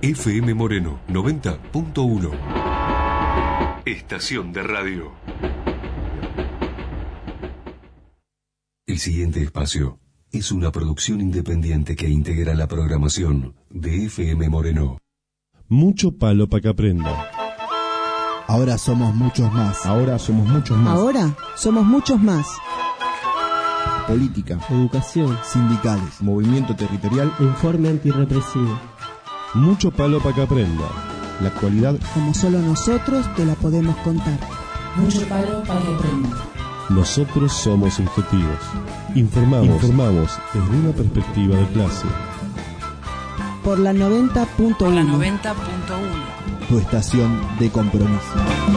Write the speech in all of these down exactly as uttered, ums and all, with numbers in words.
F M Moreno noventa punto uno. Estación de radio. El siguiente espacio es una producción independiente que integra la programación de F M Moreno. Mucho palo para que aprenda. Ahora somos muchos más. Ahora somos muchos más. Ahora somos muchos más. Política, educación, sindicales, movimiento territorial, informe antirrepresivo. Mucho palo para que aprenda. La actualidad como solo nosotros te la podemos contar. Mucho palo para que aprenda. Nosotros somos objetivos. Informamos, informamos desde una perspectiva de clase. Por la noventa punto uno. Por la noventa punto uno. Tu estación de compromiso.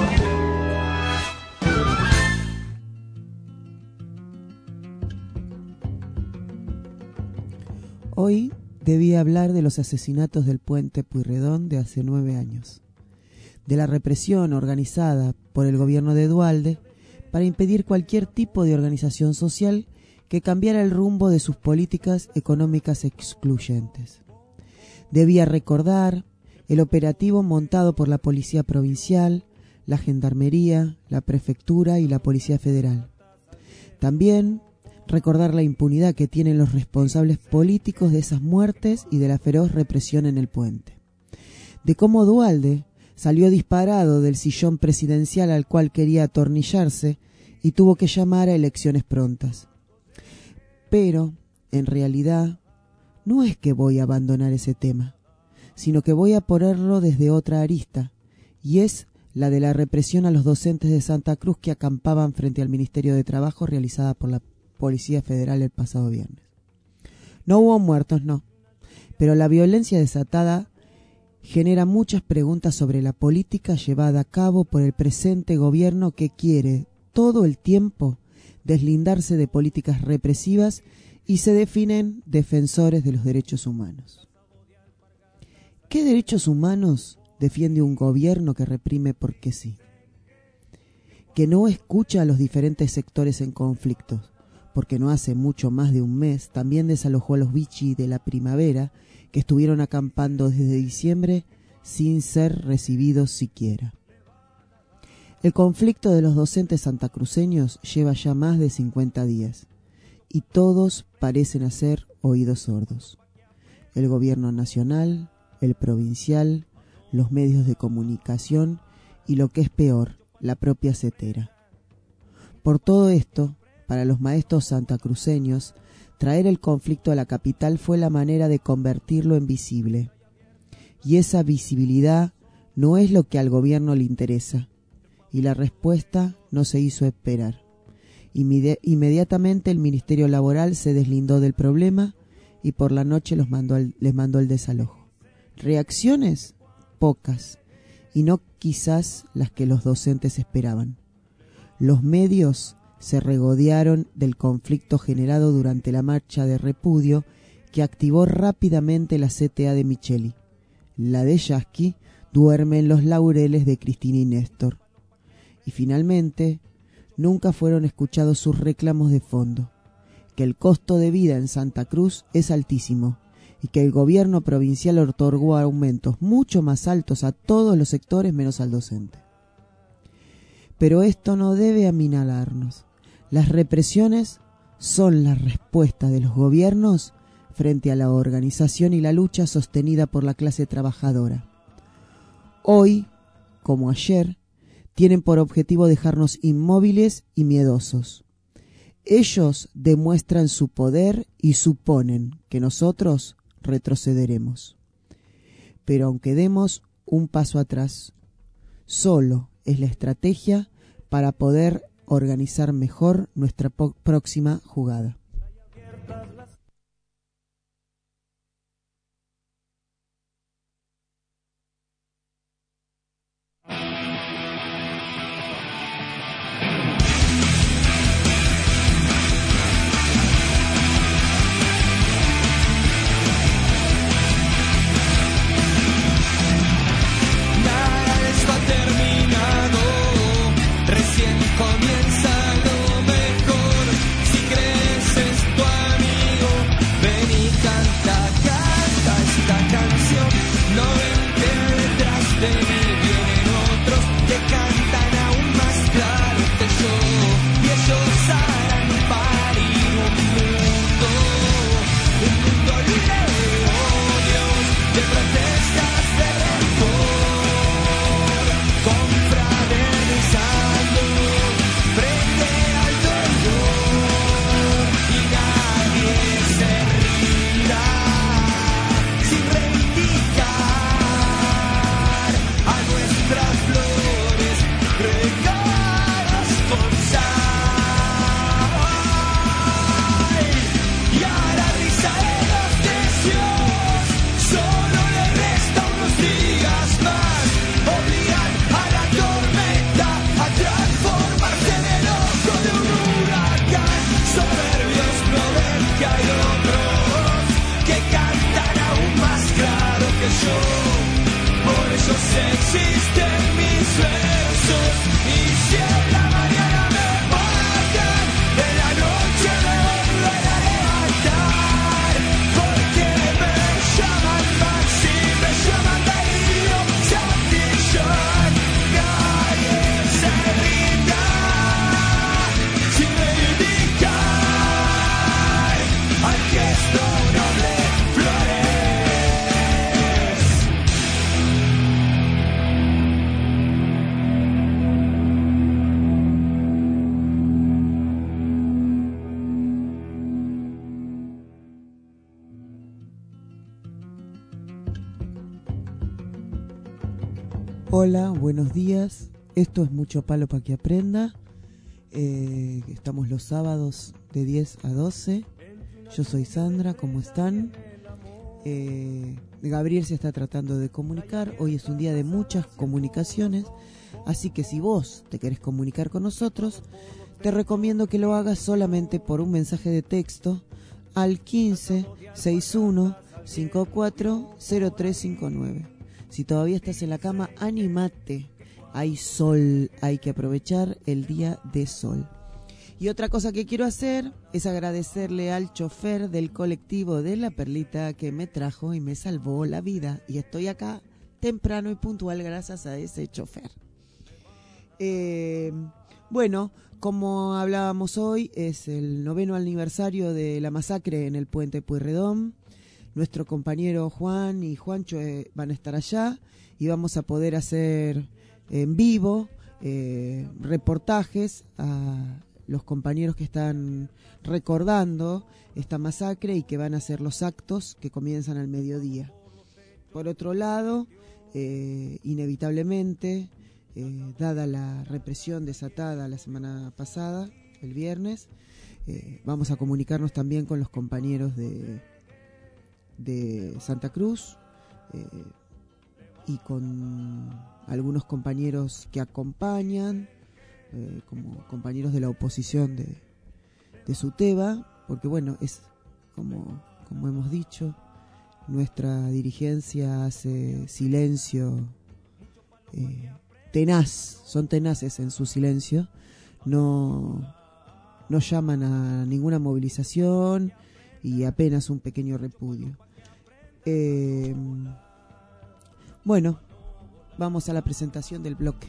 Hoy debía hablar de los asesinatos del puente Pueyrredón de hace nueve años, de la represión organizada por el gobierno de Duhalde para impedir cualquier tipo de organización social que cambiara el rumbo de sus políticas económicas excluyentes. Debía recordar el operativo montado por la Policía Provincial, la Gendarmería, la Prefectura y la Policía Federal. También recordar la impunidad que tienen los responsables políticos de esas muertes y de la feroz represión en el puente. De cómo Duhalde salió disparado del sillón presidencial al cual quería atornillarse y tuvo que llamar a elecciones prontas. Pero, en realidad, no es que voy a abandonar ese tema, sino que voy a ponerlo desde otra arista, y es la de la represión a los docentes de Santa Cruz que acampaban frente al Ministerio de Trabajo realizada por la Policía Federal el pasado viernes. No hubo muertos, no, pero la violencia desatada genera muchas preguntas sobre la política llevada a cabo por el presente gobierno que quiere todo el tiempo deslindarse de políticas represivas y se definen defensores de los derechos humanos. ¿Qué derechos humanos defiende un gobierno que reprime porque sí? Que no escucha a los diferentes sectores en conflictos, porque no hace mucho más de un mes también desalojó a los bichi de la primavera que estuvieron acampando desde diciembre sin ser recibidos siquiera. El conflicto de los docentes santacruceños lleva ya más de cincuenta días y todos parecen hacer oídos sordos. El gobierno nacional, el provincial, los medios de comunicación y lo que es peor, la propia cetera. Por todo esto, para los maestros santacruceños, traer el conflicto a la capital fue la manera de convertirlo en visible. Y esa visibilidad no es lo que al gobierno le interesa. Y la respuesta no se hizo esperar. Inmedi- inmediatamente el Ministerio Laboral se deslindó del problema y por la noche los mandó al, les mandó el desalojo. Reacciones pocas, y no quizás las que los docentes esperaban. Los medios se regodearon del conflicto generado durante la marcha de repudio que activó rápidamente la C T A de Micheli. La de Yasky duerme en los laureles de Cristina y Néstor. Y finalmente, nunca fueron escuchados sus reclamos de fondo, que el costo de vida en Santa Cruz es altísimo y que el gobierno provincial otorgó aumentos mucho más altos a todos los sectores menos al docente. Pero esto no debe aminolarnos. Las represiones son la respuesta de los gobiernos frente a la organización y la lucha sostenida por la clase trabajadora. Hoy, como ayer, tienen por objetivo dejarnos inmóviles y miedosos. Ellos demuestran su poder y suponen que nosotros retrocederemos. Pero aunque demos un paso atrás, solo es la estrategia para poder organizar mejor nuestra po- próxima jugada. Recién comienza lo mejor, si crees yo. Por ellos existen mis versos. Y si en la mañana me matan, en la noche me volveré a levantar. Porque me llaman Maxi, me llaman Darío, Santillán. Nadie se rinda sin reivindicar al gesto noble Flores. Hola, buenos días. Esto es Mucho Palo para que aprenda. Eh, estamos los sábados de diez a doce. Yo soy Sandra, ¿cómo están? Eh, Gabriel se está tratando de comunicar. Hoy es un día de muchas comunicaciones, así que si vos te querés comunicar con nosotros, te recomiendo que lo hagas solamente por un mensaje de texto al quince sesenta y uno cincuenta y cuatro cero tres cincuenta y nueve. Si todavía estás en la cama, anímate. Hay sol, hay que aprovechar el día de sol. Y otra cosa que quiero hacer es agradecerle al chofer del colectivo de La Perlita que me trajo y me salvó la vida. Y estoy acá temprano y puntual gracias a ese chofer. Eh, bueno, como hablábamos hoy, es el noveno aniversario de la masacre en el Puente Pueyrredón. Nuestro compañero Juan y Juancho eh, van a estar allá y vamos a poder hacer en vivo eh, reportajes a los compañeros que están recordando esta masacre y que van a hacer los actos que comienzan al mediodía. Por otro lado, eh, inevitablemente, eh, dada la represión desatada la semana pasada, el viernes, eh, vamos a comunicarnos también con los compañeros de de Santa Cruz eh, y con algunos compañeros que acompañan eh, como compañeros de la oposición de, de Suteba, porque bueno, es como, como hemos dicho, nuestra dirigencia hace silencio eh, tenaz, son tenaces en su silencio, no, no llaman a ninguna movilización y apenas un pequeño repudio. Eh, bueno, vamos a la presentación del bloque.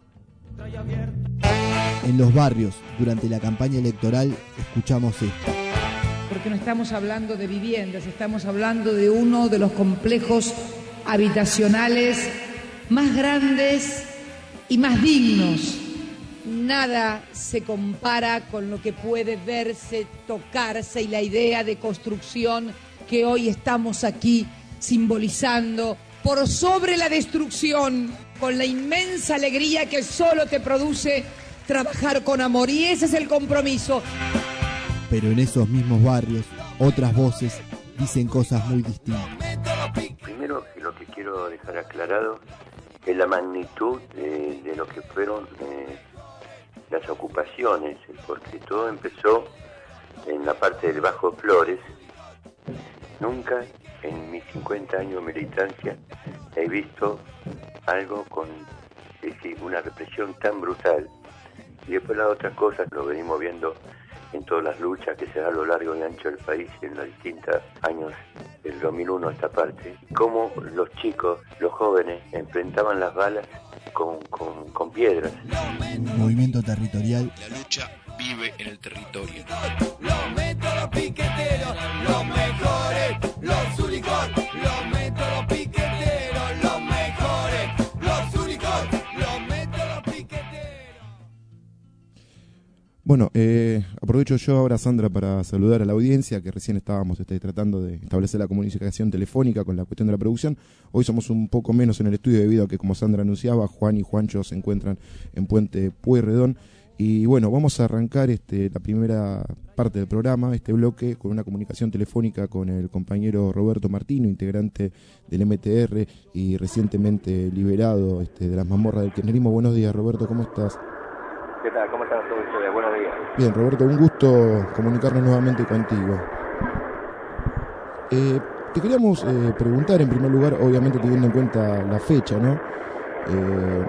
En los barrios, durante la campaña electoral, escuchamos esto. Porque no estamos hablando de viviendas, estamos hablando de uno de los complejos habitacionales más grandes y más dignos. Nada se compara con lo que puede verse, tocarse y la idea de construcción que hoy estamos aquí simbolizando por sobre la destrucción, con la inmensa alegría que solo te produce trabajar con amor. Y ese es el compromiso. Pero en esos mismos barrios, otras voces dicen cosas muy distintas. Primero, lo que quiero dejar aclarado es la magnitud de, de lo que fueron eh, las ocupaciones, porque todo empezó en la parte del Bajo Flores. Nunca en mis cincuenta años de militancia he visto algo con es decir, una represión tan brutal. Y después las otras cosas lo venimos viendo en todas las luchas que se dan a lo largo y ancho del país en los distintos años del dos mil uno a esta parte, cómo los chicos, los jóvenes, enfrentaban las balas con, con, con piedras. Movimiento territorial. La lucha vive en el territorio. Los métodos piqueteros, los mejores, los únicos, los métodos piqueteros, los mejores, los únicos, los métodos piqueteros. Bueno, eh, aprovecho yo ahora, Sandra, para saludar a la audiencia, que recién estábamos este, tratando de establecer la comunicación telefónica con la cuestión de la producción. Hoy somos un poco menos en el estudio debido a que, como Sandra anunciaba, Juan y Juancho se encuentran en Puente Pueyrredón. Y bueno, vamos a arrancar este, la primera parte del programa, este bloque, con una comunicación telefónica con el compañero Roberto Martino, integrante del M T R y recientemente liberado este, de las mazmorras del kirchnerismo. Buenos días, Roberto, ¿cómo estás? ¿Qué tal? ¿Cómo están todos ustedes? Buenos días. Bien, Roberto, un gusto comunicarnos nuevamente contigo. Eh, te queríamos eh, preguntar en primer lugar, obviamente teniendo en cuenta la fecha, ¿no? Eh,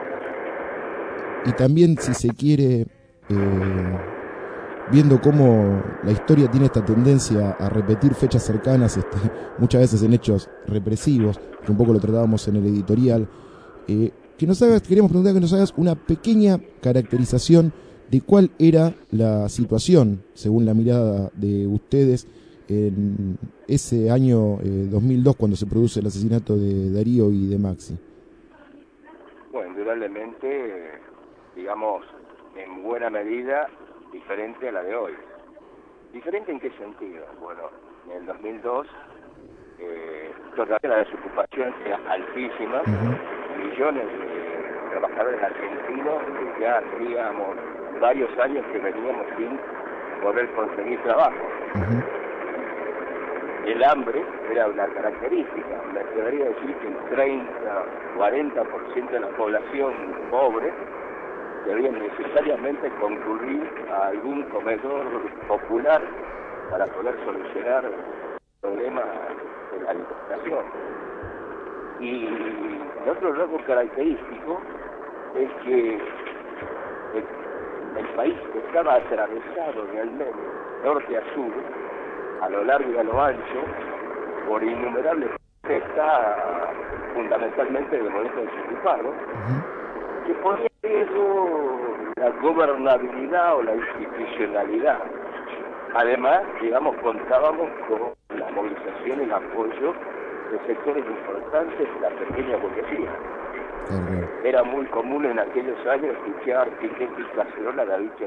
y también, si se quiere, eh, viendo cómo la historia tiene esta tendencia a repetir fechas cercanas, este, muchas veces en hechos represivos, que un poco lo tratábamos en el editorial, eh, que nos hagas, queríamos preguntar que nos hagas una pequeña caracterización de cuál era la situación, según la mirada de ustedes, en ese año eh, dos mil dos, cuando se produce el asesinato de Darío y de Maxi. Bueno, indudablemente, digamos, en buena medida, diferente a la de hoy. ¿Diferente en qué sentido? Bueno, en el dos mil dos, eh, todavía la desocupación era altísima, uh-huh. millones de trabajadores argentinos que ya hacíamos varios años que veníamos sin poder conseguir trabajo. Uh-huh. El hambre era una característica, me atrevería a decir que el treinta, cuarenta por ciento de la población pobre debían necesariamente concurrir a algún comedor popular para poder solucionar el problema de la alimentación. Y el otro rasgo característico es que el, el país estaba atravesado realmente, norte a sur, a lo largo y a lo ancho, por innumerables protestas, fundamentalmente del movimiento desocupados, uh-huh. que ponía en riesgo la gobernabilidad o la institucionalidad. Además, digamos, contábamos con la movilización y el apoyo de sectores importantes de la pequeña burguesía. Uh-huh. Era muy común en aquellos años escuchar Piquet y Cacerola, la dicha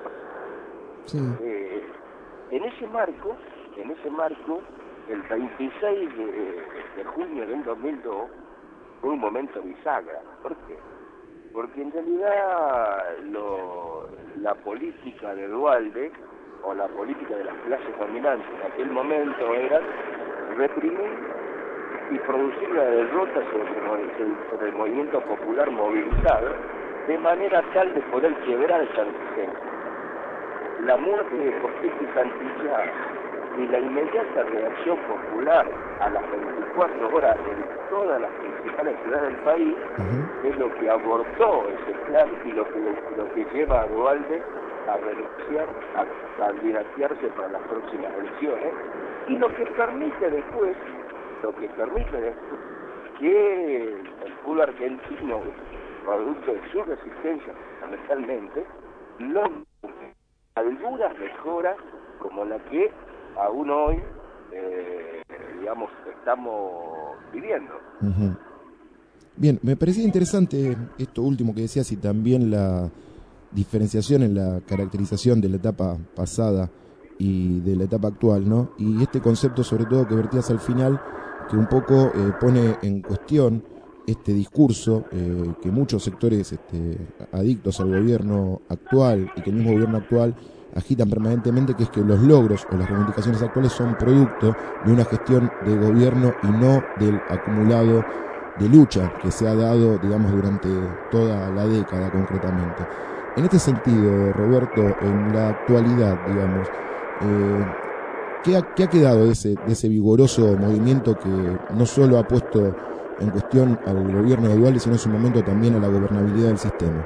sí. eh, En ese marco, en ese marco, el veintiséis de junio del dos mil dos fue un momento bisagra. ¿Por qué? Porque en realidad lo, la política de Duhalde, o la política de las clases dominantes en aquel momento, era reprimir y producir la derrota sobre, sobre el movimiento popular movilizado, de manera tal de poder quebrar esa resistencia. La muerte de José Santillán y la inmediata reacción popular a las veinticuatro horas en todas las principales ciudades del país uh-huh. es lo que abortó ese plan y lo que, lo que lleva a Duhalde a renunciar, a candidatearse para las próximas elecciones, y lo que permite después, lo que permite después que el pueblo argentino, producto de su resistencia fundamentalmente, logre algunas mejoras como la que aún hoy, eh, digamos, estamos viviendo. Uh-huh. Bien, me parecía interesante esto último que decías y también la diferenciación en la caracterización de la etapa pasada y de la etapa actual, ¿no? Y este concepto sobre todo que vertías al final, que un poco eh, pone en cuestión este discurso eh, que muchos sectores este, adictos al gobierno actual y que el mismo gobierno actual agitan permanentemente, que es que los logros o las reivindicaciones actuales son producto de una gestión de gobierno y no del acumulado de lucha que se ha dado, digamos, durante toda la década concretamente. En este sentido, Roberto, en la actualidad, digamos, eh, ¿qué, ha, ¿qué ha quedado de ese, de ese vigoroso movimiento que no solo ha puesto en cuestión al gobierno de Duhalde, sino en su momento también a la gobernabilidad del sistema?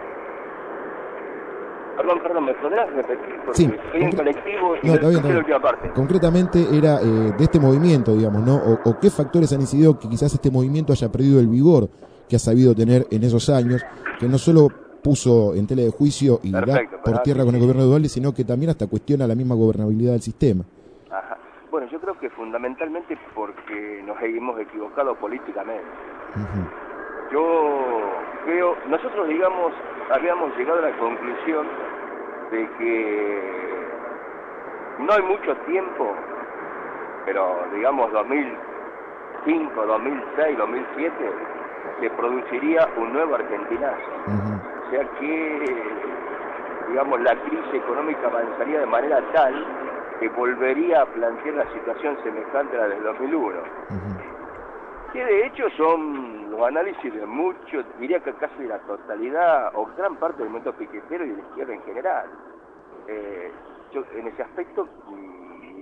Perdón, perdón, ¿me podrás repetir? Porque sí, soy en colectivo y no, me está bien, está bien. la última parte. Concretamente era eh, de este movimiento, digamos, ¿no? O, o qué factores han incidido que quizás este movimiento haya perdido el vigor que ha sabido tener en esos años, que no solo puso en tela de juicio y Perfecto, da por tierra sí. con el gobierno de Duhalde, sino que también hasta cuestiona la misma gobernabilidad del sistema. Ajá. Bueno, yo creo que fundamentalmente porque nos hemos equivocado políticamente. Uh-huh. Yo creo, nosotros digamos, habíamos llegado a la conclusión de que no hay mucho tiempo, pero digamos dos mil cinco, dos mil seis, dos mil siete, se produciría un nuevo argentinazo. Uh-huh. O sea que, digamos, la crisis económica avanzaría de manera tal que volvería a plantear la situación semejante a la del dos mil uno. Uh-huh. Que de hecho son los análisis de muchos, diría que casi la totalidad o gran parte del movimiento piquetero y de la izquierda en general. Eh, yo en ese aspecto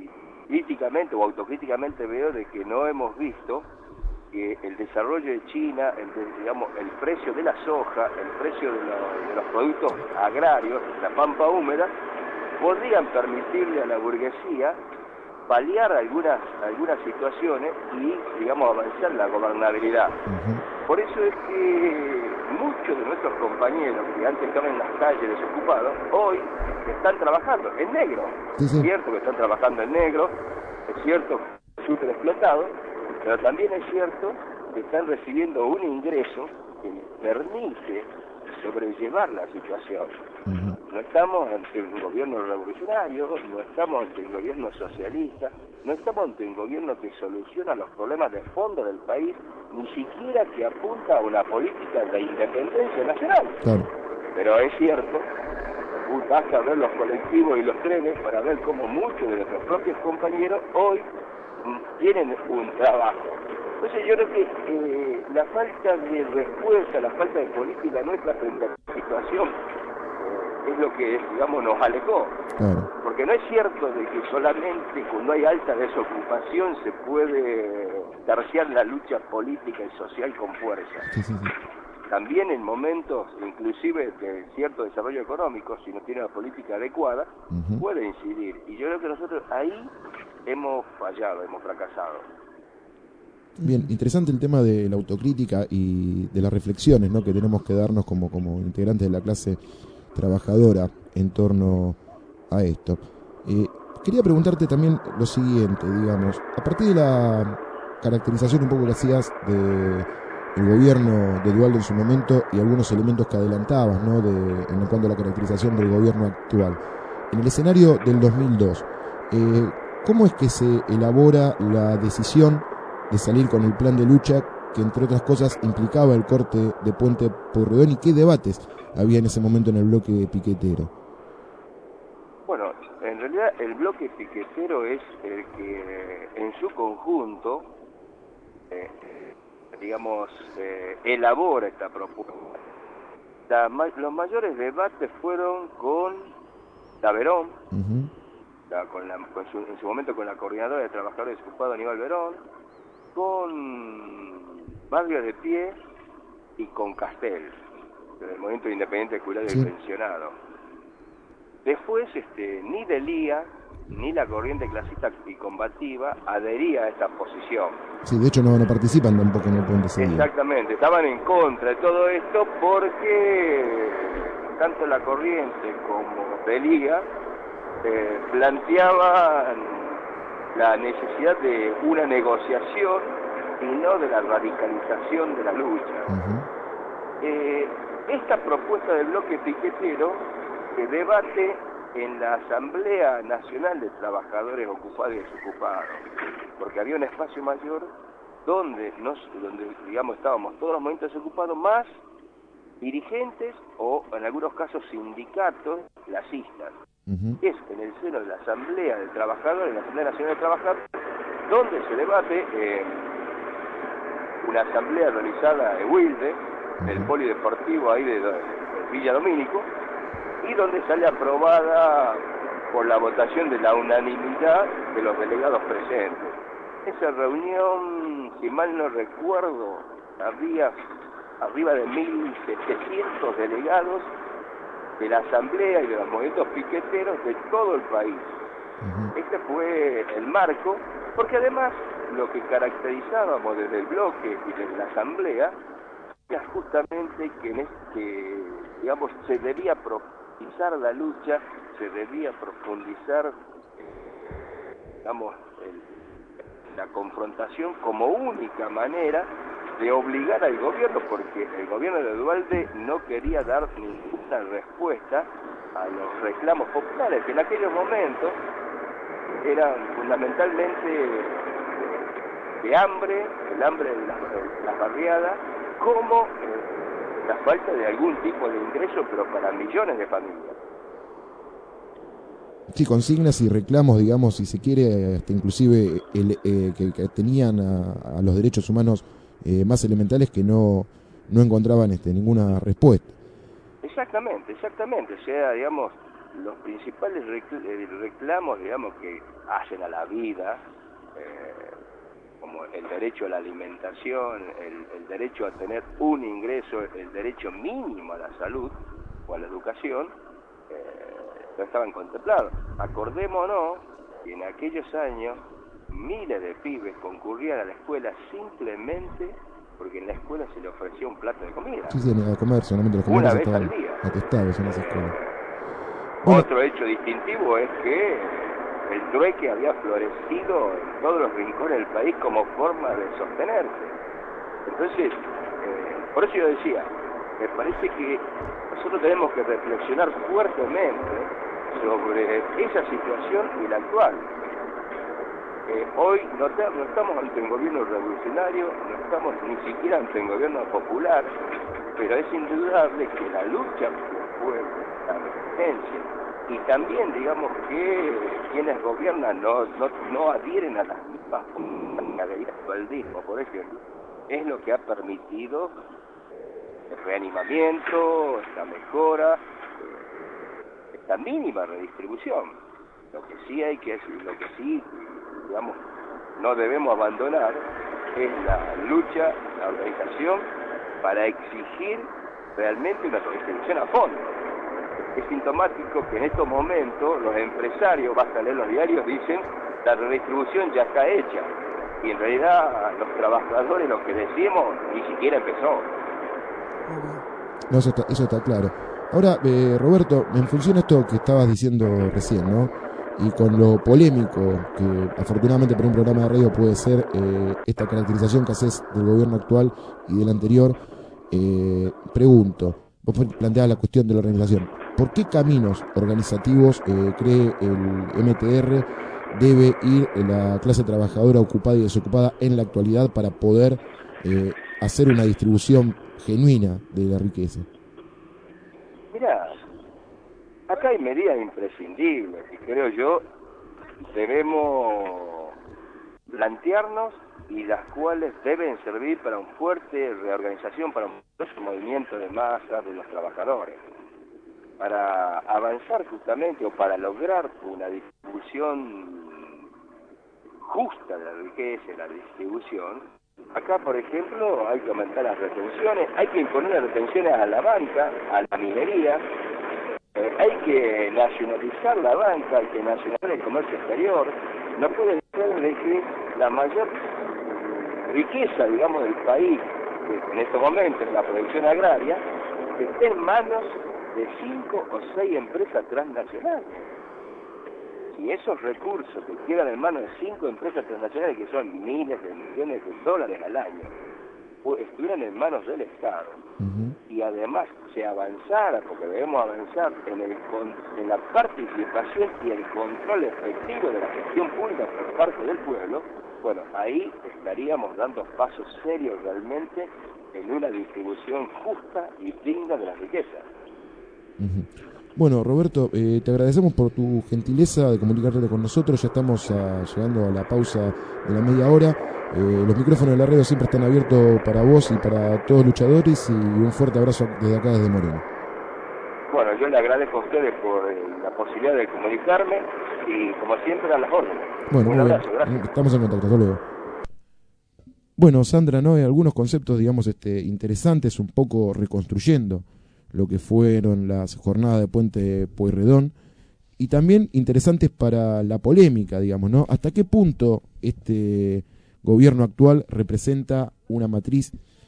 críticamente o autocríticamente veo de que no hemos visto que el desarrollo de China, el, de, digamos, el precio de la soja, el precio de, lo, de los productos agrarios, la pampa húmeda, podrían permitirle a la burguesía paliar algunas algunas situaciones y, digamos, avanzar en la gobernabilidad. Uh-huh. Por eso es que muchos de nuestros compañeros que antes estaban en las calles desocupados, hoy están trabajando en negro. Sí, sí. Es cierto que están trabajando en negro, es cierto que súper explotados, pero también es cierto que están recibiendo un ingreso que les permite sobrellevar la situación. Uh-huh. No estamos ante un gobierno revolucionario, no estamos ante un gobierno socialista, no estamos ante un gobierno que soluciona los problemas de fondo del país, ni siquiera que apunta a una política de independencia nacional. Claro. Pero es cierto, basta ver los colectivos y los trenes para ver cómo muchos de nuestros propios compañeros hoy tienen un trabajo. Entonces yo creo que eh, la falta de respuesta, la falta de política nuestra frente a la situación eh, es lo que, digamos, nos alejó. Claro. Porque no es cierto de que solamente cuando hay alta desocupación se puede terciar la lucha política y social con fuerza. Sí, sí, sí. También en momentos, inclusive de cierto desarrollo económico, si no tiene la política adecuada, uh-huh. puede incidir. Y yo creo que nosotros ahí hemos fallado, hemos fracasado. Bien, interesante el tema de la autocrítica y de las reflexiones, ¿no?, que tenemos que darnos como, como integrantes de la clase trabajadora en torno a esto. Eh, quería preguntarte también lo siguiente, digamos, a partir de la caracterización un poco que hacías de el gobierno de Duhalde en su momento y algunos elementos que adelantabas, ¿no?, de, en cuanto a la caracterización del gobierno actual. En el escenario del dos mil dos, eh, ¿cómo es que se elabora la decisión de salir con el plan de lucha que, entre otras cosas, implicaba el corte de Puente Pueyrredón, y qué debates había en ese momento en el bloque piquetero? Bueno, en realidad el bloque piquetero es el que en su conjunto, eh, digamos, eh, elabora esta propuesta. La, los mayores debates fueron con la Verón, uh-huh. la, con la, con su, en su momento con la coordinadora de trabajadores desocupados Aníbal Verón, con Barrios de Pie y con Castel, del Movimiento Independiente de Jubilado sí. y Pensionado. Después, este, ni Delía ni la corriente clasista y combativa adhería a esta posición. Sí, de hecho no, no participan tampoco en el puente ese día. Exactamente, estaban en contra de todo esto porque tanto la corriente como Delía eh, planteaban la necesidad de una negociación y no de la radicalización de la lucha. Uh-huh. Eh, esta propuesta del bloque piquetero se debate en la Asamblea Nacional de Trabajadores Ocupados y Desocupados, porque había un espacio mayor donde, nos, donde digamos, estábamos todos los movimientos desocupados, más dirigentes o, en algunos casos, sindicatos clasistas. Uh-huh. Es en el seno de la Asamblea de Trabajadores, la Asamblea Nacional de Trabajadores, donde se debate eh, una asamblea realizada en Wilde, uh-huh. el polideportivo ahí de, de Villa Domínico, y donde sale aprobada por la votación de la unanimidad de los delegados presentes. Esa reunión, si mal no recuerdo, había arriba de mil setecientos delegados de la asamblea y de los movimientos piqueteros de todo el país. Uh-huh. Este fue el marco, porque además lo que caracterizábamos desde el bloque y desde la asamblea era justamente que, en este, digamos, se debía profundizar la lucha, se debía profundizar, digamos, el, la confrontación como única manera de obligar al gobierno, porque el gobierno de Duhalde no quería dar ninguna respuesta a los reclamos populares, que en aquellos momentos eran fundamentalmente de, de hambre, el hambre de las la barriadas, como eh, la falta de algún tipo de ingreso, pero para millones de familias. Sí, consignas y reclamos, digamos, si se quiere, hasta inclusive el, eh, que, que tenían a, a los derechos humanos eh, más elementales que no, no encontraban este, ninguna respuesta. Exactamente, exactamente. O sea, digamos, los principales recl- reclamos, digamos, que hacen a la vida, eh, como el derecho a la alimentación, el, el derecho a tener un ingreso, el derecho mínimo a la salud o a la educación, eh, no estaban contemplados. Acordémonos que en aquellos años miles de pibes concurrían a la escuela simplemente porque en la escuela se le ofrecía un plato de comida. Sí, sí, a comer, solamente los una comercios vez estaban al día. atestados en esa escuela. Bueno. Otro hecho distintivo es que el trueque había florecido en todos los rincones del país como forma de sostenerse. Entonces, eh, por eso yo decía, me parece que nosotros tenemos que reflexionar fuertemente sobre esa situación y la actual. Eh, hoy no, te, no estamos ante un gobierno revolucionario, no estamos ni siquiera ante un gobierno popular, pero es indudable que la lucha por el pueblo, la resistencia, y también digamos que quienes gobiernan no, no, no adhieren a las mismas del dualdismo, por ejemplo, es lo que ha permitido el reanimamiento, esta mejora, esta mínima redistribución. Lo que sí hay que lo que sí digamos, no debemos abandonar es la lucha, la organización para exigir realmente una redistribución a fondo. Es sintomático que en estos momentos los empresarios, basta leer los diarios, dicen la redistribución ya está hecha y en realidad los trabajadores lo que decimos ni siquiera empezó. No, eso está, eso está claro. Ahora, eh, Roberto, en función de esto que estabas diciendo recién, ¿no? Y con lo polémico que afortunadamente por un programa de radio puede ser eh, esta caracterización que haces del gobierno actual y del anterior, eh, pregunto, vos planteabas la cuestión de la organización, ¿por qué caminos organizativos eh, cree el M T R debe ir la clase trabajadora ocupada y desocupada en la actualidad para poder eh, hacer una distribución genuina de la riqueza? Mirá, acá hay medidas imprescindibles y creo yo debemos plantearnos y las cuales deben servir para una fuerte reorganización, para un movimiento de masas de los trabajadores, para avanzar justamente o para lograr una distribución justa de la riqueza y la distribución. Acá, por ejemplo, hay que aumentar las retenciones, hay que imponer las retenciones a la banca, a la minería, eh, hay que nacionalizar la banca, hay que nacionalizar el comercio exterior. No puede ser de que la mayor riqueza, digamos, del país, que en estos momentos la producción agraria, esté en manos de cinco o seis empresas transnacionales. Si esos recursos que quedan en manos de cinco empresas transnacionales, que son miles de millones de dólares al año, estuvieran en manos del Estado, uh-huh. y además se avanzara, porque debemos avanzar en, el, en la participación y el control efectivo de la gestión pública por parte del pueblo, bueno, ahí estaríamos dando pasos serios realmente en una distribución justa y digna de la riqueza. Uh-huh. Bueno, Roberto, eh, te agradecemos por tu gentileza de comunicarte con nosotros. Ya estamos a, llegando a la pausa de la media hora. Eh, los micrófonos de la radio siempre están abiertos para vos y para todos los luchadores, y un fuerte abrazo desde acá, desde Moreno. Bueno, yo le agradezco a ustedes por eh, la posibilidad de comunicarme y, como siempre, a las órdenes. Bueno, un abrazo, gracias. Estamos en contacto, hasta luego. Bueno, Sandra, ¿no? Hay algunos conceptos, digamos, este, interesantes, un poco reconstruyendo lo que fueron las jornadas de Puente Pueyrredón, y también interesantes para la polémica, digamos, ¿no? ¿Hasta qué punto este gobierno actual representa una matriz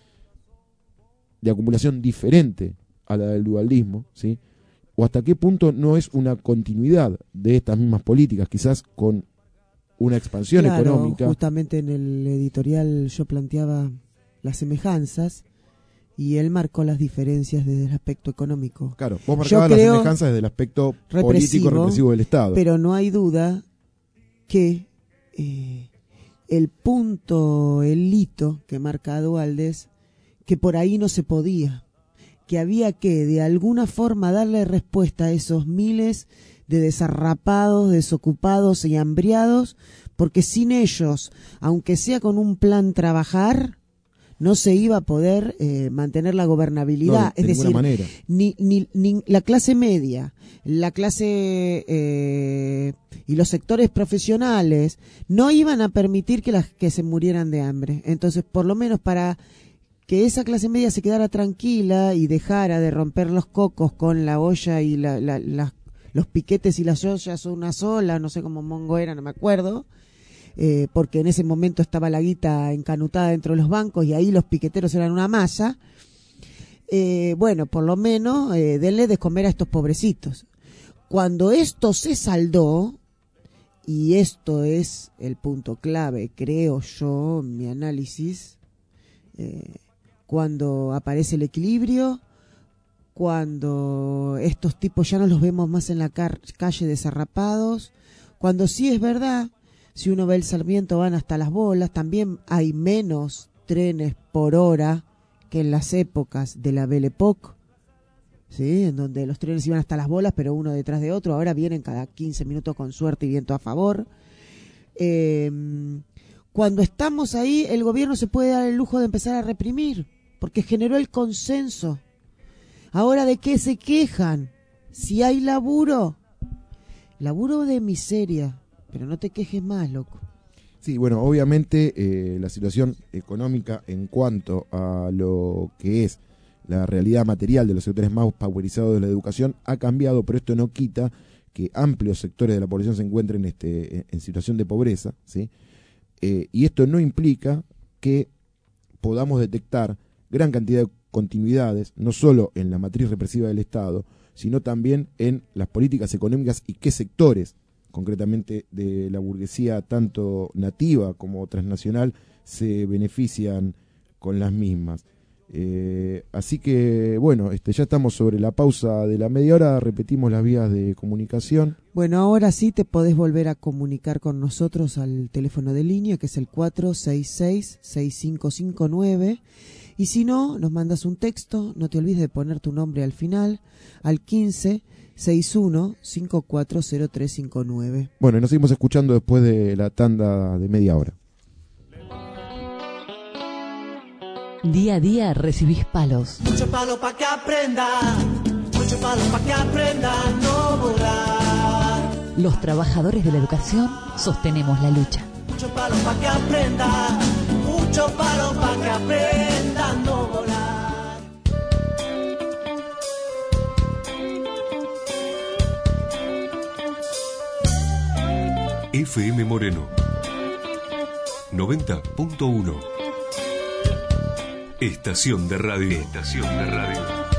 de acumulación diferente a la del dualdismo, ¿sí? O hasta qué punto no es una continuidad de estas mismas políticas, quizás con una expansión claro, económica. Justamente en el editorial yo planteaba las semejanzas, y él marcó las diferencias desde el aspecto económico. Claro, vos marcabas las semejanzas desde el aspecto político represivo del Estado. Pero no hay duda que eh, el punto, el hito que marca Duhalde, que por ahí no se podía, que había que de alguna forma darle respuesta a esos miles de desarrapados, desocupados y hambriados, porque sin ellos, aunque sea con un plan trabajar, no se iba a poder eh, mantener la gobernabilidad. No, de, de es decir, manera. Ni, ni, ni la clase media, la clase eh, y los sectores profesionales no iban a permitir que, las, que se murieran de hambre. Entonces, por lo menos para que esa clase media se quedara tranquila y dejara de romper los cocos con la olla y la, la, la, los piquetes y las ollas una sola, no sé cómo mongo era, no me acuerdo, eh, porque en ese momento estaba la guita encanutada dentro de los bancos y ahí los piqueteros eran una masa. Eh, bueno, por lo menos eh, denle de comer a estos pobrecitos. Cuando esto se saldó, y esto es el punto clave, creo yo, en mi análisis, eh, cuando aparece el equilibrio, cuando estos tipos ya no los vemos más en la car- calle desarrapados, cuando sí es verdad, si uno ve el Sarmiento van hasta las bolas, también hay menos trenes por hora que en las épocas de la Belle Époque, ¿sí? En donde los trenes iban hasta las bolas, pero uno detrás de otro, ahora vienen cada quince minutos con suerte y viento a favor. Eh, cuando estamos ahí, el gobierno se puede dar el lujo de empezar a reprimir, porque generó el consenso. Ahora, ¿de qué se quejan? Si hay laburo, laburo de miseria, pero no te quejes más, loco. Sí, bueno, obviamente eh, la situación económica en cuanto a lo que es la realidad material de los sectores más pauperizados de la educación ha cambiado, pero esto no quita que amplios sectores de la población se encuentren este, en, en situación de pobreza, ¿sí? Eh, y esto no implica que podamos detectar gran cantidad de continuidades, no solo en la matriz represiva del Estado, sino también en las políticas económicas y qué sectores, concretamente de la burguesía tanto nativa como transnacional, se benefician con las mismas. Eh, así que, bueno, este, ya estamos sobre la pausa de la media hora, repetimos las vías de comunicación. Bueno, ahora sí te podés volver a comunicar con nosotros al teléfono de línea, que es el cuatro seis seis, seis cinco cinco nueve, y si no, nos mandas un texto, no te olvides de poner tu nombre al final, al quince sesenta y uno cincuenta y cuatro cero tres cincuenta y nueve. Bueno, y nos seguimos escuchando después de la tanda de media hora. Día a día recibís palos. Mucho palo pa' que aprenda, mucho palo pa' que aprenda a no volar. Los trabajadores de la educación sostenemos la lucha. Mucho palo pa' que aprenda, mucho palo pa' que aprenda a no volar. F M Moreno noventa punto uno. Estación de radio. Estación de radio.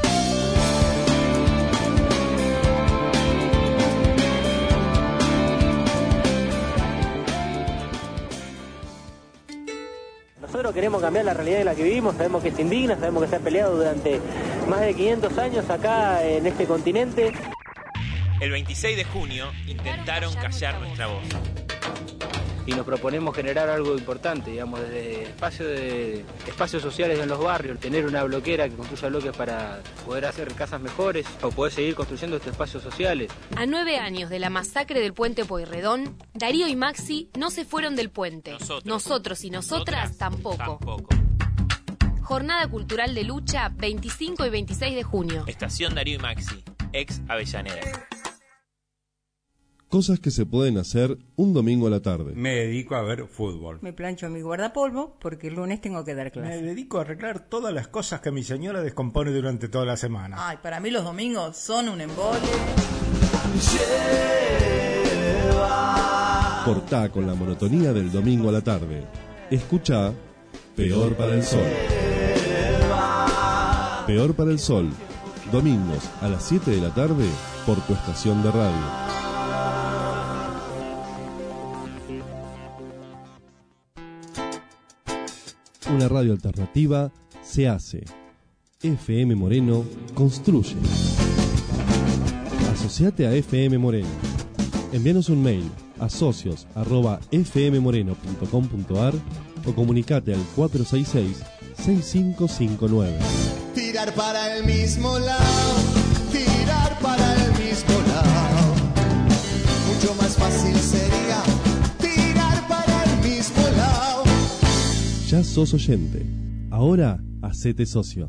Nosotros queremos cambiar la realidad en la que vivimos, sabemos que es indigna, sabemos que se ha peleado durante más de quinientos años acá en este continente. El veintiséis de junio intentaron callar nuestra voz. Y nos proponemos generar algo importante, digamos, desde espacio de, espacios sociales en los barrios, tener una bloquera que construya bloques para poder hacer casas mejores o poder seguir construyendo estos espacios sociales. A nueve años de la masacre del puente Pueyrredón, Darío y Maxi no se fueron del puente. Nosotros, Nosotros y nosotras, nosotras tampoco. tampoco. Jornada Cultural de Lucha, veinticinco y veintiséis de junio. Estación Darío y Maxi, ex Avellaneda. Cosas que se pueden hacer un domingo a la tarde. Me dedico a ver fútbol. Me plancho mi guardapolvo porque el lunes tengo que dar clase. Me dedico a arreglar todas las cosas que mi señora descompone durante toda la semana. Ay, para mí los domingos son un embole. Cortá con la monotonía del domingo a la tarde. Escuchá Peor para el Sol. Peor para el Sol. Domingos a las siete de la tarde por tu estación de radio. Una radio alternativa se hace. F M Moreno construye. Asociate a F M Moreno. Envíanos un mail a socios arroba f m moreno punto com punto a r o comunicate al cuatro seis seis, seis cinco cinco nueve. Tirar para el mismo lado, tirar para el mismo lado. Mucho más fácil sería tirar para el mismo lado. Ya sos oyente. Ahora, hacete socio.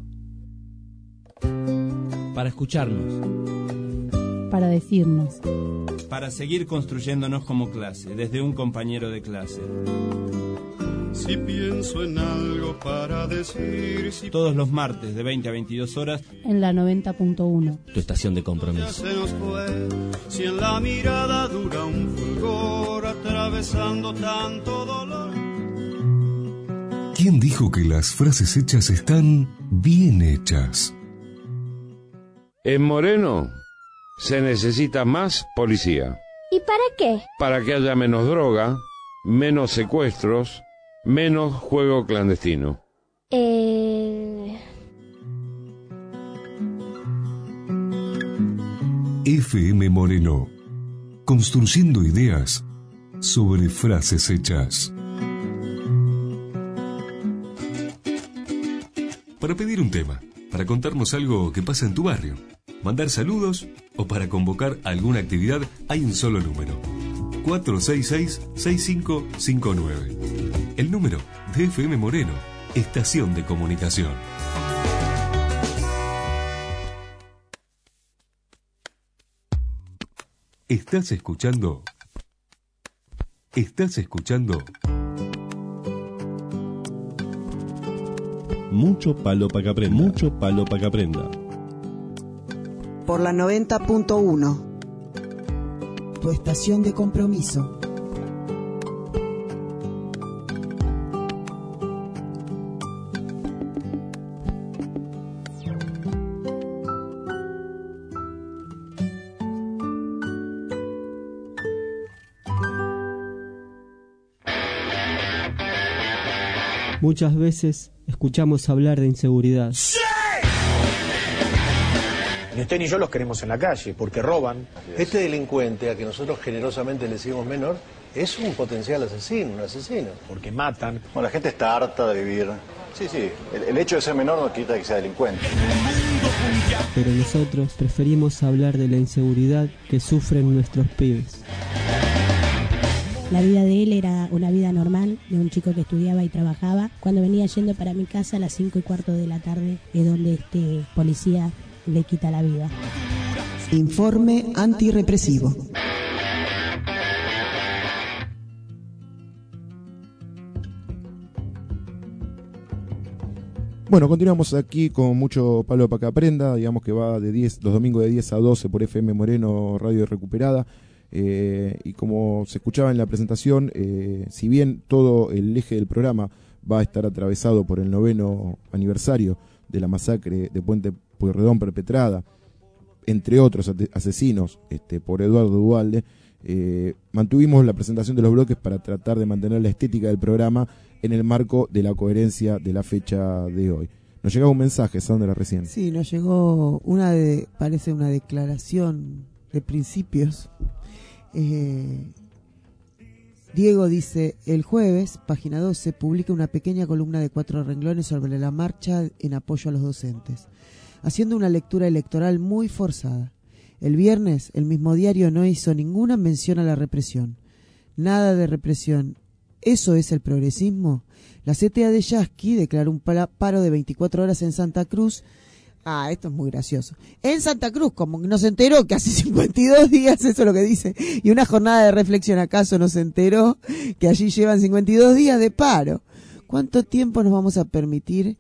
Para escucharnos. Para decirnos. Para seguir construyéndonos como clase, desde un compañero de clase. Si pienso en algo para decir, si todos los martes de veinte a veintidós horas en la noventa punto uno. Tu estación de compromiso. se nos fue, si en la mirada dura un fulgor atravesando tanto dolor. ¿Quién dijo que las frases hechas están bien hechas? En Moreno se necesita más policía. ¿Y para qué? Para que haya menos droga, menos secuestros, menos juego clandestino. Eh... F M Moreno, construyendo ideas sobre frases hechas. Para pedir un tema, para contarnos algo que pasa en tu barrio, mandar saludos o para convocar alguna actividad, hay un solo número: cuatro seis seis, seis cinco cinco nueve. El número de F M Moreno, estación de comunicación. ¿Estás escuchando? ¿Estás escuchando? Mucho palo para que aprenda. Mucho palo para que aprenda. Por la noventa punto uno. Tu estación de compromiso. Muchas veces escuchamos hablar de inseguridad. Ni usted ni yo los queremos en la calle, porque roban. Este delincuente, a que nosotros generosamente le decimos menor, es un potencial asesino, un asesino. Porque matan. Bueno, la gente está harta de vivir. Sí, sí, el, el hecho de ser menor no quita que sea delincuente. Pero nosotros preferimos hablar de la inseguridad que sufren nuestros pibes. La vida de él era una vida normal, de un chico que estudiaba y trabajaba. Cuando venía yendo para mi casa a las cinco y cuarto de la tarde, es donde este policía le quita la vida. Informe antirrepresivo. Bueno, continuamos aquí con mucho palo para que aprenda, digamos que va de diez, los domingos de diez a doce por F M Moreno, Radio Recuperada. Eh, y como se escuchaba en la presentación, eh, si bien todo el eje del programa va a estar atravesado por el noveno aniversario de la masacre de Puente Pueyrredón perpetrada, entre otros asesinos, este, por Eduardo Duhalde, eh, mantuvimos la presentación de los bloques para tratar de mantener la estética del programa en el marco de la coherencia de la fecha de hoy. Nos llegaba un mensaje, Sandra, recién. Sí, nos llegó una de, parece una declaración de principios. Eh, Diego dice: el jueves, página doce, publica una pequeña columna de cuatro renglones sobre la marcha en apoyo a los docentes, haciendo una lectura electoral muy forzada. El viernes, el mismo diario no hizo ninguna mención a la represión. Nada de represión. ¿Eso es el progresismo? La C T A de Yasky declaró un paro de veinticuatro horas en Santa Cruz. Ah, esto es muy gracioso. En Santa Cruz, como que no se enteró que hace cincuenta y dos días, eso es lo que dice, y una jornada de reflexión, ¿acaso no se enteró que allí llevan cincuenta y dos días de paro? ¿Cuánto tiempo nos vamos a permitir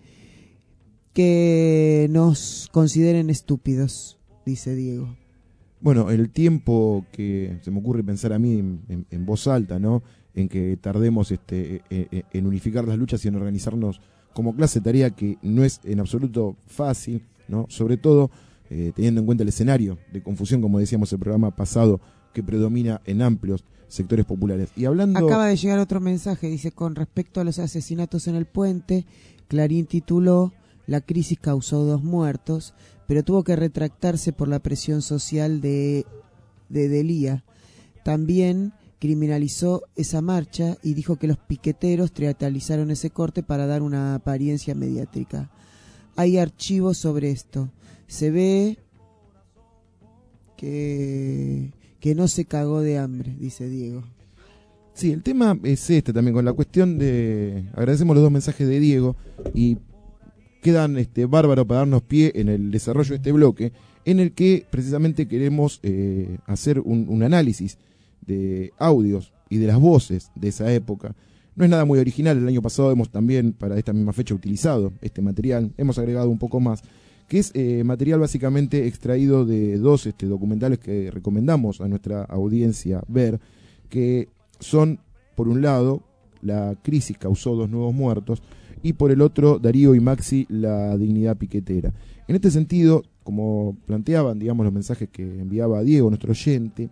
que nos consideren estúpidos? Dice Diego. Bueno, el tiempo que se me ocurre pensar a mí en, en, en voz alta, ¿no? En que tardemos este, en, en unificar las luchas y en organizarnos como clase, tarea que no es en absoluto fácil, ¿no? Sobre todo eh, teniendo en cuenta el escenario de confusión, como decíamos el programa pasado, que predomina en amplios sectores populares. Y hablando... Acaba de llegar otro mensaje, dice: con respecto a los asesinatos en el puente, Clarín tituló: la crisis causó dos muertos, pero tuvo que retractarse por la presión social de, de Delía. También criminalizó esa marcha y dijo que los piqueteros teatralizaron ese corte para dar una apariencia mediática. Hay archivos sobre esto. Se ve que, que no se cagó de hambre, dice Diego. Sí, el tema es este también, con la cuestión de... Agradecemos los dos mensajes de Diego y quedan este, bárbaros para darnos pie en el desarrollo de este bloque, en el que precisamente queremos eh, hacer un, un análisis de audios y de las voces de esa época. No es nada muy original, el año pasado hemos también para esta misma fecha utilizado este material, hemos agregado un poco más, que es eh, material básicamente extraído de dos este, documentales que recomendamos a nuestra audiencia ver, que son, por un lado, La crisis causó dos nuevos muertos, y por el otro, Darío y Maxi, La dignidad piquetera. En este sentido, como planteaban, digamos, los mensajes que enviaba Diego, nuestro oyente,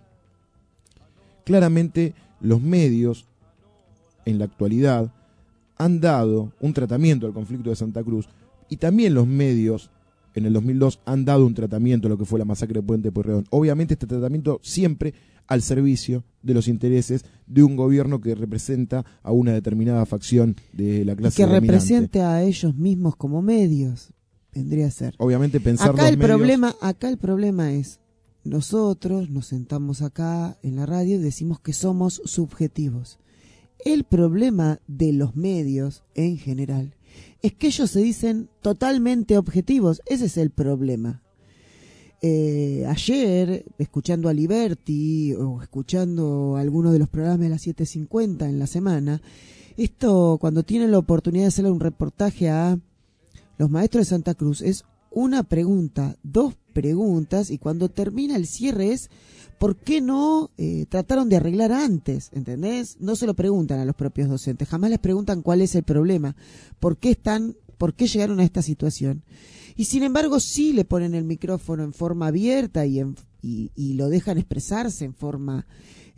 claramente los medios en la actualidad han dado un tratamiento al conflicto de Santa Cruz, y también los medios en el dos mil dos han dado un tratamiento a lo que fue la masacre de Puente Pueyrredón. Obviamente este tratamiento siempre al servicio de los intereses de un gobierno que representa a una determinada facción de la clase y que dominante. represente a ellos mismos como medios, vendría a ser. Obviamente pensar acá los el medios... problema, acá el problema es, nosotros nos sentamos acá en la radio y decimos que somos subjetivos. El problema de los medios en general es que ellos se dicen totalmente objetivos. Ese es el problema. Eh, ayer, escuchando a Liberty o escuchando alguno de los programas de las siete cincuenta en la semana, esto, cuando tienen la oportunidad de hacerle un reportaje a los maestros de Santa Cruz, es una pregunta, dos preguntas, y cuando termina el cierre es ¿por qué no eh, trataron de arreglar antes? ¿Entendés? No se lo preguntan a los propios docentes, jamás les preguntan cuál es el problema, por qué están, por qué llegaron a esta situación. Y sin embargo sí le ponen el micrófono en forma abierta y, en, y, y lo dejan expresarse en forma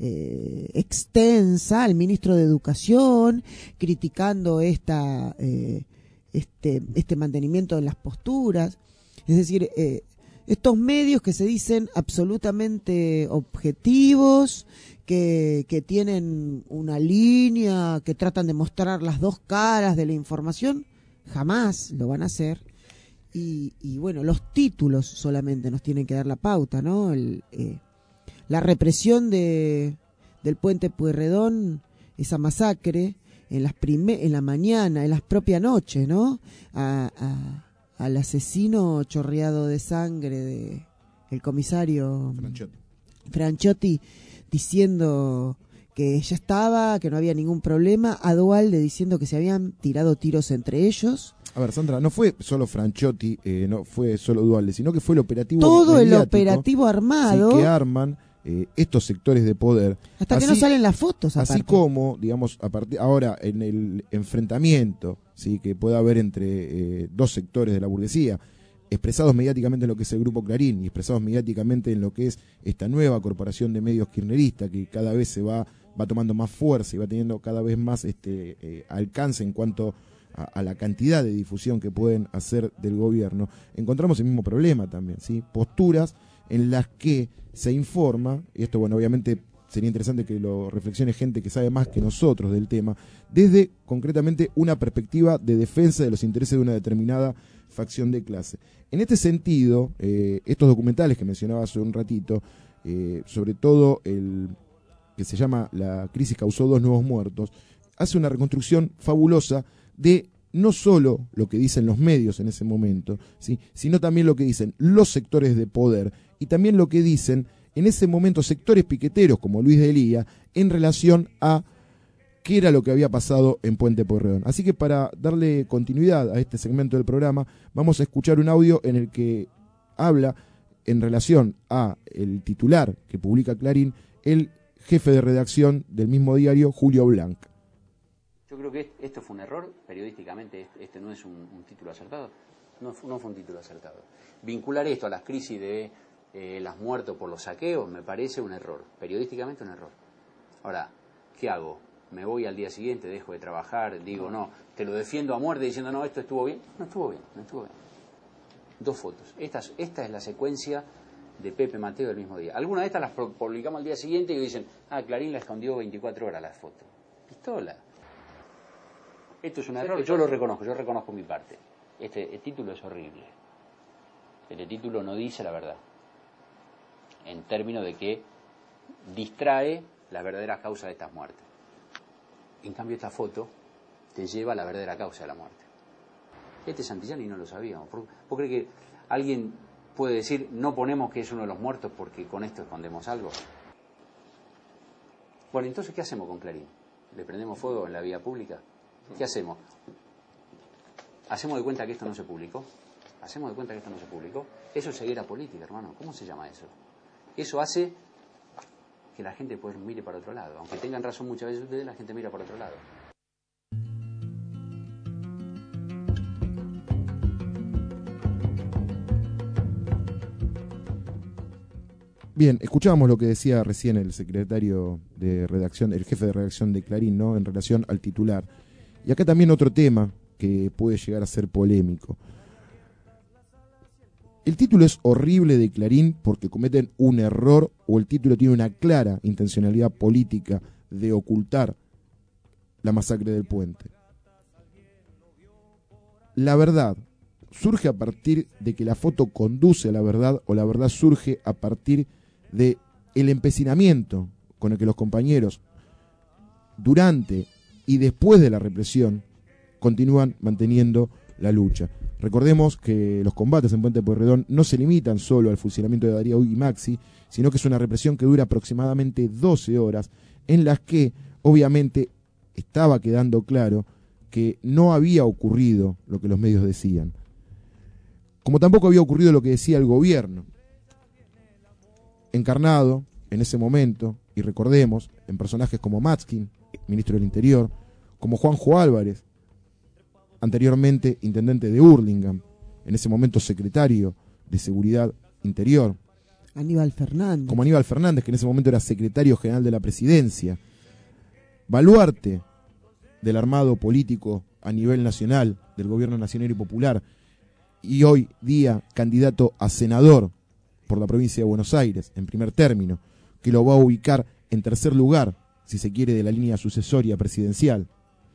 eh, extensa al ministro de Educación, criticando esta eh, este, este mantenimiento de las posturas. Es decir, eh, estos medios que se dicen absolutamente objetivos, que, que tienen una línea, que tratan de mostrar las dos caras de la información, jamás lo van a hacer. Y, y bueno, los títulos solamente nos tienen que dar la pauta, ¿no? El, eh, la represión de del Puente Pueyrredón, esa masacre, en las prime, en la mañana, en las propias noches, ¿no? A, a, al asesino chorreado de sangre de el comisario Franchotti. Franchotti diciendo que ya estaba, que no había ningún problema, a Duhalde diciendo que se habían tirado tiros entre ellos. A ver, Sandra, no fue solo Franchotti, eh, no fue solo Duhalde, sino que fue el operativo todo el mediático, operativo armado, sí, que arman eh, estos sectores de poder. Hasta así, que no salen las fotos, aparte. Así como, digamos, a partir ahora en el enfrentamiento, sí, que pueda haber entre eh, dos sectores de la burguesía, expresados mediáticamente en lo que es el Grupo Clarín y expresados mediáticamente en lo que es esta nueva corporación de medios kirchnerista que cada vez se va va tomando más fuerza y va teniendo cada vez más este eh, alcance en cuanto a, a la cantidad de difusión que pueden hacer del gobierno, encontramos el mismo problema también, ¿sí? Posturas en las que se informa, y esto bueno, obviamente sería interesante que lo reflexione gente que sabe más que nosotros del tema, desde concretamente una perspectiva de defensa de los intereses de una determinada facción de clase. En este sentido, eh, estos documentales que mencionaba hace un ratito, eh, sobre todo el que se llama La crisis causó dos nuevos muertos, hace una reconstrucción fabulosa de no solo lo que dicen los medios en ese momento, ¿sí?, sino también lo que dicen los sectores de poder y también lo que dicen en ese momento sectores piqueteros como Luis de Lía en relación a qué era lo que había pasado en Puente Pueyrredón. Así que para darle continuidad a este segmento del programa, vamos a escuchar un audio en el que habla en relación a el titular que publica Clarín, el jefe de redacción del mismo diario, Julio Blanc. Yo creo que esto fue un error, periodísticamente este no es un, un título acertado, no, no fue un título acertado. Vincular esto a las crisis de eh, las muertes por los saqueos me parece un error, periodísticamente un error. Ahora, ¿qué hago? ¿Me voy al día siguiente, dejo de trabajar, digo no, te lo defiendo a muerte diciendo no, esto estuvo bien? No estuvo bien, no estuvo bien. Dos fotos, esta, esta es la secuencia de Pepe Mateo del mismo día. Algunas de estas las publicamos al día siguiente y dicen, ah, Clarín la escondió veinticuatro horas la foto. Pistola. Esto es un error, yo lo reconozco, yo reconozco mi parte. Este el título es horrible. Este título no dice la verdad. En términos de que distrae las verdaderas causas de estas muertes. En cambio esta foto te lleva a la verdadera causa de la muerte. Este es Santillán y no lo sabíamos. ¿Por, ¿por cree que alguien puede decir, no ponemos que es uno de los muertos porque con esto escondemos algo? Bueno, entonces, ¿qué hacemos con Clarín? ¿Le prendemos fuego en la vía pública? ¿Qué hacemos? ¿Hacemos de cuenta que esto no se publicó? ¿Hacemos de cuenta que esto no se publicó? Eso es ceguera política, hermano. ¿Cómo se llama eso? Eso hace que la gente pues mire para otro lado. Aunque tengan razón muchas veces ustedes, la gente mira para otro lado. Bien, escuchábamos lo que decía recién el secretario de redacción, el jefe de redacción de Clarín, ¿no?, en relación al titular. Y acá también otro tema que puede llegar a ser polémico. El título es horrible de Clarín porque cometen un error, o el título tiene una clara intencionalidad política de ocultar la masacre del Puente. La verdad surge a partir de que la foto conduce a la verdad, o la verdad surge a partir de el empecinamiento con el que los compañeros durante y después de la represión continúan manteniendo la lucha. Recordemos que los combates en Puente Pueyrredón no se limitan solo al fusilamiento de Darío y Maxi, sino que es una represión que dura aproximadamente doce horas, en las que obviamente estaba quedando claro que no había ocurrido lo que los medios decían, como tampoco había ocurrido lo que decía el gobierno, encarnado en ese momento, y recordemos, en personajes como Matskin, ministro del Interior, como Juanjo Álvarez, anteriormente intendente de Hurlingham, en ese momento secretario de Seguridad Interior, Aníbal Fernández, como Aníbal Fernández, que en ese momento era secretario general de la Presidencia, baluarte del armado político a nivel nacional, del gobierno nacional y popular, y hoy día candidato a senador por la provincia de Buenos Aires, en primer término, que lo va a ubicar en tercer lugar, si se quiere, de la línea sucesoria presidencial.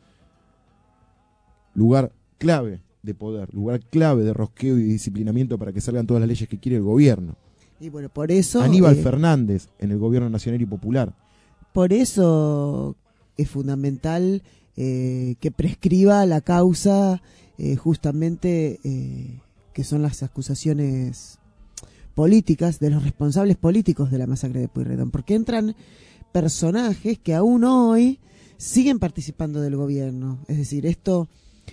Lugar clave de poder, lugar clave de rosqueo y disciplinamiento para que salgan todas las leyes que quiere el gobierno. Y bueno, por eso Aníbal eh, Fernández en el gobierno nacional y popular. Por eso es fundamental eh, que prescriba la causa, eh, justamente eh, que son las acusaciones políticas de los responsables políticos de la masacre de Pueyrredón, porque entran personajes que aún hoy siguen participando del gobierno. Es decir, esto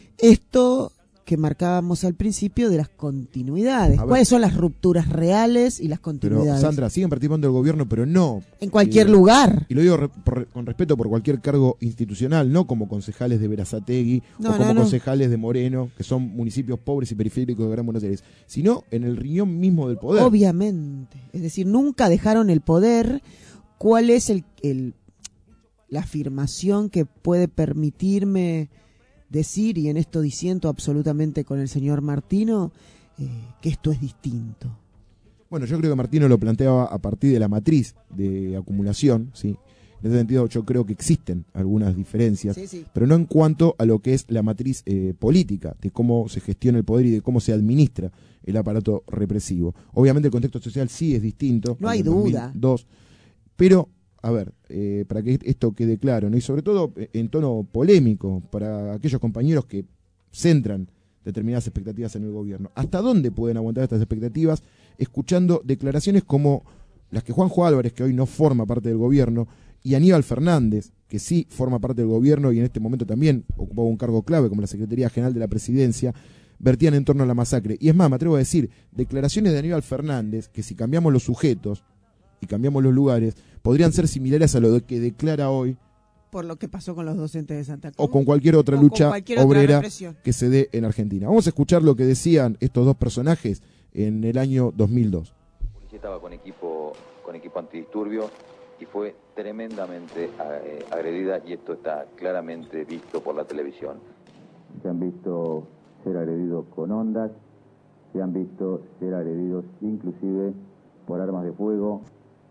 esto que marcábamos al principio de las continuidades. ¿Cuáles son las rupturas reales y las continuidades? Pero, Sandra, siguen participando del gobierno, pero no en cualquier eh, lugar. Y lo digo re, por, con respeto por cualquier cargo institucional, no como concejales de Berazategui no, o como no, no. concejales de Moreno, que son municipios pobres y periféricos de Gran Buenos Aires, sino en el riñón mismo del poder. Obviamente. Es decir, nunca dejaron el poder. ¿Cuál es el, el la afirmación que puede permitirme decir, y en esto disiento absolutamente con el señor Martino, eh, que esto es distinto? Bueno, yo creo que Martino lo planteaba a partir de la matriz de acumulación, ¿sí? En ese sentido yo creo que existen algunas diferencias, sí, sí. pero no en cuanto a lo que es la matriz eh, política, de cómo se gestiona el poder y de cómo se administra el aparato represivo. Obviamente el contexto social sí es distinto. No hay duda. dos mil dos, pero... A ver, eh, para que esto quede claro, ¿no? Y sobre todo en tono polémico para aquellos compañeros que centran determinadas expectativas en el gobierno. ¿Hasta dónde pueden aguantar estas expectativas escuchando declaraciones como las que Juanjo Álvarez, que hoy no forma parte del gobierno, y Aníbal Fernández, que sí forma parte del gobierno y en este momento también ocupaba un cargo clave como la Secretaría General de la Presidencia, vertían en torno a la masacre? Y es más, me atrevo a decir, declaraciones de Aníbal Fernández que si cambiamos los sujetos y cambiamos los lugares, podrían ser similares a lo que declara hoy, por lo que pasó con los docentes de Santa Cruz, o con cualquier otra o lucha cualquier obrera otra que se dé en Argentina. Vamos a escuchar lo que decían estos dos personajes en el año dos mil dos. La policía estaba con equipo, con equipo antidisturbio y fue tremendamente eh, agredida, y esto está claramente visto por la televisión. Se han visto ser agredidos con ondas, se han visto ser agredidos inclusive por armas de fuego.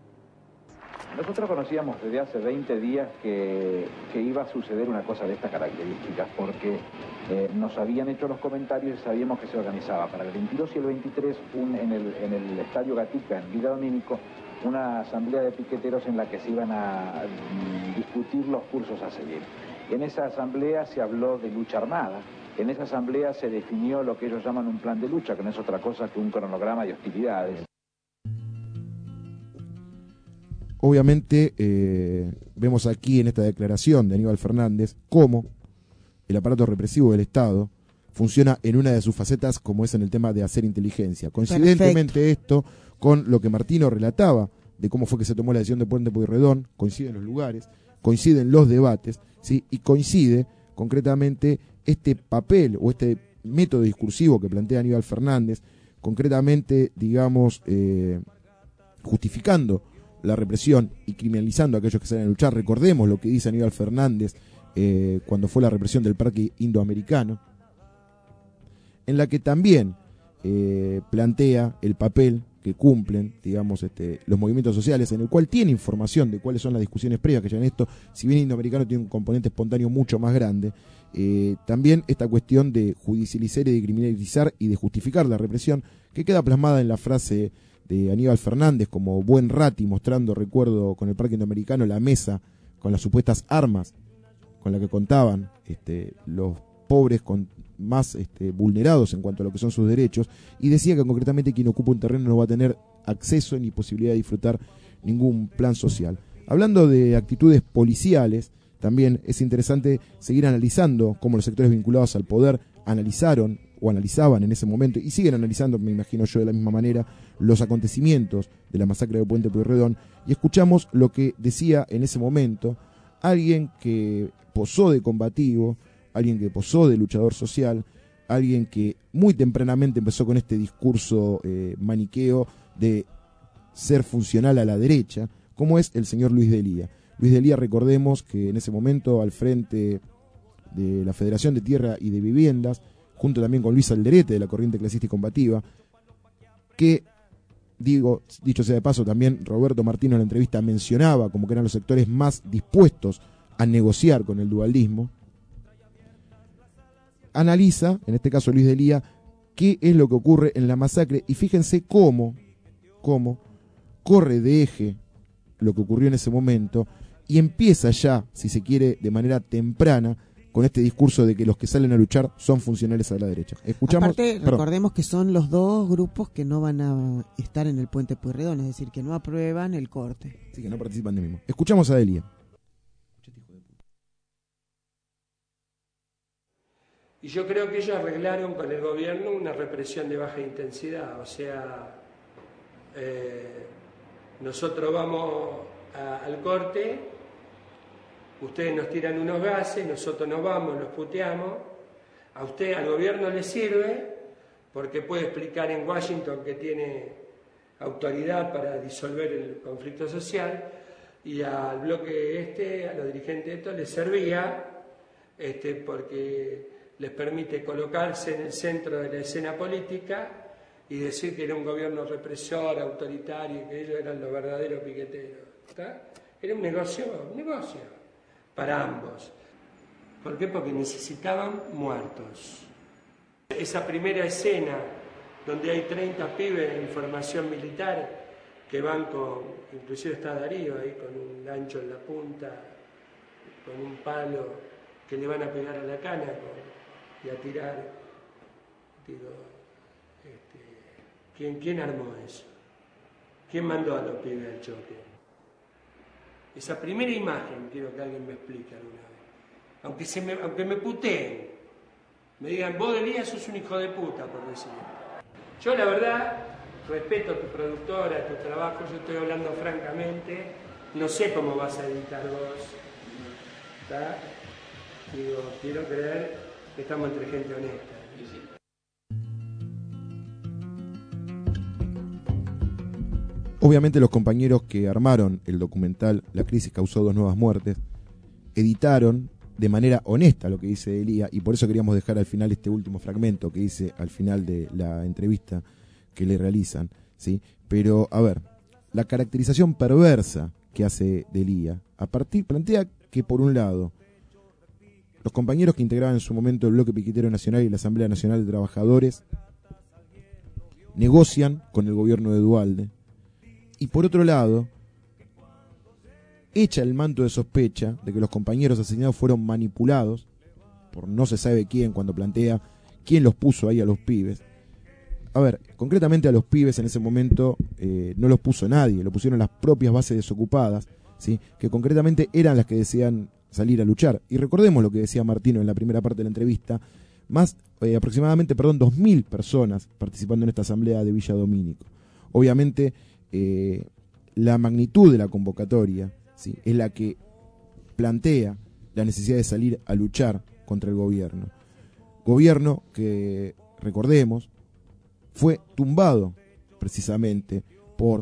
Nosotros conocíamos desde hace veinte días que, que iba a suceder una cosa de estas características, porque eh, nos habían hecho los comentarios y sabíamos que se organizaba para el veintidós y el veintitrés un, en, el, en el Estadio Gatica, en Villa Domínico, una asamblea de piqueteros en la que se iban a mm, discutir los cursos a seguir. En esa asamblea se habló de lucha armada, En esa asamblea se definió lo que ellos llaman un plan de lucha, que no es otra cosa que un cronograma de hostilidades. Obviamente eh, vemos aquí en esta declaración de Aníbal Fernández cómo el aparato represivo del Estado funciona en una de sus facetas, como es en el tema de hacer inteligencia. Coincidentemente Perfecto. Esto con lo que Martino relataba de cómo fue que se tomó la decisión de Puente Pueyrredón, coinciden los lugares, coinciden los debates, ¿sí? Y coincide concretamente este papel o este método discursivo que plantea Aníbal Fernández, concretamente, digamos, eh, justificando la represión y criminalizando a aquellos que salen a luchar. Recordemos lo que dice Aníbal Fernández eh, cuando fue la represión del Parque Indoamericano, en la que también eh, plantea el papel que cumplen, digamos, este, los movimientos sociales, en el cual tiene información de cuáles son las discusiones previas que llevan esto. Si bien Indoamericano tiene un componente espontáneo mucho más grande, eh, también esta cuestión de judicializar y de criminalizar y de justificar la represión, que queda plasmada en la frase de Aníbal Fernández como buen rati, mostrando, recuerdo, con el Parque Indoamericano la mesa con las supuestas armas con las que contaban este, los pobres con más este, vulnerados en cuanto a lo que son sus derechos, y decía que concretamente quien ocupa un terreno no va a tener acceso ni posibilidad de disfrutar ningún plan social. Hablando de actitudes policiales, también es interesante seguir analizando cómo los sectores vinculados al poder analizaron o analizaban en ese momento, y siguen analizando, me imagino yo de la misma manera, los acontecimientos de la masacre de Puente Pueyrredón, y escuchamos lo que decía en ese momento alguien que posó de combativo, alguien que posó de luchador social, alguien que muy tempranamente empezó con este discurso eh, maniqueo de ser funcional a la derecha, como es el señor Luis Delía. Luis Delía, recordemos que en ese momento al frente de la Federación de Tierra y de Viviendas, junto también con Luis Alderete de la Corriente Clasista y Combativa, que, digo, dicho sea de paso, también Roberto Martino en la entrevista mencionaba como que eran los sectores más dispuestos a negociar con el dualdismo, analiza, en este caso Luis Delía, qué es lo que ocurre en la masacre, y fíjense cómo, cómo corre de eje lo que ocurrió en ese momento, y empieza ya, si se quiere, de manera temprana, con este discurso de que los que salen a luchar son funcionales a la derecha. Escuchamos, Aparte, recordemos que son los dos grupos que no van a estar en el Puente Pueyrredón, es decir, que no aprueban el corte. Sí, que no participan de mismo. Escuchamos a Delía. Y yo creo que ellos arreglaron con el gobierno una represión de baja intensidad, o sea, eh, nosotros vamos a, al corte, ustedes nos tiran unos gases, nosotros nos vamos, los puteamos, a usted, al gobierno le sirve, porque puede explicar en Washington que tiene autoridad para disolver el conflicto social, y al bloque este, a los dirigentes de esto, les servía, este, porque les permite colocarse en el centro de la escena política y decir que era un gobierno represor, autoritario, y que ellos eran los verdaderos piqueteros. ¿Está? Era un negocio, un negocio para ambos. ¿Por qué? Porque necesitaban muertos. Esa primera escena donde hay treinta pibes en formación militar que van con, inclusive está Darío ahí con un gancho en la punta, con un palo que le van a pegar a la cana con, y a tirar, digo, este, ¿quién, ¿quién armó eso? ¿Quién mandó a los pibes al choque? Esa primera imagen quiero que alguien me explique alguna vez. Aunque, se me, aunque me puteen, me digan, vos Delía sos un hijo de puta, por decirlo. Yo la verdad, respeto a tu productora, a tu trabajo, yo estoy hablando francamente, no sé cómo vas a editar vos, ¿está? Digo, quiero creer que estamos entre gente honesta. Obviamente los compañeros que armaron el documental La crisis causó dos nuevas muertes editaron de manera honesta lo que dice Delía, y por eso queríamos dejar al final este último fragmento que dice al final de la entrevista que le realizan, ¿sí? Pero, a ver, la caracterización perversa que hace Delía, a partir, plantea que por un lado los compañeros que integraban en su momento el Bloque Piquetero Nacional y la Asamblea Nacional de Trabajadores negocian con el gobierno de Duhalde, y por otro lado echa el manto de sospecha de que los compañeros asesinados fueron manipulados por no se sabe quién cuando plantea quién los puso ahí a los pibes. A ver, concretamente a los pibes en ese momento eh, no los puso nadie, lo pusieron las propias bases desocupadas, ¿sí? Que concretamente eran las que decían salir a luchar. Y recordemos lo que decía Martino en la primera parte de la entrevista, más eh, aproximadamente, perdón, dos mil personas participando en esta asamblea de Villa Domínico. Obviamente, eh, la magnitud de la convocatoria, ¿sí? Es la que plantea la necesidad de salir a luchar contra el gobierno. Gobierno que, recordemos, fue tumbado precisamente por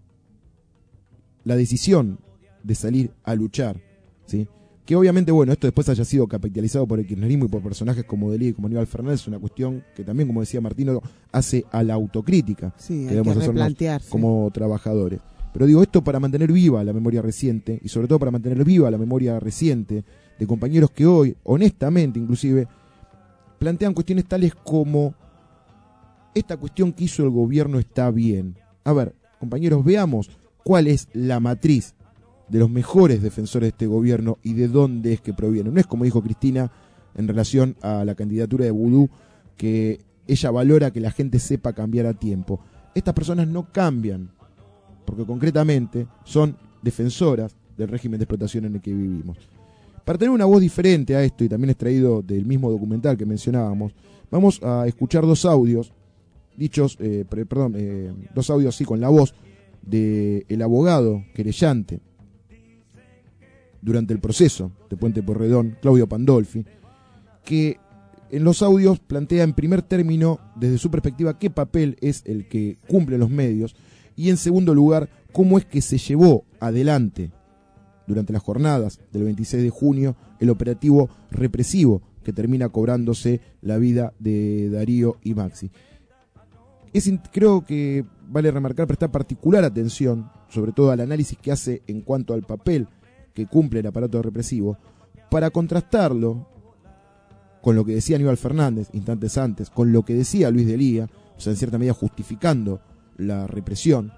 la decisión de salir a luchar, ¿sí? Que obviamente, bueno, esto después haya sido capitalizado por el kirchnerismo y por personajes como Delí y como Aníbal Fernández, es una cuestión que también, como decía Martino, hace a la autocrítica sí, que debemos que hacernos como trabajadores. Pero digo esto para mantener viva la memoria reciente y sobre todo para mantener viva la memoria reciente de compañeros que hoy, honestamente inclusive, plantean cuestiones tales como esta cuestión que hizo el gobierno está bien. A ver, compañeros, veamos cuál es la matriz de los mejores defensores de este gobierno y de dónde es que proviene. No es como dijo Cristina en relación a la candidatura de Vudú, que ella valora que la gente sepa cambiar a tiempo. Estas personas no cambian, porque concretamente son defensoras del régimen de explotación en el que vivimos. Para tener una voz diferente a esto, y también extraído del mismo documental que mencionábamos, vamos a escuchar dos audios, dichos, eh, perdón, eh, dos audios así con la voz del abogado querellante durante el proceso de Puente Pueyrredón, Claudio Pandolfi, que en los audios plantea en primer término, desde su perspectiva, qué papel es el que cumplen los medios, y en segundo lugar, cómo es que se llevó adelante durante las jornadas del veintiséis de junio el operativo represivo que termina cobrándose la vida de Darío y Maxi. Es, creo que vale remarcar, prestar particular atención, sobre todo al análisis que hace en cuanto al papel que cumple el aparato represivo, para contrastarlo con lo que decía Aníbal Fernández instantes antes, con lo que decía Luis Delía, o sea, en cierta medida justificando la represión,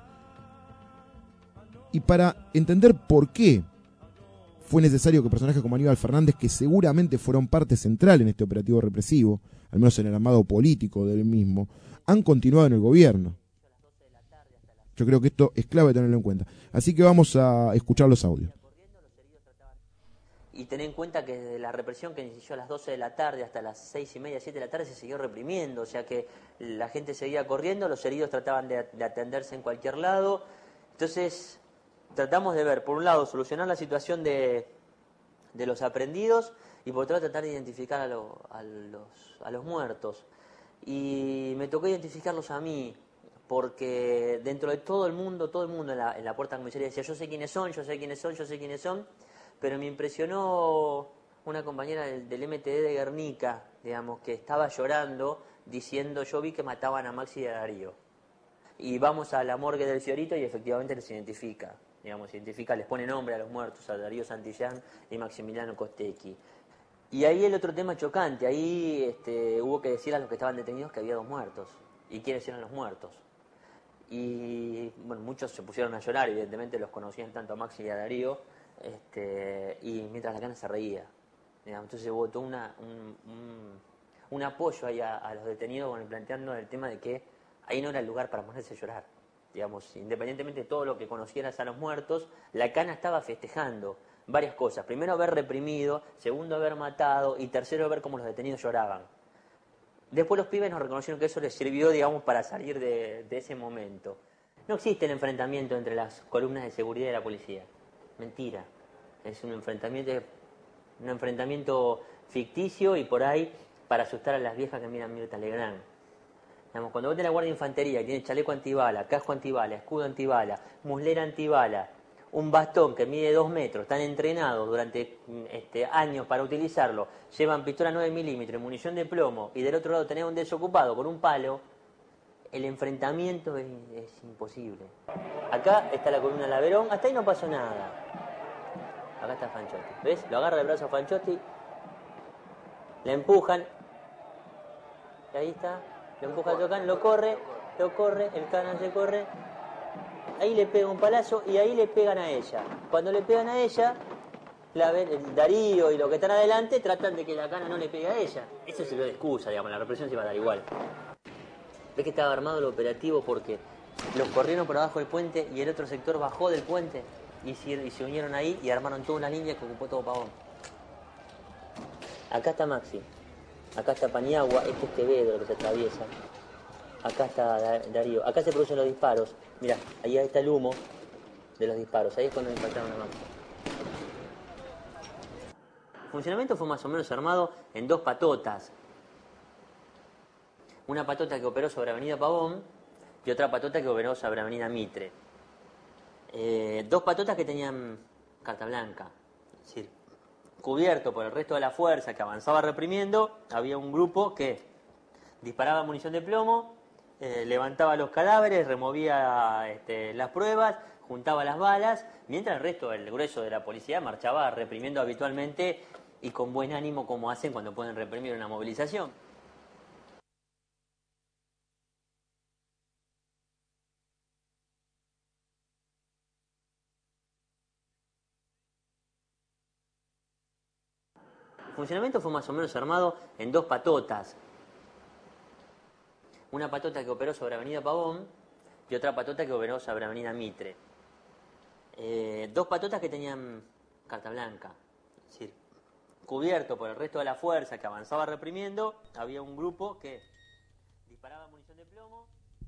y para entender por qué fue necesario que personajes como Aníbal Fernández, que seguramente fueron parte central en este operativo represivo, al menos en el armado político del mismo, han continuado en el gobierno. Yo creo que esto es clave tenerlo en cuenta. Así que vamos a escuchar los audios. Y tener en cuenta que desde la represión que inició a las doce de la tarde hasta las seis y media, siete de la tarde se siguió reprimiendo, o sea que la gente seguía corriendo, los heridos trataban de, de atenderse en cualquier lado. Entonces tratamos de ver, por un lado, solucionar la situación de, de los aprendidos y por otro lado tratar de identificar a, lo, a, los, a los muertos. Y me tocó identificarlos a mí, porque dentro de todo el mundo, todo el mundo en la, en la puerta de la comisaría decía, yo sé quiénes son, yo sé quiénes son, yo sé quiénes son, pero me impresionó una compañera del, del M T D de Guernica, digamos, que estaba llorando diciendo, yo vi que mataban a Maxi y a Darío. Y vamos a la morgue del Fiorito y efectivamente los identifica, digamos, identifica, les pone nombre a los muertos, a Darío Santillán y Maximiliano Costecchi. Y ahí el otro tema chocante, ahí este, hubo que decir a los que estaban detenidos que había dos muertos, y quiénes eran los muertos. Y bueno, muchos se pusieron a llorar, evidentemente los conocían tanto a Maxi y a Darío, este, y mientras la cana se reía. Digamos, entonces hubo todo una, un, un, un apoyo ahí a, a los detenidos con el planteando el tema de que ahí no era el lugar para ponerse a llorar. Digamos, independientemente de todo lo que conocieras a los muertos, la cana estaba festejando varias cosas. Primero, haber reprimido, segundo, haber matado, y tercero, ver cómo los detenidos lloraban. Después los pibes nos reconocieron que eso les sirvió, digamos, para salir de, de ese momento. No existe el enfrentamiento entre las columnas de seguridad y la policía. Mentira. Es un enfrentamiento, un enfrentamiento ficticio y por ahí para asustar a las viejas que miran Mirta Legrand. Digamos, cuando vos tenés la Guardia de Infantería que tiene chaleco antibala, casco antibala, escudo antibala, muslera antibala, un bastón que mide dos metros, están entrenados durante este, años para utilizarlo, llevan pistola nueve milímetros, munición de plomo, y del otro lado tenés un desocupado con un palo, el enfrentamiento es, es imposible. Acá está la columna de la Verón, hasta ahí no pasó nada. Acá está Fanchotti, ¿ves? Lo agarra el brazo a Fanchotti, le empujan, y ahí está, lo empuja el Tocán, lo corre, lo corre, el Cana se corre, ahí le pega un palazo y ahí le pegan a ella. Cuando le pegan a ella, la, el Darío y los que están adelante tratan de que la cana no le pegue a ella. Eso sirvió de excusa, digamos, la represión se iba a dar igual. Ves que estaba armado el operativo porque los corrieron por abajo del puente y el otro sector bajó del puente y se, y se unieron ahí y armaron toda una línea que ocupó todo Pavón. Acá está Maxi, acá está Paniagua, este es Quevedo, lo que se atraviesa. Acá está Darío, acá se producen los disparos. Mirá, ahí está el humo de los disparos, ahí es cuando impactaron a Maxi. El funcionamiento fue más o menos armado en dos patotas. Una patota que operó sobre Avenida Pavón y otra patota que operó sobre Avenida Mitre. Eh, dos patotas que tenían carta blanca. Es decir, cubierto por el resto de la fuerza que avanzaba reprimiendo, había un grupo que disparaba munición de plomo, eh, levantaba los cadáveres, removía este, las pruebas, juntaba las balas, mientras el resto, el grueso de la policía, marchaba reprimiendo habitualmente y con buen ánimo como hacen cuando pueden reprimir una movilización. El funcionamiento fue más o menos armado en dos patotas. Una patota que operó sobre Avenida Pavón y otra patota que operó sobre Avenida Mitre. Eh, dos patotas que tenían carta blanca. Es decir, cubierto por el resto de la fuerza que avanzaba reprimiendo, había un grupo que disparaba munición de plomo.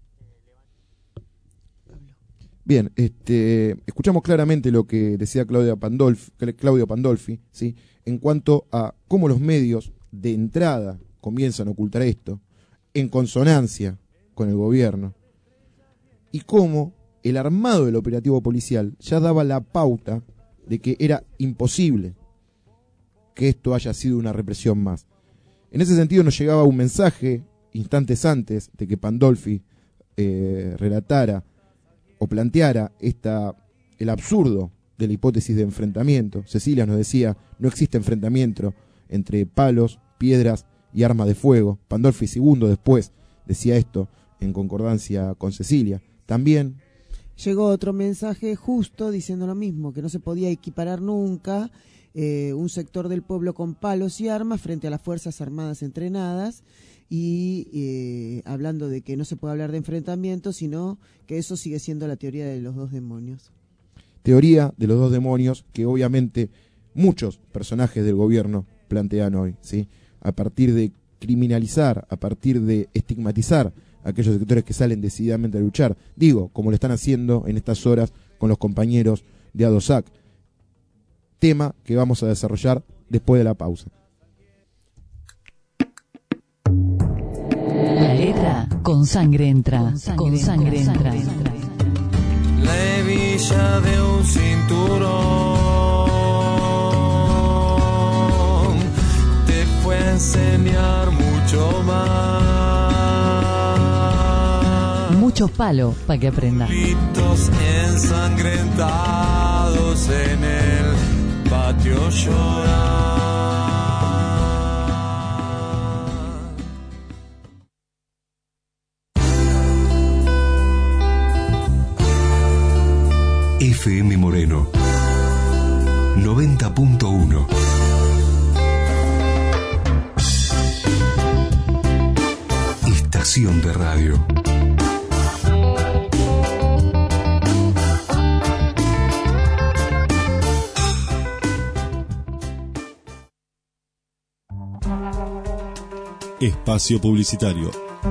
Eh, Bien, este, escuchamos claramente lo que decía Claudia Pandolfi, Claudio Pandolfi, ¿sí? En cuanto a cómo los medios de entrada comienzan a ocultar esto, en consonancia con el gobierno, y cómo el armado del operativo policial ya daba la pauta de que era imposible que esto haya sido una represión más. En ese sentido nos llegaba un mensaje instantes antes de que Pandolfi eh, relatara o planteara esta, el absurdo de la hipótesis de enfrentamiento. Cecilia nos decía, no existe enfrentamiento entre palos, piedras y armas de fuego. Pandolfi segundo después decía esto en concordancia con Cecilia. También llegó otro mensaje justo diciendo lo mismo, que no se podía equiparar nunca eh, un sector del pueblo con palos y armas frente a las Fuerzas Armadas entrenadas, y eh, hablando de que no se puede hablar de enfrentamiento, sino que eso sigue siendo la teoría de los dos demonios. Teoría de los dos demonios que obviamente muchos personajes del gobierno plantean hoy, ¿sí? A partir de criminalizar, a partir de estigmatizar a aquellos sectores que salen decididamente a luchar, digo, como lo están haciendo en estas horas con los compañeros de ADOSAC, tema que vamos a desarrollar después de la pausa. La letra con sangre entra, con sangre, con sangre con entra. Sangre entra. La hebilla de un cinturón te fue a enseñar mucho más. Muchos palos para que aprendas. Gritos ensangrentados en el patio lloran. F M Moreno noventa punto uno. Estación de radio. Espacio publicitario.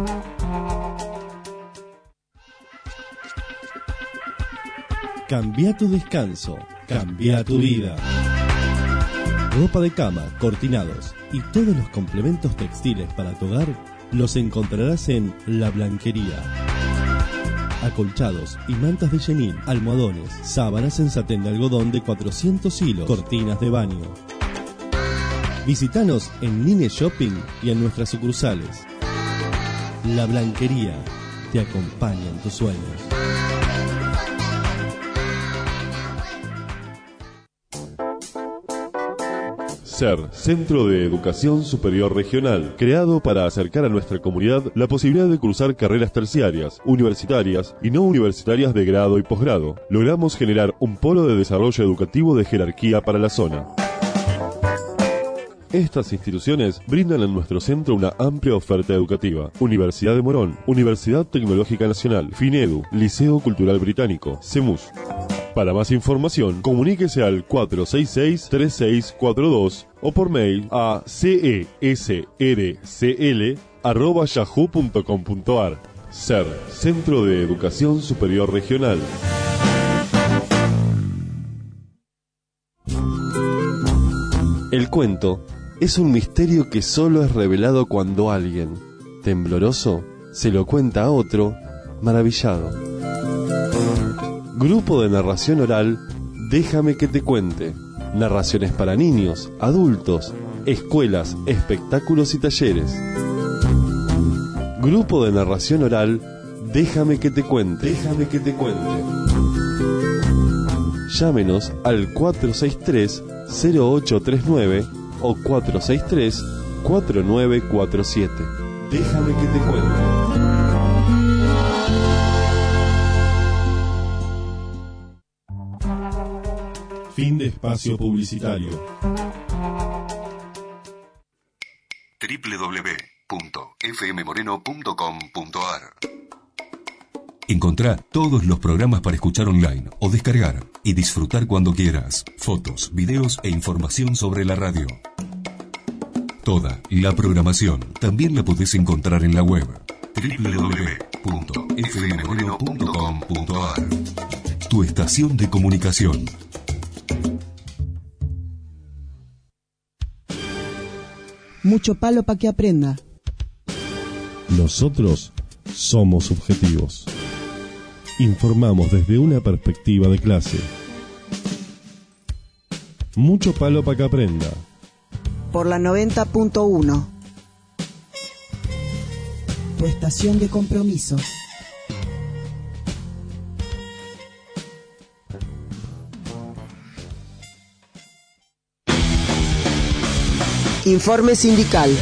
Cambia tu descanso, cambia tu vida. Ropa de cama, cortinados y todos los complementos textiles para tu hogar los encontrarás en La Blanquería. Acolchados y mantas de chenil, almohadones, sábanas en satén de algodón de cuatrocientos hilos, cortinas de baño. Visítanos en Line Shopping y en nuestras sucursales. La Blanquería te acompaña en tus sueños. SER, Centro de Educación Superior Regional, creado para acercar a nuestra comunidad la posibilidad de cursar carreras terciarias, universitarias y no universitarias de grado y posgrado. Logramos generar un polo de desarrollo educativo de jerarquía para la zona. Estas instituciones brindan en nuestro centro una amplia oferta educativa. Universidad de Morón, Universidad Tecnológica Nacional, FINEDU, Liceo Cultural Británico, CEMUS. Para más información, comuníquese al cuatro seis seis, tres seis cuatro dos o por mail a cesrcl arroba yahoo punto com punto ar. SER, Centro de Educación Superior Regional. El cuento es un misterio que solo es revelado cuando alguien, tembloroso, se lo cuenta a otro, maravillado. Grupo de narración oral, Déjame que te cuente. Narraciones para niños, adultos, escuelas, espectáculos y talleres. Grupo de narración oral, Déjame que te cuente. Déjame que te cuente. Llámenos al cuatro seis tres, cero ocho tres nueve o cuatro seis tres, cuatro nueve cuatro siete. Déjame que te cuente. Fin de espacio publicitario. doble u doble u doble u punto f m moreno punto com punto a r. Encontrá todos los programas para escuchar online o descargar y disfrutar cuando quieras. Fotos, videos e información sobre la radio. Toda la programación también la podés encontrar en la web doble u doble u doble u punto f m moreno punto com punto a r. Tu estación de comunicación. Mucho palo para que aprenda. Nosotros somos subjetivos. Informamos desde una perspectiva de clase. Mucho palo para que aprenda. Por la noventa punto uno. Tu estación de compromiso. Informe sindical.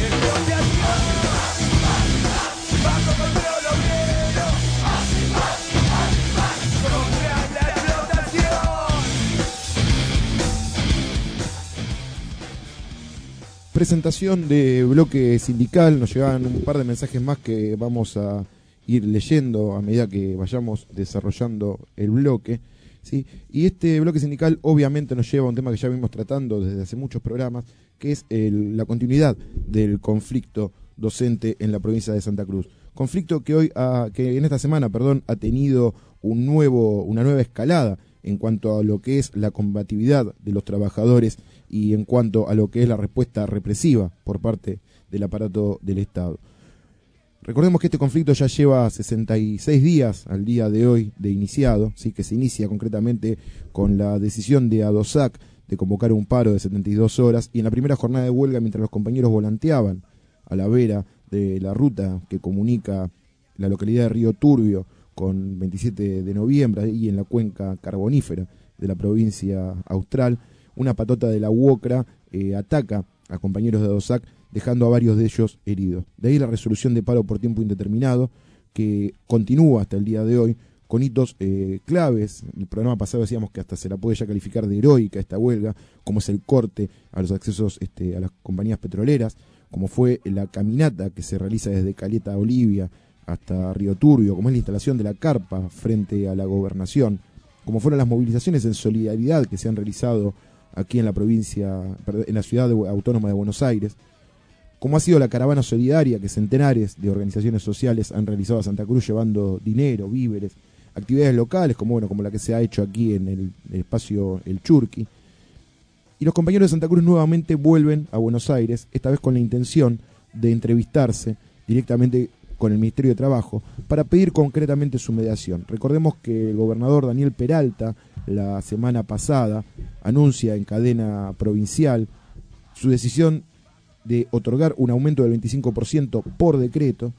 Presentación de bloque sindical. Nos llegaban un par de mensajes más que vamos a ir leyendo a medida que vayamos desarrollando el bloque, ¿sí? Y este bloque sindical obviamente nos lleva a un tema que ya venimos tratando desde hace muchos programas, que es el, la continuidad del conflicto docente en la provincia de Santa Cruz. Conflicto que hoy, ha, que en esta semana, perdón, ha tenido un nuevo, una nueva escalada en cuanto a lo que es la combatividad de los trabajadores y en cuanto a lo que es la respuesta represiva por parte del aparato del Estado. Recordemos que este conflicto ya lleva sesenta y seis días al día de hoy de iniciado, sí, que se inicia concretamente con la decisión de ADOSAC de convocar un paro de setenta y dos horas, y en la primera jornada de huelga, mientras los compañeros volanteaban a la vera de la ruta que comunica la localidad de Río Turbio con veintisiete de noviembre y en la cuenca carbonífera de la provincia austral, una patota de la UOCRA eh, ataca a compañeros de ADOSAC, dejando a varios de ellos heridos. De ahí la resolución de paro por tiempo indeterminado, que continúa hasta el día de hoy, con hitos eh, claves. El programa pasado decíamos que hasta se la puede ya calificar de heroica esta huelga, como es el corte a los accesos este, a las compañías petroleras, como fue la caminata que se realiza desde Caleta Olivia hasta Río Turbio, como es la instalación de la carpa frente a la gobernación, como fueron las movilizaciones en solidaridad que se han realizado aquí en la provincia, en la ciudad autónoma de Buenos Aires, como ha sido la caravana solidaria que centenares de organizaciones sociales han realizado a Santa Cruz llevando dinero, víveres, actividades locales, como bueno, como la que se ha hecho aquí en el, el espacio El Churqui. Y los compañeros de Santa Cruz nuevamente vuelven a Buenos Aires, esta vez con la intención de entrevistarse directamente con el Ministerio de Trabajo para pedir concretamente su mediación. Recordemos que el gobernador Daniel Peralta la semana pasada anuncia en cadena provincial su decisión de otorgar un aumento del veinticinco por ciento por decreto,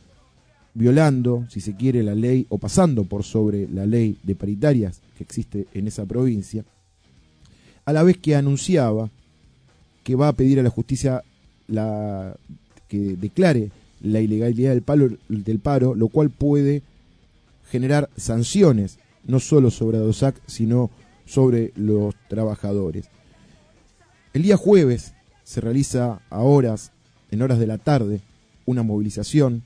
violando, si se quiere, la ley o pasando por sobre la ley de paritarias que existe en esa provincia, a la vez que anunciaba que va a pedir a la justicia la que declare la ilegalidad del paro, del paro, lo cual puede generar sanciones, no solo sobre ADOSAC, sino sobre los trabajadores. El día jueves se realiza a horas, en horas de la tarde, una movilización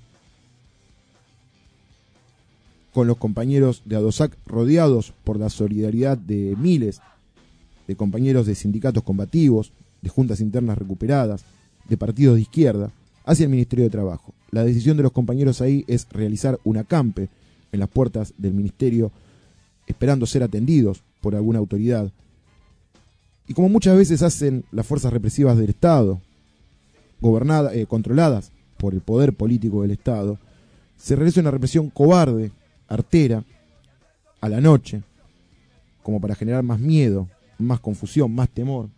con los compañeros de ADOSAC rodeados por la solidaridad de miles de compañeros de sindicatos combativos, de juntas internas recuperadas, de partidos de izquierda, hacia el Ministerio de Trabajo. La decisión de los compañeros ahí es realizar un acampe en las puertas del Ministerio, esperando ser atendidos por alguna autoridad. Y como muchas veces hacen las fuerzas represivas del Estado, gobernadas, eh, controladas por el poder político del Estado, se realiza una represión cobarde, artera, a la noche, como para generar más miedo, más confusión, más temor,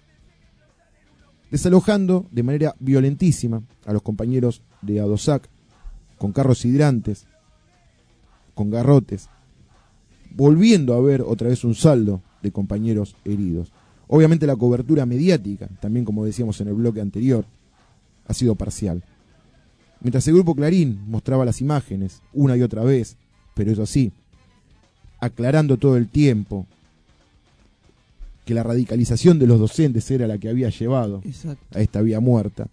desalojando de manera violentísima a los compañeros de ADOSAC, con carros hidrantes, con garrotes, volviendo a ver otra vez un saldo de compañeros heridos. Obviamente la cobertura mediática, también como decíamos en el bloque anterior, ha sido parcial. Mientras el Grupo Clarín mostraba las imágenes una y otra vez, pero eso sí, aclarando todo el tiempo que la radicalización de los docentes era la que había llevado Exacto. a esta vía muerta.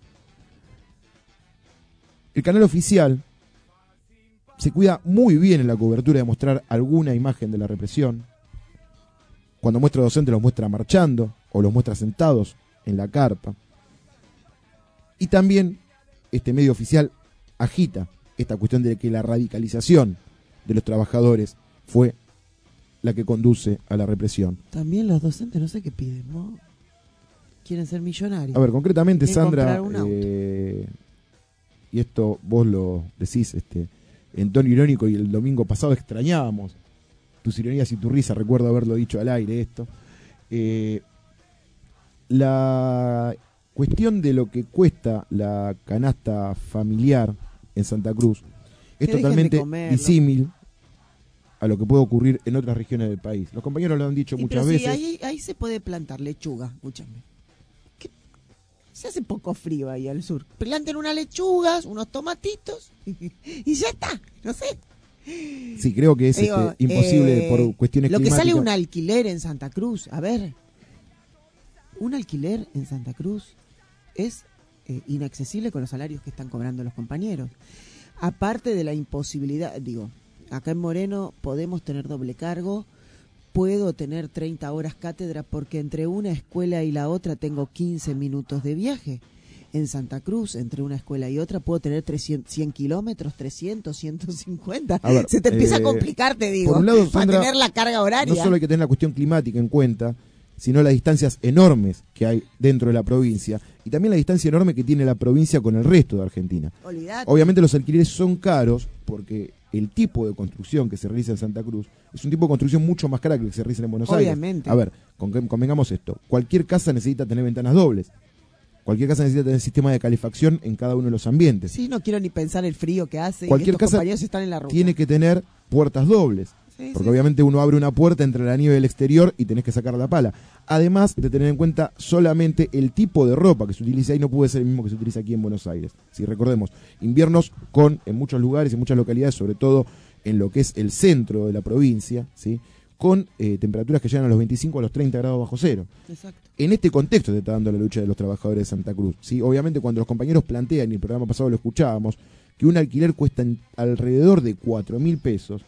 El canal oficial se cuida muy bien en la cobertura de mostrar alguna imagen de la represión. Cuando muestra docentes los muestra marchando o los muestra sentados en la carpa. Y también este medio oficial agita esta cuestión de que la radicalización de los trabajadores fue la que conduce a la represión. También los docentes no sé qué piden, ¿no? Quieren ser millonarios. A ver, concretamente, Sandra, eh, y esto vos lo decís este, en tono irónico, y el domingo pasado extrañábamos tus ironías y tu risa, recuerdo haberlo dicho al aire esto. Eh, la cuestión de lo que cuesta la canasta familiar en Santa Cruz es totalmente disímil a lo que puede ocurrir en otras regiones del país. Los compañeros lo han dicho y muchas pero veces. Sí, ahí, ahí se puede plantar lechuga, escúchame. ¿Qué? Se hace poco frío ahí al sur. Planten unas lechugas, unos tomatitos y, y ya está, no sé. Sí, creo que es Digo, este, imposible eh, por cuestiones lo climáticas. Lo que sale un alquiler en Santa Cruz, a ver, un alquiler en Santa Cruz es eh, inaccesible con los salarios que están cobrando los compañeros. Aparte de la imposibilidad, digo, acá en Moreno podemos tener doble cargo, puedo tener treinta horas cátedra porque entre una escuela y la otra tengo quince minutos de viaje. En Santa Cruz, entre una escuela y otra, puedo tener trescientos, cien kilómetros, trescientos, ciento cincuenta. A ver, Se te empieza eh, a complicar, te digo, por un lado, Sandra, para tener la carga horaria. No solo hay que tener la cuestión climática en cuenta, sino las distancias enormes que hay dentro de la provincia y también la distancia enorme que tiene la provincia con el resto de Argentina. Olvidate. Obviamente los alquileres son caros porque el tipo de construcción que se realiza en Santa Cruz es un tipo de construcción mucho más cara que el que se realiza en Buenos Obviamente. Aires. A ver, convengamos esto, cualquier casa necesita tener ventanas dobles. Cualquier casa necesita tener sistema de calefacción en cada uno de los ambientes. Sí, no quiero ni pensar el frío que hace. Cualquier y estos casa compañeros están en la ruta. Tiene que tener puertas dobles. Sí, porque sí, obviamente uno abre una puerta entre la nieve y el exterior y tenés que sacar la pala. Además de tener en cuenta solamente el tipo de ropa que se utiliza ahí no puede ser el mismo que se utiliza aquí en Buenos Aires. Si recordemos, inviernos con, en muchos lugares, en muchas localidades, sobre todo en lo que es el centro de la provincia, ¿sí?, con eh, temperaturas que llegan a los veinticinco a los treinta grados bajo cero. Exacto. En este contexto se está dando la lucha de los trabajadores de Santa Cruz. ¿Sí? Obviamente cuando los compañeros plantean, y el programa pasado lo escuchábamos, que un alquiler cuesta en, alrededor de cuatro mil pesos,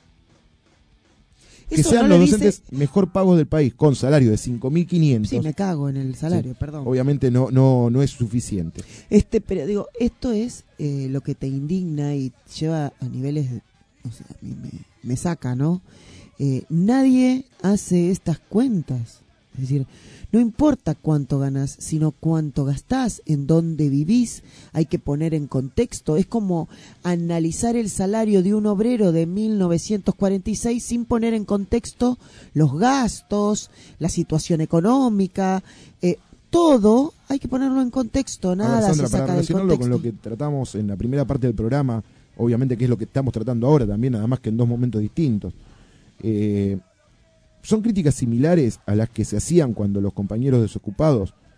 que Eso sean no los dice... docentes mejor pagos del país, con salario de cinco mil quinientos. Sí, me cago en el salario, sí, perdón. Obviamente no, no, no es suficiente. Este, pero digo, esto es eh, lo que te indigna y lleva a niveles, o sea, a mí me, me saca, ¿no? Eh, nadie hace estas cuentas. Es decir, no importa cuánto ganas, sino cuánto gastás, en dónde vivís, hay que poner en contexto. Es como analizar el salario de un obrero de mil novecientos cuarenta y seis sin poner en contexto los gastos, la situación económica, eh, todo hay que ponerlo en contexto, nada ver, Sandra, se saca para del relacionarlo contexto. Con lo que tratamos en la primera parte del programa, obviamente que es lo que estamos tratando ahora también, nada más que en dos momentos distintos. Eh, son críticas similares a las que se hacían cuando los compañeros desocupados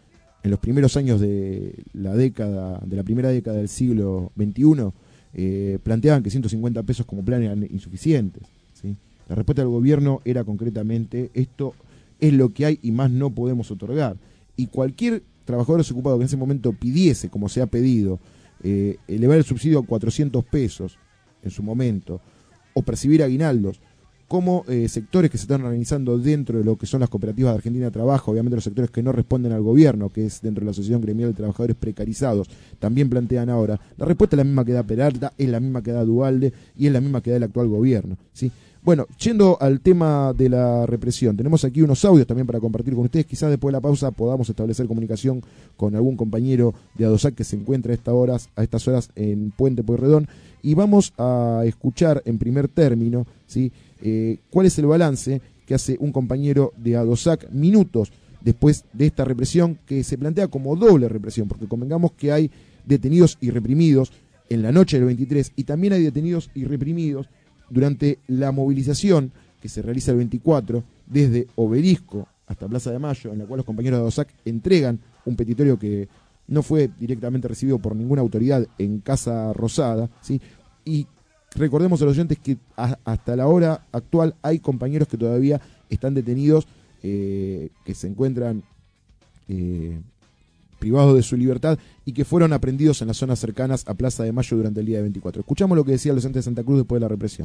en los primeros años de la década, de la primera década del siglo veintiuno, eh, planteaban que ciento cincuenta pesos como plan eran insuficientes, ¿sí? La respuesta del gobierno era concretamente: esto es lo que hay y más no podemos otorgar. Y cualquier trabajador desocupado que en ese momento pidiese, como se ha pedido, eh, elevar el subsidio a cuatrocientos pesos en su momento, o percibir aguinaldos, como eh, sectores que se están organizando dentro de lo que son las cooperativas de Argentina Trabajo, obviamente los sectores que no responden al gobierno, que es dentro de la Asociación Gremial de Trabajadores Precarizados, también plantean ahora, la respuesta es la misma que da Peralta, es la misma que da Duhalde y es la misma que da el actual gobierno, ¿sí? Bueno, yendo al tema de la represión, tenemos aquí unos audios también para compartir con ustedes. Quizás después de la pausa podamos establecer comunicación con algún compañero de ADOSAC que se encuentra a estas horas, a estas horas en Puente Pueyrredón, y vamos a escuchar en primer término, ¿sí?, eh, cuál es el balance que hace un compañero de ADOSAC minutos después de esta represión, que se plantea como doble represión, porque convengamos que hay detenidos y reprimidos en la noche del veintitrés y también hay detenidos y reprimidos durante la movilización que se realiza el veinticuatro desde Obelisco hasta Plaza de Mayo, en la cual los compañeros de ADOSAC entregan un petitorio que no fue directamente recibido por ninguna autoridad en Casa Rosada, ¿sí? Y recordemos a los oyentes que a, hasta la hora actual hay compañeros que todavía están detenidos, eh, que se encuentran eh, privados de su libertad y que fueron aprehendidos en las zonas cercanas a Plaza de Mayo durante el día de veinticuatro. Escuchamos lo que decía el docente de Santa Cruz después de la represión.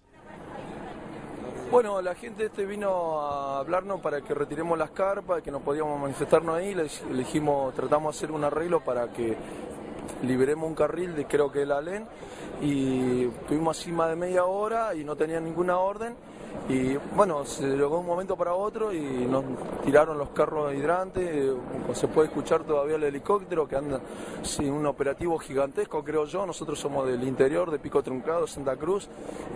Bueno, la gente este vino a hablarnos para que retiremos las carpas, que no podíamos manifestarnos ahí, le dijimos, tratamos de hacer un arreglo para que liberemos un carril de, creo que el Alén, y estuvimos así más de media hora y no tenían ninguna orden. Y bueno, se llegó de un momento para otro y nos tiraron los carros hidrantes, se puede escuchar todavía el helicóptero que anda, sí, un operativo gigantesco, creo yo. Nosotros somos del interior, de Pico Truncado, Santa Cruz,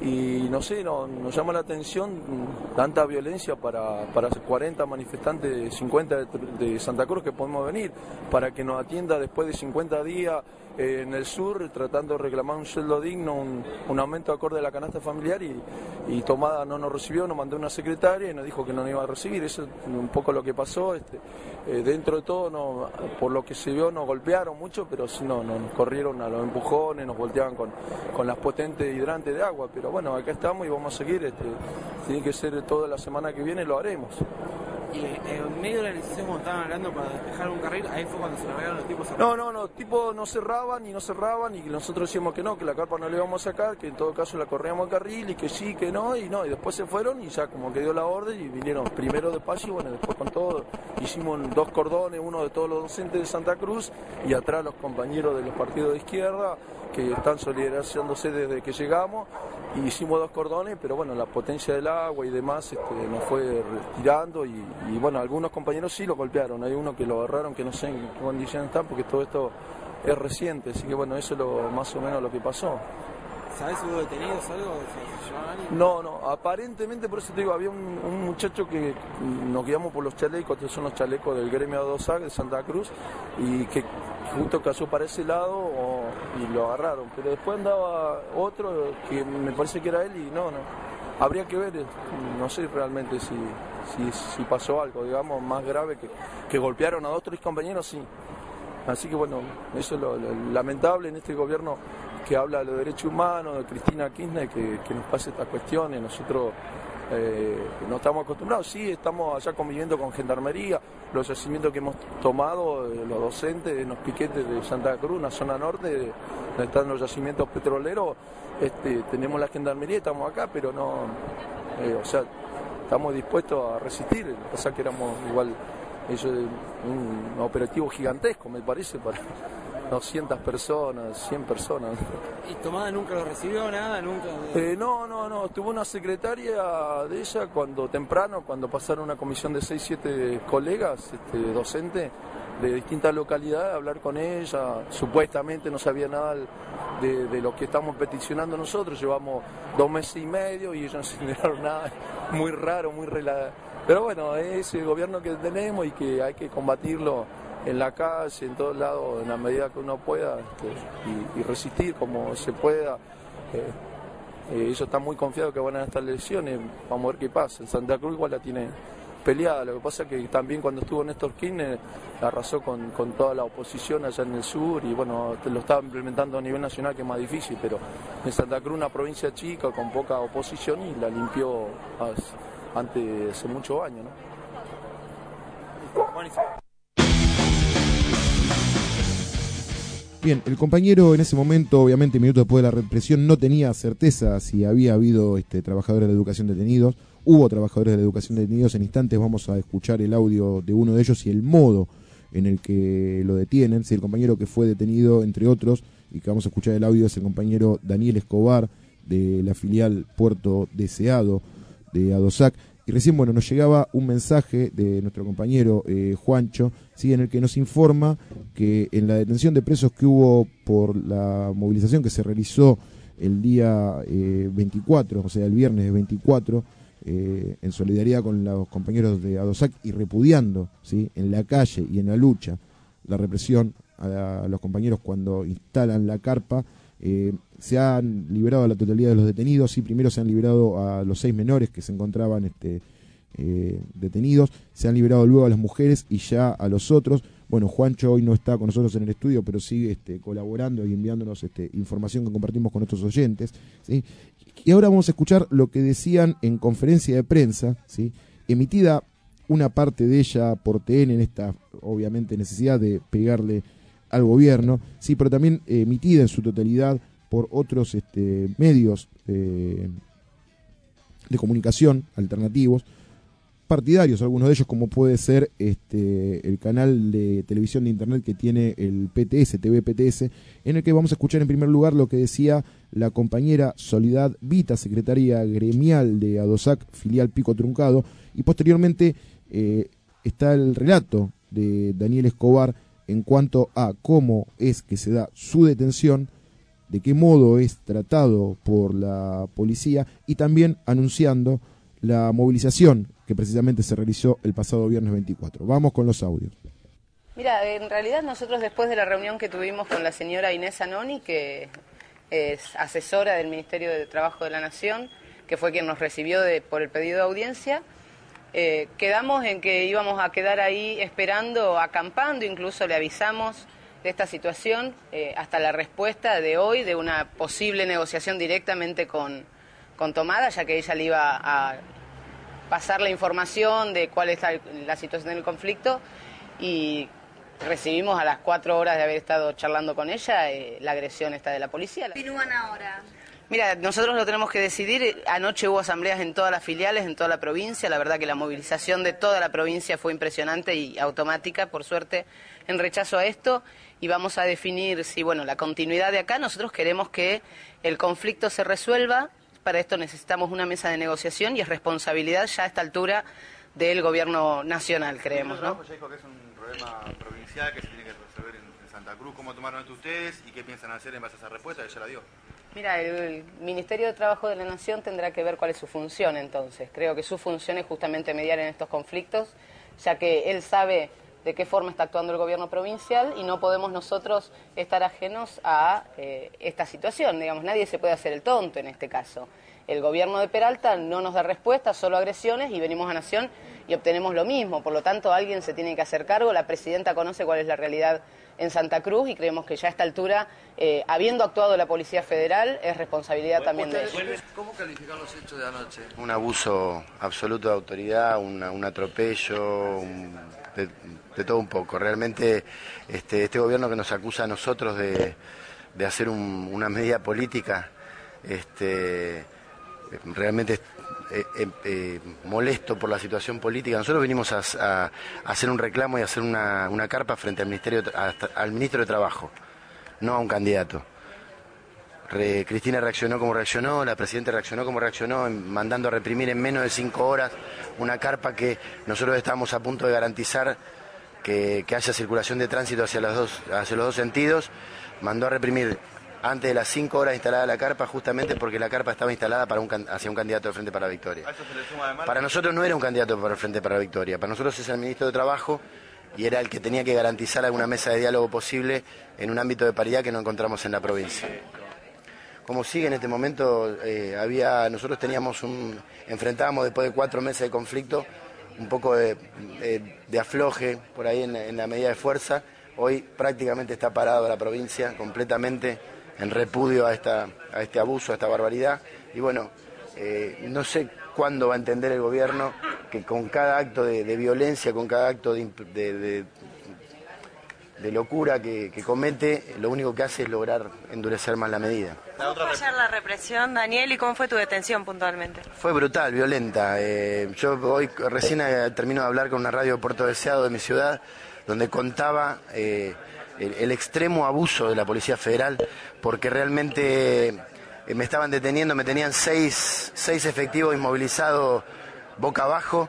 y no sé, no, nos llama la atención tanta violencia para, para cuarenta manifestantes, cincuenta de, de Santa Cruz que podemos venir, para que nos atienda después de cincuenta días eh, en el sur, tratando de reclamar un sueldo digno, un, un aumento acorde a la canasta familiar, y, y Tomada no nos recibió, nos mandó una secretaria y nos dijo que no nos iba a recibir. Eso es un poco lo que pasó. Este, eh, dentro de todo, no, por lo que se vio, nos golpearon mucho, pero sí, no, no, nos corrieron a los empujones, nos volteaban con, con las potentes hidrantes de agua. Pero bueno, acá estamos y vamos a seguir. Este, tiene que ser toda la semana que viene, lo haremos. Y en medio de la licitación, cuando estaban hablando para despejar un carril, ahí fue cuando se largaron los tipos. No, no, no, tipos no cerraban y no cerraban, y nosotros decíamos que no, que la carpa no le íbamos a sacar, que en todo caso la corríamos al carril, y que sí, que no, y no, y después se fueron y ya como que dio la orden y vinieron primero despacio y bueno, después con todo, hicimos dos cordones, uno de todos los docentes de Santa Cruz y atrás los compañeros de los partidos de izquierda que están solidarizándose desde que llegamos, y hicimos dos cordones, pero bueno, la potencia del agua y demás este, nos fue retirando, y, y bueno, algunos compañeros sí lo golpearon, hay uno que lo agarraron que no sé en qué condiciones están porque todo esto es reciente, así que bueno, eso es lo, más o menos lo que pasó. ¿Sabes si hubo detenidos o algo? No, no, aparentemente, por eso te digo, había un, un muchacho que nos guiamos por los chalecos, estos son los chalecos del gremio ADOSAC de Santa Cruz, y que justo cayó para ese lado o, y lo agarraron, pero después andaba otro que me parece que era él y no, no, habría que ver, no sé realmente si, si, si pasó algo, digamos, más grave, que, que golpearon a dos o tres compañeros, sí. Así que bueno, eso es lo, lo lamentable en este gobierno que habla de los derechos humanos, de Cristina Kirchner, que, que nos pase estas cuestiones. Nosotros eh, no estamos acostumbrados, sí, estamos allá conviviendo con Gendarmería, los yacimientos que hemos tomado, eh, los docentes en los piquetes de Santa Cruz, una zona norte, de, donde están los yacimientos petroleros, este, tenemos la Gendarmería, estamos acá, pero no, eh, o sea, estamos dispuestos a resistir, lo que pasa es que éramos igual, eso es un, un operativo gigantesco, me parece, para doscientas personas, cien personas. ¿Y Tomada nunca lo recibió, nada? nunca? Eh, no, no, no, tuvo una secretaria de ella cuando temprano, cuando pasaron una comisión de seis, siete colegas, este, docentes de distintas localidades, a hablar con ella, supuestamente no sabía nada de, de lo que estamos peticionando nosotros, llevamos dos meses y medio y ellos no se enteraron nada, muy raro, muy relajado. Pero bueno, es el gobierno que tenemos y que hay que combatirlo en la calle, en todos lados, en la medida que uno pueda, este, y, y resistir como se pueda. Eh, eh, ellos están muy confiados que van a estas elecciones, vamos a ver qué pasa. En Santa Cruz igual la tiene peleada. Lo que pasa es que también cuando estuvo Néstor Kirchner arrasó con, con toda la oposición allá en el sur y bueno, lo estaba implementando a nivel nacional, que es más difícil, pero en Santa Cruz, una provincia chica con poca oposición, y la limpió antes, hace muchos años, ¿no? Bien, el compañero en ese momento, obviamente minutos después de la represión, no tenía certeza si había habido este, trabajadores de la educación detenidos. Hubo trabajadores de la educación detenidos. En instantes vamos a escuchar el audio de uno de ellos y el modo en el que lo detienen. Si el compañero que fue detenido, entre otros, y que vamos a escuchar el audio, es el compañero Daniel Escobar, de la filial Puerto Deseado de ADOSAC. Y recién, bueno, nos llegaba un mensaje de nuestro compañero eh, Juancho, ¿sí?, en el que nos informa que en la detención de presos que hubo por la movilización que se realizó el día eh, veinticuatro, o sea, el viernes veinticuatro, eh, en solidaridad con los compañeros de ADOSAC y repudiando, ¿sí?, en la calle y en la lucha la represión a, a los compañeros cuando instalan la carpa, eh, se han liberado a la totalidad de los detenidos. Sí, primero se han liberado a los seis menores que se encontraban este, eh, detenidos, se han liberado luego a las mujeres y ya a los otros. Bueno, Juancho hoy no está con nosotros en el estudio, pero sigue este, colaborando y enviándonos este, información que compartimos con nuestros oyentes, ¿sí? Y ahora vamos a escuchar lo que decían en conferencia de prensa, ¿sí?, emitida una parte de ella por T N en esta, obviamente, necesidad de pegarle al gobierno, sí, pero también eh, emitida en su totalidad por otros este, medios eh, de comunicación alternativos, partidarios, algunos de ellos, como puede ser este, el canal de televisión de internet que tiene el P T S, T V P T S, en el que vamos a escuchar en primer lugar lo que decía la compañera Soledad Vita, secretaria gremial de ADOSAC, filial Pico Truncado, y posteriormente eh, está el relato de Daniel Escobar en cuanto a cómo es que se da su detención, de qué modo es tratado por la policía y también anunciando la movilización que precisamente se realizó el pasado viernes veinticuatro. Vamos con los audios. Mira, en realidad nosotros después de la reunión que tuvimos con la señora Inés Anoni, que es asesora del Ministerio de Trabajo de la Nación, que fue quien nos recibió de, por el pedido de audiencia, Eh, quedamos en que íbamos a quedar ahí esperando, acampando, incluso le avisamos de esta situación eh, hasta la respuesta de hoy de una posible negociación directamente con, con Tomada, ya que ella le iba a pasar la información de cuál es la, la situación del conflicto, y recibimos a las cuatro horas de haber estado charlando con ella eh, la agresión esta de la policía. ¿Continúan ahora? Mira, nosotros lo tenemos que decidir. Anoche hubo asambleas en todas las filiales, en toda la provincia. La verdad que la movilización de toda la provincia fue impresionante y automática, por suerte, en rechazo a esto. Y vamos a definir si, bueno, la continuidad de acá. Nosotros queremos que el conflicto se resuelva. Para esto necesitamos una mesa de negociación y es responsabilidad ya a esta altura del gobierno nacional, creemos, ¿no? Ya dijo que es un problema provincial que se tiene que resolver en, en Santa Cruz. ¿Cómo tomaron esto ustedes y qué piensan hacer en base a esa respuesta? Ella la dio. Mira, el Ministerio de Trabajo de la Nación tendrá que ver cuál es su función entonces. Creo que su función es justamente mediar en estos conflictos, ya que él sabe de qué forma está actuando el gobierno provincial y no podemos nosotros estar ajenos a eh, esta situación. Digamos, nadie se puede hacer el tonto en este caso. El gobierno de Peralta no nos da respuesta, solo agresiones, y venimos a Nación y obtenemos lo mismo. Por lo tanto, alguien se tiene que hacer cargo. La presidenta conoce cuál es la realidad en Santa Cruz y creemos que ya a esta altura, eh, habiendo actuado la Policía Federal, es responsabilidad también de ellos. ¿Cómo calificar los hechos de anoche? Un abuso absoluto de autoridad, una, un atropello, un, de, de todo un poco. Realmente este, este gobierno que nos acusa a nosotros de, de hacer un, una medida política, este, realmente eh, eh, eh, molesto por la situación política. Nosotros vinimos a, a, a hacer un reclamo y a hacer una, una carpa frente al Ministerio, a, al Ministro de Trabajo, no a un candidato. Re, Cristina reaccionó como reaccionó, la Presidenta reaccionó como reaccionó, en, mandando a reprimir en menos de cinco horas una carpa que nosotros estábamos a punto de garantizar que, que haya circulación de tránsito hacia los dos, hacia los dos sentidos. Mandó a reprimir antes de las cinco horas instalada la carpa, justamente porque la carpa estaba instalada para un, hacia un candidato del Frente para la Victoria. Para nosotros no era un candidato para el Frente para la Victoria, para nosotros es el Ministro de Trabajo y era el que tenía que garantizar alguna mesa de diálogo posible en un ámbito de paridad que no encontramos en la provincia. Como sigue en este momento, eh, había, nosotros teníamos un, enfrentábamos después de cuatro meses de conflicto un poco de, de, de afloje por ahí en, en la medida de fuerza. Hoy prácticamente está parado la provincia completamente en repudio a, esta, a este abuso, a esta barbaridad. Y bueno, eh, no sé cuándo va a entender el gobierno que con cada acto de, de violencia, con cada acto de, de, de, de locura que, que comete, lo único que hace es lograr endurecer más la medida. ¿Cómo fue ayer la represión, Daniel, y cómo fue tu detención puntualmente? Fue brutal, violenta. Eh, yo hoy recién eh, termino de hablar con una radio de Puerto Deseado de mi ciudad, donde contaba eh, el, el extremo abuso de la Policía Federal, porque realmente eh, me estaban deteniendo, me tenían seis, seis efectivos inmovilizados boca abajo,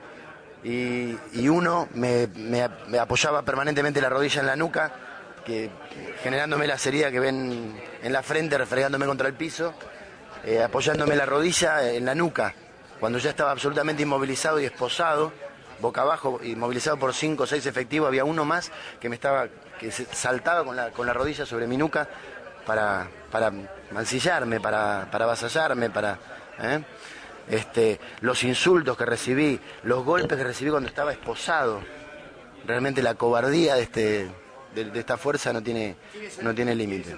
y, y uno me, me, me apoyaba permanentemente la rodilla en la nuca, que generándome las heridas que ven en la frente, refregándome contra el piso, eh, apoyándome la rodilla en la nuca, cuando ya estaba absolutamente inmovilizado y esposado, boca abajo, inmovilizado por cinco o seis efectivos. Había uno más que me estaba, que se saltaba con la, con la rodilla sobre mi nuca para, para mancillarme, para, para avasallarme, para... ¿eh? Este, los insultos que recibí, los golpes que recibí cuando estaba esposado. Realmente la cobardía de este de, de esta fuerza no tiene no tiene límite.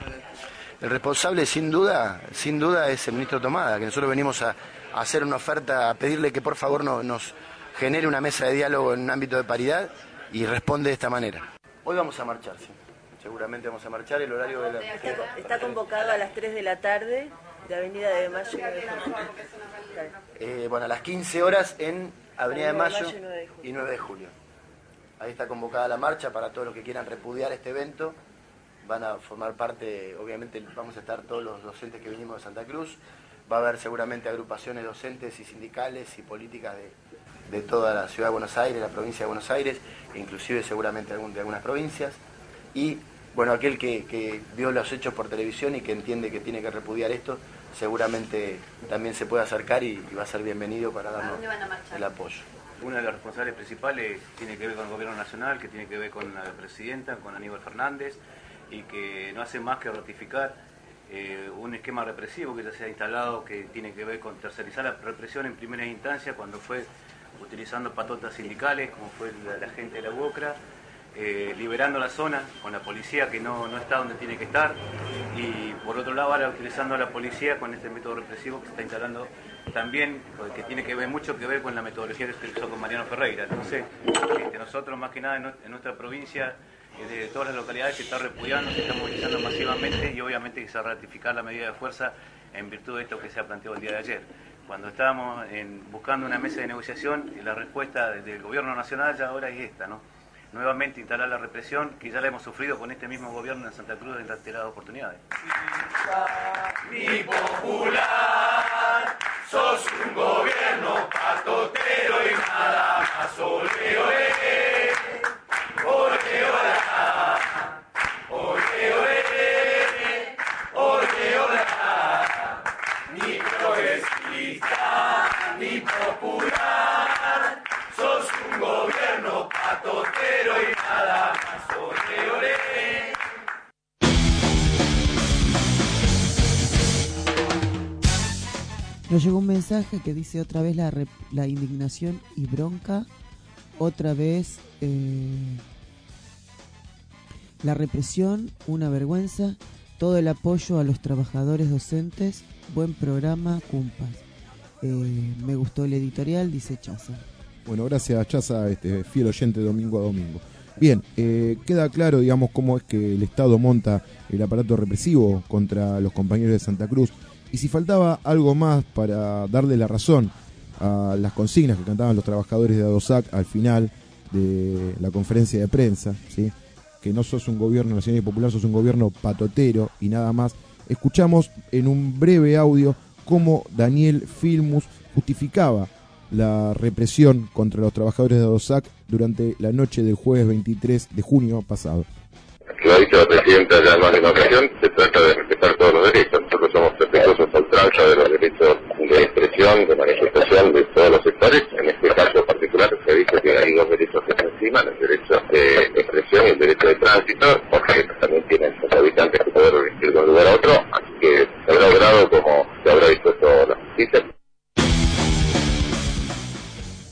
El responsable sin duda, sin duda es el ministro Tomada, que nosotros venimos a, a hacer una oferta, a pedirle que por favor no, nos genere una mesa de diálogo en un ámbito de paridad, y responde de esta manera. Hoy vamos a marchar, sí. Seguramente vamos a marchar. El horario de la... Está, está convocado a las tres de la tarde de Avenida de Mayo. Eh, bueno, a las quince horas en Avenida de Mayo y nueve de julio. Ahí está convocada la marcha para todos los que quieran repudiar este evento. Van a formar parte, obviamente vamos a estar todos los docentes que vinimos de Santa Cruz. Va a haber seguramente agrupaciones docentes y sindicales y políticas de, de toda la ciudad de Buenos Aires, la provincia de Buenos Aires, e inclusive seguramente de algunas provincias. Y bueno, aquel que, que vio los hechos por televisión y que entiende que tiene que repudiar esto, seguramente también se puede acercar y, y va a ser bienvenido para darnos el apoyo. Una de las responsables principales tiene que ver con el gobierno nacional, que tiene que ver con la presidenta, con Aníbal Fernández, y que no hace más que ratificar eh, un esquema represivo que ya se ha instalado, que tiene que ver con tercerizar la represión en primera instancia, cuando fue utilizando patotas sindicales, como fue la, la gente de la UOCRA, eh, liberando la zona con la policía que no, no está donde tiene que estar, y por otro lado ahora utilizando a la policía con este método represivo que se está instalando también, que tiene que ver mucho que ver con la metodología que se utilizó con Mariano Ferreira. Entonces, este, nosotros más que nada en, en nuestra provincia, eh, de todas las localidades se está repudiando, se está movilizando masivamente, y obviamente que se va a ratificar la medida de fuerza en virtud de esto que se ha planteado el día de ayer. Cuando estábamos en, buscando una mesa de negociación, la respuesta del gobierno nacional ya ahora es esta, ¿no? Nuevamente instalar la represión, que ya la hemos sufrido con este mismo gobierno en Santa Cruz en reiteradas oportunidades. Mi popular, sos un gobierno patotero y nada más. Ole, ole, ole, hola, ole, ole, ole, hola. Ni progresista, ni popular, sos un gobierno patotero y nada más. Ole, ole. Nos llegó un mensaje que dice otra vez la, rep- la indignación y bronca, otra vez eh, la represión, una vergüenza, todo el apoyo a los trabajadores docentes, buen programa, cumpas. Eh, me gustó el editorial, dice Chaza. Bueno, gracias Chaza, este, fiel oyente domingo a domingo. Bien, eh, queda claro, digamos, cómo es que el Estado monta el aparato represivo contra los compañeros de Santa Cruz. Y si faltaba algo más para darle la razón a las consignas que cantaban los trabajadores de ADOSAC al final de la conferencia de prensa, ¿sí? Que no sos un gobierno nacional y popular, sos un gobierno patotero y nada más, escuchamos en un breve audio cómo Daniel Filmus justificaba la represión contra los trabajadores de ADOSAC durante la noche del jueves veintitrés de junio pasado. Lo ha dicho la presidenta ya más de una ocasión, se trata de respetar todos los derechos. Nosotros somos respetuosos a ultranza de los derechos de expresión, de manifestación de todos los sectores. En este caso particular se dice que hay dos derechos que están encima, el derecho de expresión y el derecho de tránsito, porque también tienen los habitantes que poder ir de un lugar a otro, así que se habrá logrado como se habrá dispuesto la justicia.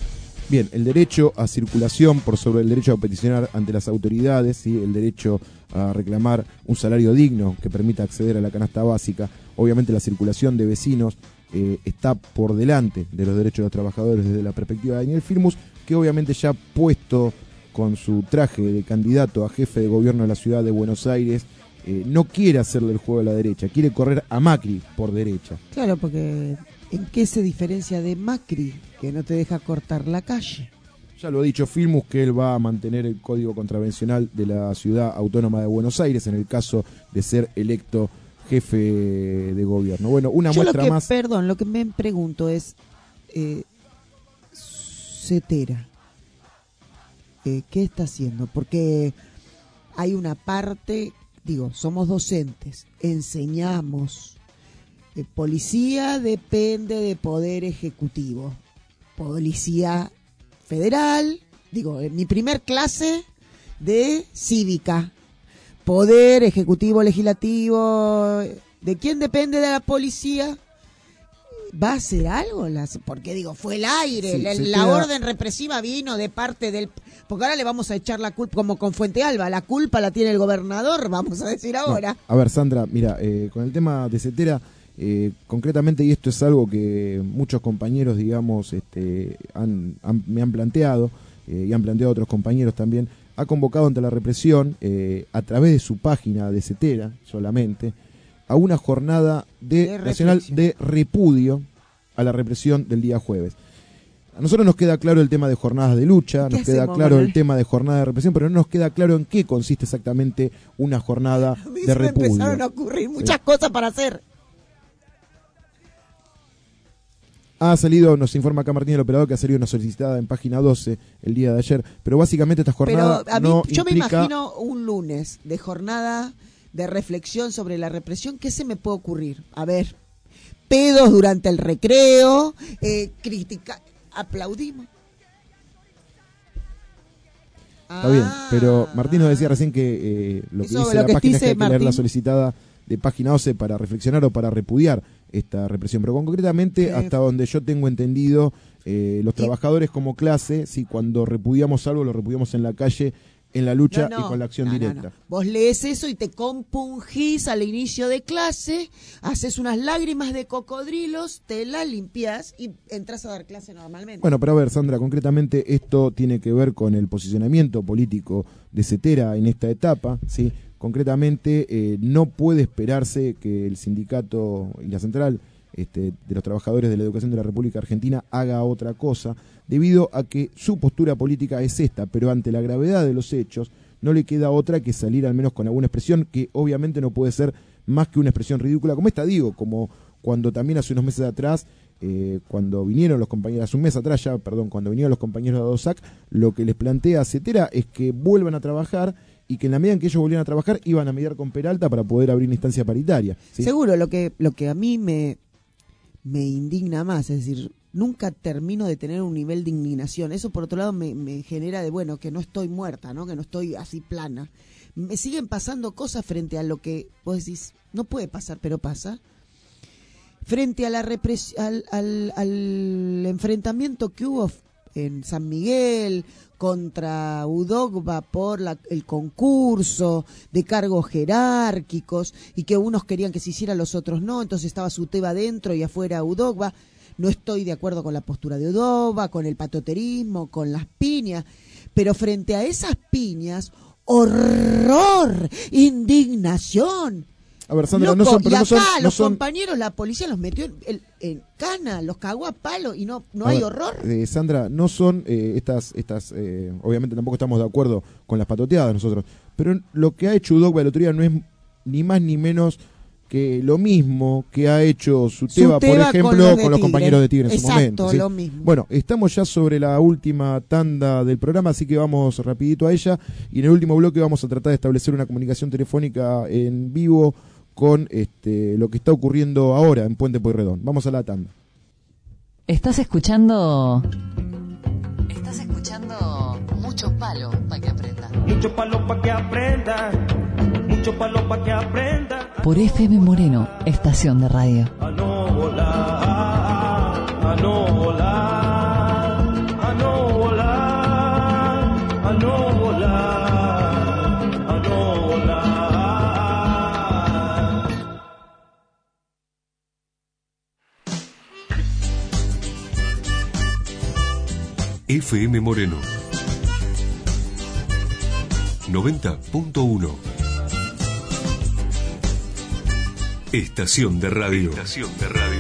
Bien, el derecho a circulación por sobre el derecho a peticionar ante las autoridades, ¿sí? El derecho a reclamar un salario digno que permita acceder a la canasta básica. Obviamente la circulación de vecinos eh, está por delante de los derechos de los trabajadores desde la perspectiva de Daniel Firmus, que obviamente ya puesto con su traje de candidato a jefe de gobierno de la ciudad de Buenos Aires, eh, no quiere hacerle el juego a la derecha, quiere correr a Macri por derecha. Claro, porque ¿en qué se diferencia de Macri, que no te deja cortar la calle? Ya lo ha dicho Firmus, que él va a mantener el código contravencional de la ciudad autónoma de Buenos Aires en el caso de ser electo jefe de gobierno. Bueno, una Yo muestra lo que, más. Perdón, lo que me pregunto es, eh, Cetera, eh, ¿qué está haciendo? Porque hay una parte, digo, somos docentes, enseñamos. Eh, policía depende de poder ejecutivo. Policía federal, digo, en mi primer clase de cívica. Poder ejecutivo, legislativo. ¿De quién depende de la policía? ¿Va a hacer algo? Porque digo, fue el aire, Sí, la, se la queda- orden represiva vino de parte del... Porque ahora le vamos a echar la culpa, como con Fuente Alba, la culpa la tiene el gobernador, vamos a decir ahora. No, a ver, Sandra, mira, eh, con el tema de Cetera, eh, concretamente, y esto es algo que muchos compañeros, digamos, este, han, han- me han planteado, eh, y han planteado otros compañeros también, ha convocado ante la represión, eh, a través de su página de Cetera solamente, a una jornada de, De nacional reflexión. de repudio a la represión del día jueves. A nosotros nos queda claro el tema de jornadas de lucha, ¿Qué nos queda hacemos, claro Manuel? el tema de jornada de represión, pero no nos queda claro en qué consiste exactamente una jornada A mí de se me repudio. empezaron a ocurrir muchas cosas para hacer. Ha salido, nos informa acá Martín el operador, que ha salido una solicitada en página doce el día de ayer, pero básicamente esta jornada Pero a mí, no yo me implica... imagino un lunes de jornada de reflexión sobre la represión. ¿Qué se me puede ocurrir? A ver, pedos durante el recreo, eh, crítica, aplaudimos. Está bien, pero Martín nos decía recién que eh, lo que Eso dice lo la que página es que dice hay que leer la Martín. solicitada de página doce para reflexionar o para repudiar esta represión, pero concretamente, Sí. hasta donde yo tengo entendido, eh, los trabajadores como clase, si cuando repudiamos algo, lo repudiamos en la calle, en la lucha No, no, y con la acción no, no, directa. no. Vos lees eso y te compungís al inicio de clase, haces unas lágrimas de cocodrilos, te las limpias y entras a dar clase normalmente. Bueno, pero a ver, Sandra, concretamente esto tiene que ver con el posicionamiento político de Cetera en esta etapa, ¿sí? Concretamente, eh, no puede esperarse que el sindicato y la central este, de los trabajadores de la educación de la República Argentina haga otra cosa, debido a que su postura política es esta, pero ante la gravedad de los hechos no le queda otra que salir al menos con alguna expresión que obviamente no puede ser más que una expresión ridícula, como esta digo, como cuando también hace unos meses atrás, eh, cuando vinieron los compañeros, hace un mes atrás ya, perdón, cuando vinieron los compañeros de ADOSAC, lo que les plantea a Cetera es que vuelvan a trabajar y que en la medida en que ellos volvieran a trabajar iban a mediar con Peralta para poder abrir una instancia paritaria, ¿sí? Seguro, lo que, lo que a mí me, me indigna más, es decir, nunca termino de tener un nivel de indignación. Eso por otro lado me, me genera de, bueno, que no estoy muerta, ¿no? Que no estoy así plana. Me siguen pasando cosas frente a lo que vos decís, no puede pasar, pero pasa. Frente a la repres al, al, al enfrentamiento que hubo en San Miguel contra Udogba por la, el concurso de cargos jerárquicos y que unos querían que se hiciera, los otros no, entonces estaba Suteba adentro y afuera Udogba. No estoy de acuerdo con la postura de Udogba, con el patoterismo, con las piñas, pero frente a esas piñas, horror, indignación. A ver, Sandra, Loco, no son, pero y no acá son, no los son- compañeros, la policía los metió en, en- en cana, los cagó a palo y no, no A hay ver, horror. eh, Sandra, no son eh, estas, estas eh, obviamente tampoco estamos de acuerdo con las patoteadas nosotros, pero lo que ha hecho Udogba el otro día no es ni más ni menos que lo mismo que ha hecho Suteba, por Suteba ejemplo, con con los los, de Tigre. compañeros de Tigre en su Exacto, momento. ¿sí? lo mismo. Bueno, estamos ya sobre la última tanda del programa, así que vamos rapidito a ella, y en el último bloque vamos a tratar de establecer una comunicación telefónica en vivo con este, lo que está ocurriendo ahora en Puente Pueyrredón. Vamos a la tanda. Estás escuchando. Estás escuchando mucho palo para que aprenda. Mucho palo pa' que aprenda, mucho palo pa' que aprenda. Por F M Moreno, estación de radio. A no volar, a no volar, a no F M Moreno noventa punto uno. Estación de radio. Estación de radio.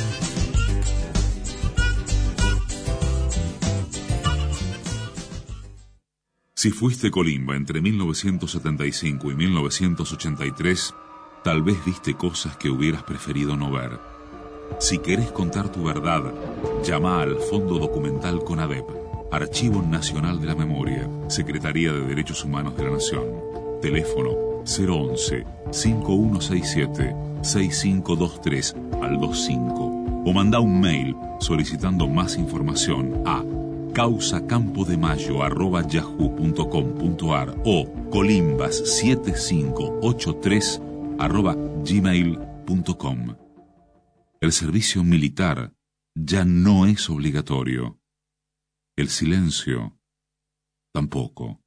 Si fuiste Colimba entre mil novecientos setenta y cinco y mil novecientos ochenta y tres, tal vez viste cosas que hubieras preferido no ver. Si querés contar tu verdad, llama al Fondo Documental CONADEP, Archivo Nacional de la Memoria, Secretaría de Derechos Humanos de la Nación. Teléfono cero once, cinco uno seis siete, seis cinco dos tres al veinticinco o manda un mail solicitando más información a causacampoDeMayo arroba yahoo punto com punto ar o colimbas siete cinco ocho tres arroba gmail punto com. El servicio militar ya no es obligatorio. El silencio tampoco.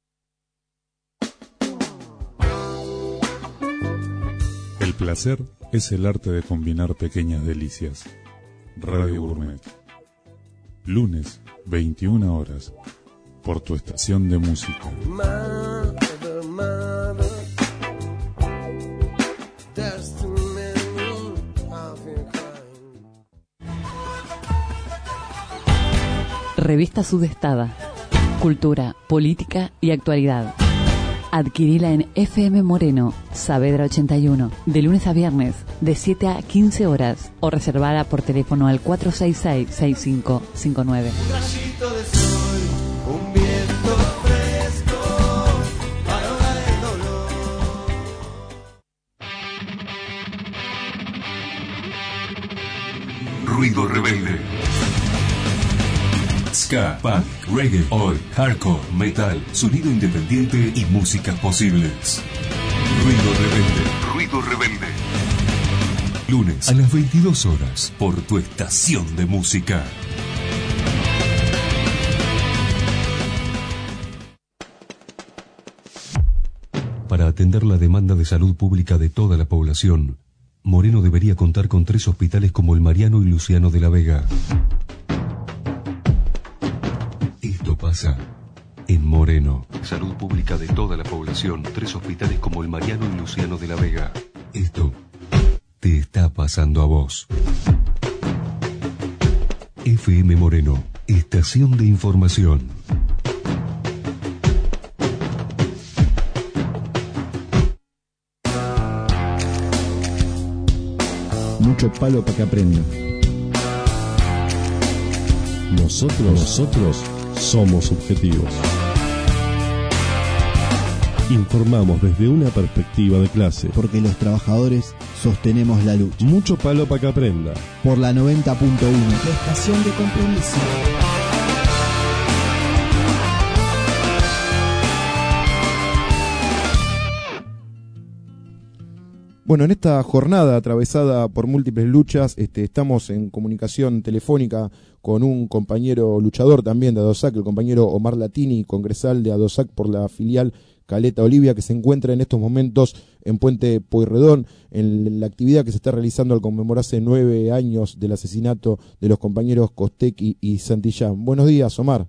El placer es el arte de combinar pequeñas delicias. Radio Gourmet. Lunes, veintiuna horas, por tu estación de música. Mother, mother, there's too many of you crying. Revista Sudestada. Cultura, política y actualidad. Adquirila en F M Moreno, Saavedra ochenta y uno, de lunes a viernes, de siete a quince horas, o reservada por teléfono al cuatro seis seis, seis cinco cinco nueve. Un rayito de sol, un viento fresco, para ahogar el dolor. Ruido rebelde. Ska, punk, reggae, oi, hardcore, metal, sonido independiente y músicas posibles. Ruido rebelde. Ruido rebelde. Lunes a las veintidós horas por tu estación de música. Para atender la demanda de salud pública de toda la población, Moreno debería contar con tres hospitales como el Mariano y Luciano de la Vega. Esto pasa en Moreno. Salud pública de toda la población, tres hospitales como el Mariano y Luciano de la Vega. Esto te está pasando a vos. F M Moreno, estación de información. Mucho palo para que aprenda. Nosotros, nosotros somos objetivos. Informamos desde una perspectiva de clase. Porque los trabajadores sostenemos la lucha. Mucho palo para que aprenda. Por la noventa punto uno. La estación de compromiso. Bueno, en esta jornada atravesada por múltiples luchas, este, estamos en comunicación telefónica con un compañero luchador también de ADOSAC, el compañero Omar Latini, congresal de ADOSAC por la filial Caleta Olivia, que se encuentra en estos momentos en Puente Pueyrredón, en la actividad que se está realizando al conmemorarse nueve años del asesinato de los compañeros Costecchi y Santillán. Buenos días, Omar.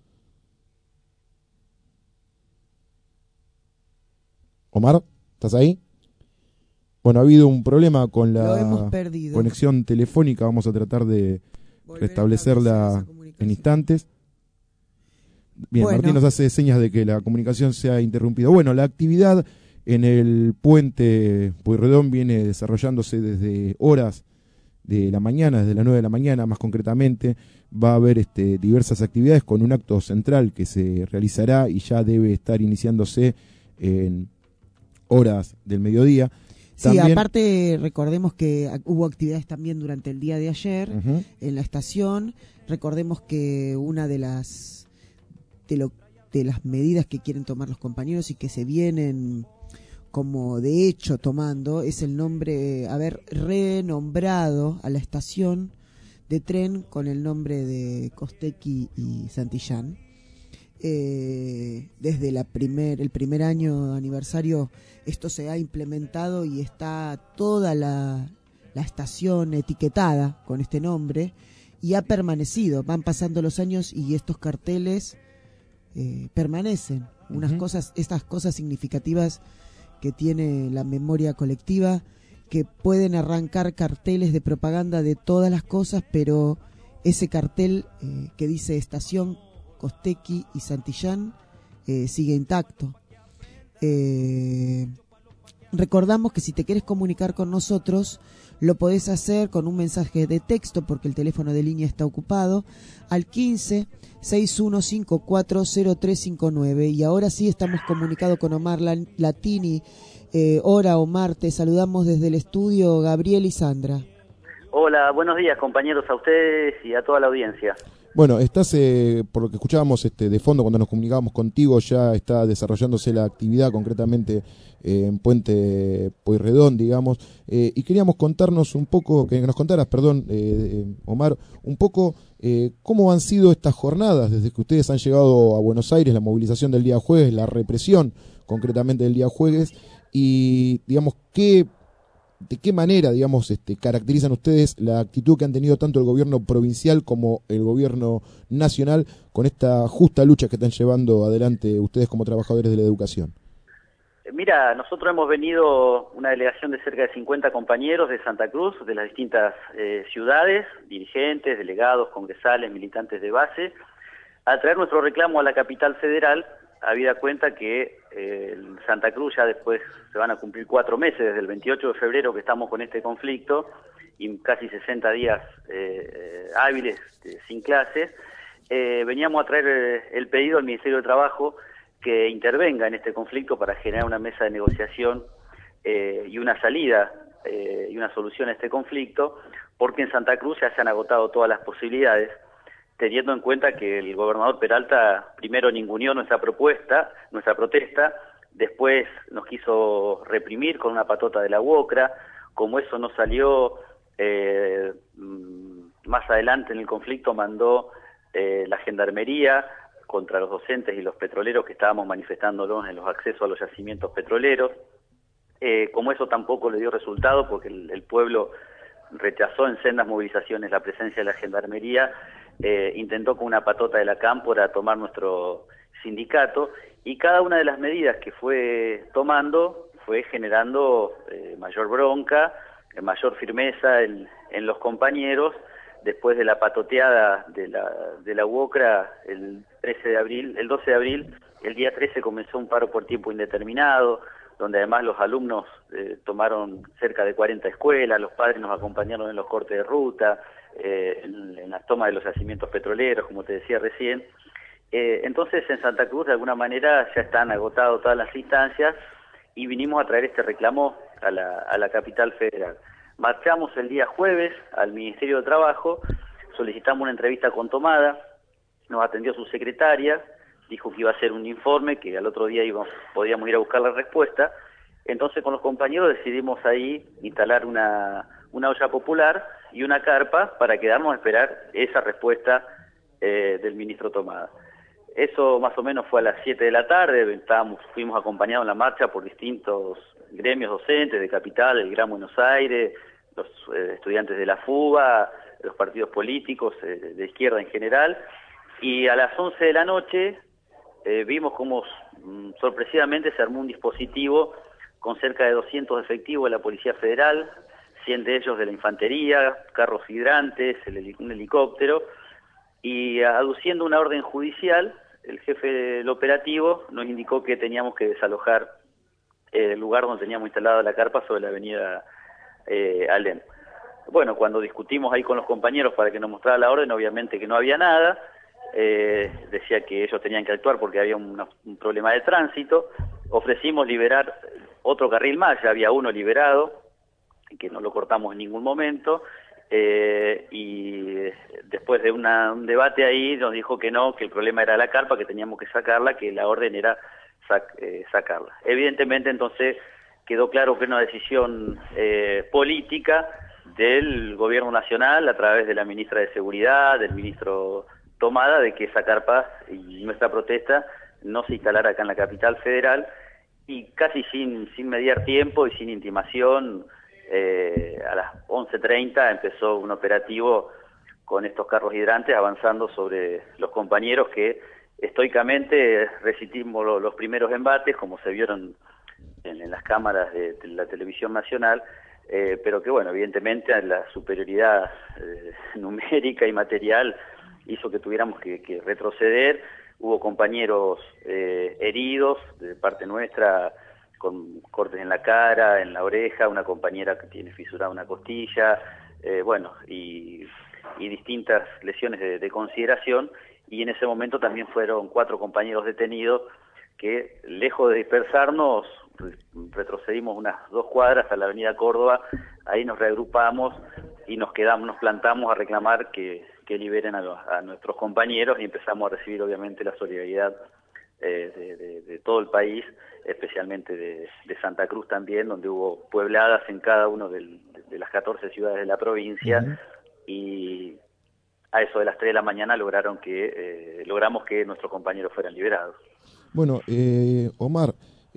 Omar, ¿estás ahí? Bueno, ha habido un problema con la conexión telefónica, vamos a tratar de Volver restablecerla en instantes. Bien, bueno. Martín nos hace señas de que la comunicación se ha interrumpido. Bueno, la actividad en el puente Pueyrredón viene desarrollándose desde horas de la mañana, desde las nueve de la mañana más concretamente. Va a haber este, diversas actividades con un acto central que se realizará y ya debe estar iniciándose en horas del mediodía. Sí, también, aparte recordemos que hubo actividades también durante el día de ayer uh-huh. en la estación. Recordemos que una de las de, lo, de las medidas que quieren tomar los compañeros y que se vienen como de hecho tomando es el nombre, haber renombrado a la estación de tren con el nombre de Costecchi y Santillán. Eh, desde la primer, el primer año aniversario esto se ha implementado y está toda la, la estación etiquetada con este nombre y ha permanecido. Van pasando los años y estos carteles eh, permanecen. Unas uh-huh. cosas, estas cosas significativas que tiene la memoria colectiva, que pueden arrancar carteles de propaganda de todas las cosas, pero ese cartel eh, que dice Estación Costequi y Santillán eh, sigue intacto. Eh, recordamos que si te quieres comunicar con nosotros, lo podés hacer con un mensaje de texto, porque el teléfono de línea está ocupado, al quince, seis uno cinco cuatro, cero tres cinco nueve. Y ahora sí estamos comunicados con Omar Latini. Eh, hola Omar, te saludamos desde el estudio, Gabriel y Sandra. Hola, buenos días compañeros, a ustedes y a toda la audiencia. Bueno, estás, eh, por lo que escuchábamos este, de fondo cuando nos comunicábamos contigo, ya está desarrollándose la actividad concretamente eh, en Puente Pueyrredón, digamos, eh, y queríamos contarnos un poco, que nos contaras, perdón, eh, Omar, un poco eh, cómo han sido estas jornadas desde que ustedes han llegado a Buenos Aires, la movilización del día jueves, la represión concretamente del día jueves, y digamos, qué... ¿de qué manera, digamos, este, caracterizan ustedes la actitud que han tenido tanto el gobierno provincial como el gobierno nacional con esta justa lucha que están llevando adelante ustedes como trabajadores de la educación? Mira, nosotros hemos venido una delegación de cerca de cincuenta compañeros de Santa Cruz, de las distintas eh, ciudades, dirigentes, delegados, congresales, militantes de base, a traer nuestro reclamo a la capital federal, habida cuenta que eh, en Santa Cruz ya después se van a cumplir cuatro meses, desde el veintiocho de febrero que estamos con este conflicto, y casi sesenta días eh, hábiles eh, sin clases, eh, veníamos a traer eh, el pedido al Ministerio de Trabajo que intervenga en este conflicto para generar una mesa de negociación eh, y una salida eh, y una solución a este conflicto, porque en Santa Cruz ya se han agotado todas las posibilidades, teniendo en cuenta que el gobernador Peralta primero ninguneó nuestra propuesta, nuestra protesta, después nos quiso reprimir con una patota de la UOCRA. Como eso no salió, eh, más adelante en el conflicto mandó eh, la gendarmería contra los docentes y los petroleros que estábamos manifestándonos en los accesos a los yacimientos petroleros. Eh, como eso tampoco le dio resultado, porque el, el pueblo rechazó en sendas movilizaciones la presencia de la gendarmería, eh, intentó con una patota de la cámpora tomar nuestro sindicato, y cada una de las medidas que fue tomando fue generando eh, mayor bronca, eh, mayor firmeza en, en los compañeros. Después de la patoteada de la, de la UOCRA el trece de abril, el doce de abril, el día trece comenzó un paro por tiempo indeterminado, donde además los alumnos eh, tomaron cerca de cuarenta escuelas, los padres nos acompañaron en los cortes de ruta, eh, en, en las tomas de los yacimientos petroleros, como te decía recién. Eh, entonces en Santa Cruz de alguna manera ya están agotadas todas las instancias y vinimos a traer este reclamo a la, a la capital federal. Marchamos el día jueves al Ministerio de Trabajo, solicitamos una entrevista con Tomada, nos atendió su secretaria, dijo que iba a hacer un informe, que al otro día íbamos, podíamos ir a buscar la respuesta. Entonces con los compañeros decidimos ahí instalar una, una olla popular y una carpa para quedarnos a esperar esa respuesta eh, del ministro Tomada. Eso más o menos fue a las siete de la tarde, estábamos, fuimos acompañados en la marcha por distintos gremios docentes de Capital, el Gran Buenos Aires, los eh, estudiantes de la FUBA, los partidos políticos eh, de izquierda en general, y a las once de la noche eh, vimos cómo mm, sorpresivamente se armó un dispositivo con cerca de doscientos efectivos de la Policía Federal, cien de ellos de la Infantería, carros hidrantes, el heli- un helicóptero, y aduciendo una orden judicial, el jefe del operativo nos indicó que teníamos que desalojar el lugar donde teníamos instalada la carpa sobre la avenida eh, Alem. Bueno, cuando discutimos ahí con los compañeros para que nos mostrara la orden, obviamente que no había nada, eh, decía que ellos tenían que actuar porque había una, un problema de tránsito, ofrecimos liberar otro carril más, ya había uno liberado, que no lo cortamos en ningún momento, eh, y después de una, un debate ahí nos dijo que no, que el problema era la carpa, que teníamos que sacarla, que la orden era Sac, eh, sacarla. Evidentemente entonces quedó claro que era una decisión eh, política del gobierno nacional a través de la ministra de Seguridad, del ministro Tomada, de que esa carpa y nuestra protesta no se instalara acá en la capital federal, y casi sin, sin mediar tiempo y sin intimación, eh, a las once treinta empezó un operativo con estos carros hidrantes avanzando sobre los compañeros que estoicamente resistimos lo, los primeros embates, como se vieron en, en las cámaras de, de la televisión nacional, eh, pero que bueno, evidentemente la superioridad eh, numérica y material hizo que tuviéramos que, que retroceder. Hubo compañeros eh, heridos de parte nuestra, con cortes en la cara, en la oreja, una compañera que tiene fisurada una costilla, eh, bueno, y, y distintas lesiones de, de consideración, y en ese momento también fueron cuatro compañeros detenidos que, lejos de dispersarnos, retrocedimos unas dos cuadras a la avenida Córdoba, ahí nos reagrupamos y nos quedamos, nos plantamos a reclamar que, que liberen a, los, a nuestros compañeros, y empezamos a recibir obviamente la solidaridad eh, de, de, de todo el país, especialmente de, de Santa Cruz también, donde hubo puebladas en cada una de, de las catorce ciudades de la provincia, uh-huh. y a eso de las tres de la mañana lograron que eh, logramos que nuestros compañeros fueran liberados. Bueno, eh, Omar,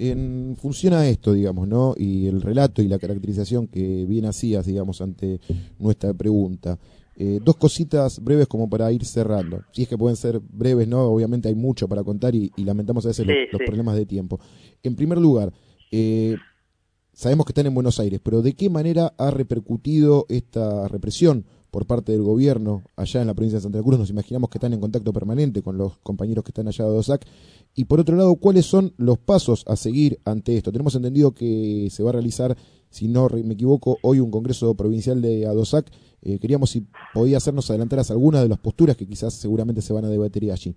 en función a esto, digamos, ¿no? Y el relato y la caracterización que bien hacías, digamos, ante nuestra pregunta, eh, dos cositas breves como para ir cerrando. Si es que pueden ser breves, ¿no? Obviamente hay mucho para contar y, y lamentamos a veces sí, los, sí. los problemas de tiempo. En primer lugar, eh, sabemos que están en Buenos Aires, pero ¿de qué manera ha repercutido esta represión por parte del gobierno allá en la provincia de Santa Cruz? Nos imaginamos que están en contacto permanente con los compañeros que están allá de ADOSAC. Y por otro lado, ¿cuáles son los pasos a seguir ante esto? Tenemos entendido que se va a realizar, si no me equivoco, hoy un congreso provincial de ADOSAC. Eh, queríamos si podía hacernos adelantar algunas de las posturas que quizás seguramente se van a debatir allí.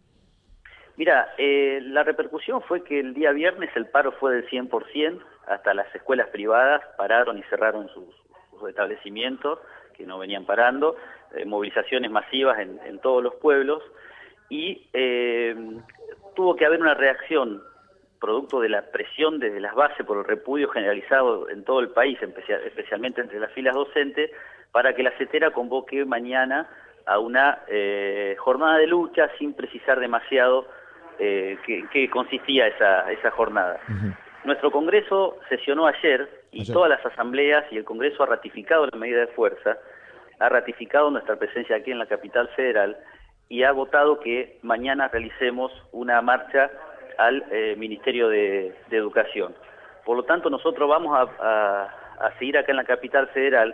Mira, eh, la repercusión fue que el día viernes el paro fue del cien por ciento, hasta las escuelas privadas pararon y cerraron sus, sus establecimientos, que no venían parando, eh, movilizaciones masivas en, en todos los pueblos, y eh, tuvo que haber una reacción producto de la presión desde las bases por el repudio generalizado en todo el país, especial, especialmente entre las filas docentes, para que la CETERA convoque mañana a una eh, jornada de lucha sin precisar demasiado eh, qué, qué consistía esa, esa jornada. Uh-huh. Nuestro Congreso sesionó ayer y ayer. Todas las asambleas y el Congreso ha ratificado la medida de fuerza, ha ratificado nuestra presencia aquí en la capital federal y ha votado que mañana realicemos una marcha al eh, Ministerio de, de Educación. Por lo tanto, nosotros vamos a, a, a seguir acá en la capital federal,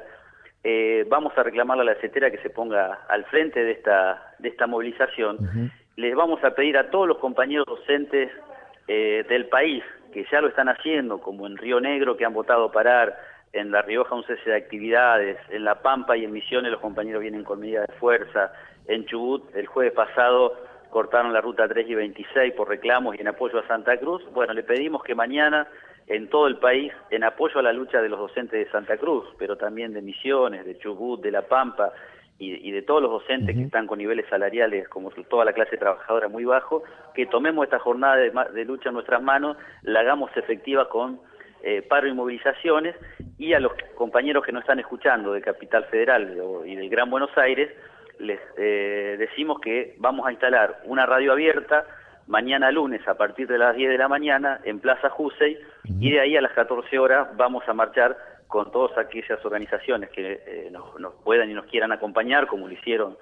eh, vamos a reclamarle a la CETERA que se ponga al frente de esta, de esta movilización. Uh-huh. Les vamos a pedir a todos los compañeros docentes eh, del país, que ya lo están haciendo, como en Río Negro, que han votado parar, en La Rioja un cese de actividades, en La Pampa y en Misiones los compañeros vienen con medidas de fuerza, en Chubut el jueves pasado cortaron la ruta tres y veintiséis por reclamos y en apoyo a Santa Cruz. Bueno, le pedimos que mañana en todo el país, en apoyo a la lucha de los docentes de Santa Cruz, pero también de Misiones, de Chubut, de La Pampa y, y de todos los docentes uh-huh. que están con niveles salariales, como toda la clase trabajadora, muy bajo, que tomemos esta jornada de, de lucha en nuestras manos, la hagamos efectiva con eh, paro y movilizaciones, y a los compañeros que no están escuchando de Capital Federal y del Gran Buenos Aires, les eh, decimos que vamos a instalar una radio abierta mañana lunes a partir de las diez de la mañana en Plaza Jusey, uh-huh. y de ahí a las catorce horas vamos a marchar con todas aquellas organizaciones que eh, nos, nos puedan y nos quieran acompañar, como lo hicieron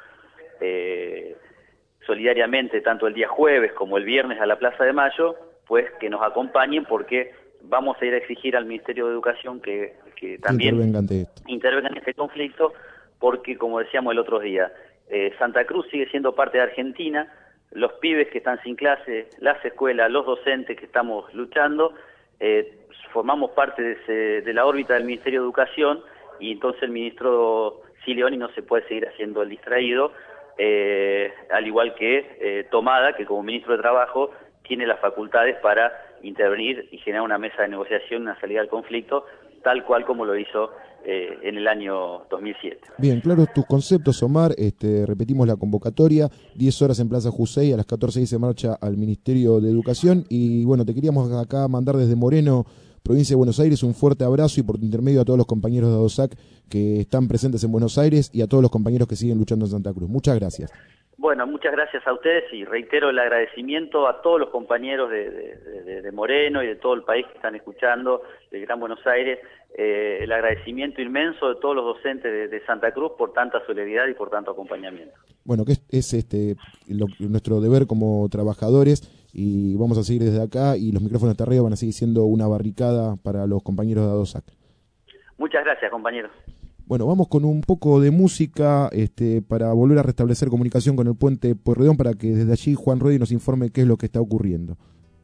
eh, solidariamente tanto el día jueves como el viernes a la Plaza de Mayo, pues que nos acompañen, porque vamos a ir a exigir al Ministerio de Educación que, que también intervenga ante esto. intervenga en este conflicto, porque como decíamos el otro día, eh, Santa Cruz sigue siendo parte de Argentina, los pibes que están sin clase, las escuelas, los docentes que estamos luchando, eh, formamos parte de, ese, de la órbita del Ministerio de Educación, y entonces el ministro Silioni no se puede seguir haciendo el distraído, eh, al igual que eh, Tomada, que como ministro de Trabajo tiene las facultades para intervenir y generar una mesa de negociación, una salida al conflicto, tal cual como lo hizo eh, en el año dos mil siete. Bien, claros tus conceptos, Omar. Este, repetimos la convocatoria, diez horas en Plaza Jusey, a las catorce y se marcha al Ministerio de Educación. Y bueno, te queríamos acá mandar desde Moreno, provincia de Buenos Aires, un fuerte abrazo, y por tu intermedio a todos los compañeros de ADOSAC que están presentes en Buenos Aires y a todos los compañeros que siguen luchando en Santa Cruz. Muchas gracias. Bueno, muchas gracias a ustedes y reitero el agradecimiento a todos los compañeros de, de, de, de Moreno y de todo el país que están escuchando, de Gran Buenos Aires, eh, el agradecimiento inmenso de todos los docentes de, de Santa Cruz por tanta solidaridad y por tanto acompañamiento. Bueno, que es, es este lo, nuestro deber como trabajadores y vamos a seguir desde acá y los micrófonos de arriba van a seguir siendo una barricada para los compañeros de ADOSAC. Muchas gracias, compañeros. Bueno, vamos con un poco de música este, para volver a restablecer comunicación con el puente Pueyrredón para que desde allí Juan Ruedi nos informe qué es lo que está ocurriendo.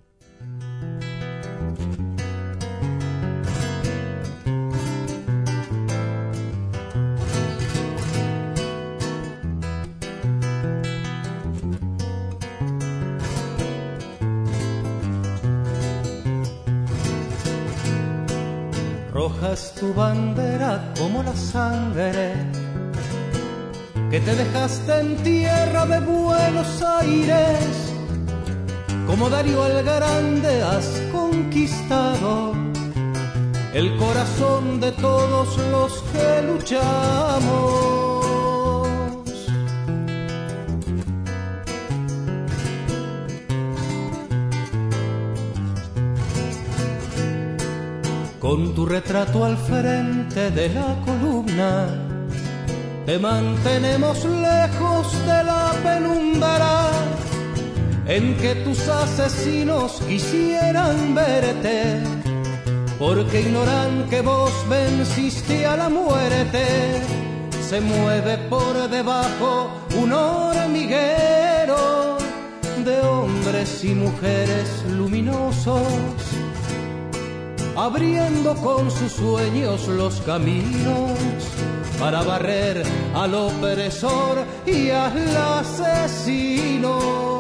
Roja es tu bandera como la sangre que te dejaste en tierra de Buenos Aires, como Darío el Grande has conquistado el corazón de todos los que luchamos. Con tu retrato al frente de la columna, te mantenemos lejos de la penumbra en que tus asesinos quisieran verte, porque ignoran que vos venciste a la muerte. Se mueve por debajo un hormiguero de hombres y mujeres luminosos, abriendo con sus sueños los caminos para barrer al opresor y al asesino.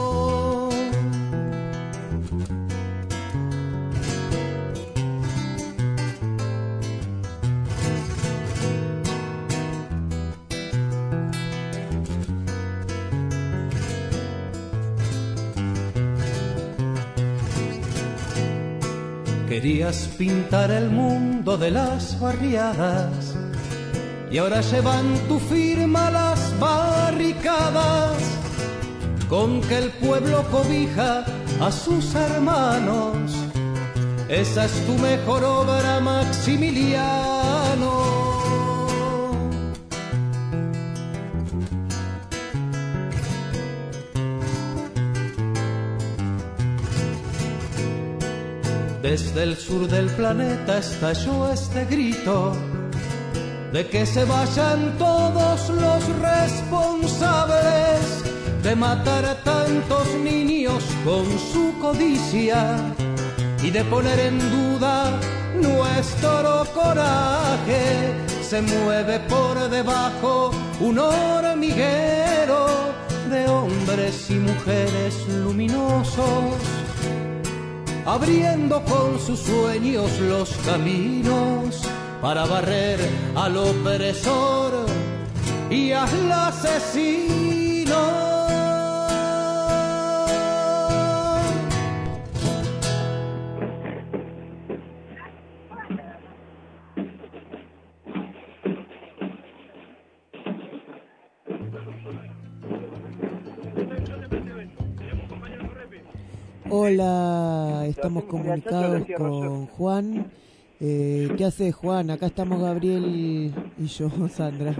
Querías pintar el mundo de las barriadas y ahora llevan tu firma las barricadas, con que el pueblo cobija a sus hermanos. Esa es tu mejor obra, Maximiliano. Desde el sur del planeta estalló este grito de que se vayan todos los responsables de matar a tantos niños con su codicia y de poner en duda nuestro coraje. Se mueve por debajo un hormiguero de hombres y mujeres luminosos, abriendo con sus sueños los caminos para barrer al opresor y al asesino. Hola, estamos comunicados con Juan. Eh, ¿Qué haces, Juan? Acá estamos Gabriel y yo, Sandra.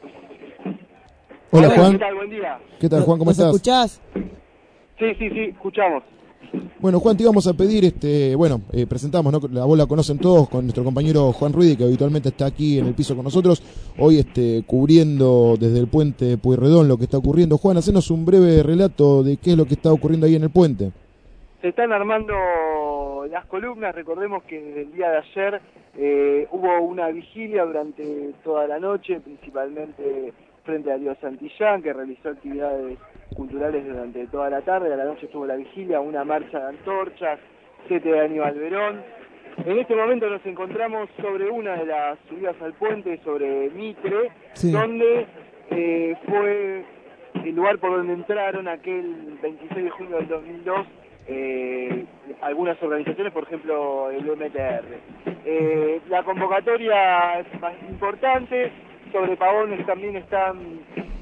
Hola, Juan. ¿Qué tal? Buen día. ¿Qué tal, Juan? ¿Cómo ¿Nos estás? escuchás? Sí, sí, sí, escuchamos. Bueno, Juan, te íbamos a pedir, este, bueno, eh, presentamos, ¿no? La voz la conocen todos, con nuestro compañero Juan Ruedi, que habitualmente está aquí en el piso con nosotros, hoy este, cubriendo desde el puente Pueyrredón lo que está ocurriendo. Juan, hacenos un breve relato de qué es lo que está ocurriendo ahí en el puente. Se están armando las columnas. Recordemos que desde el día de ayer eh, hubo una vigilia durante toda la noche, principalmente frente a Darío Santillán, que realizó actividades culturales durante toda la tarde. A la noche estuvo la vigilia, una marcha de antorchas, siete de Aníbal Verón. En este momento nos encontramos sobre una de las subidas al puente, sobre Mitre, sí, donde eh, fue el lugar por donde entraron aquel veintiséis de junio del dos mil dos eh, algunas organizaciones, por ejemplo el M T R. Eh, la convocatoria es más importante. Sobre Pavones también están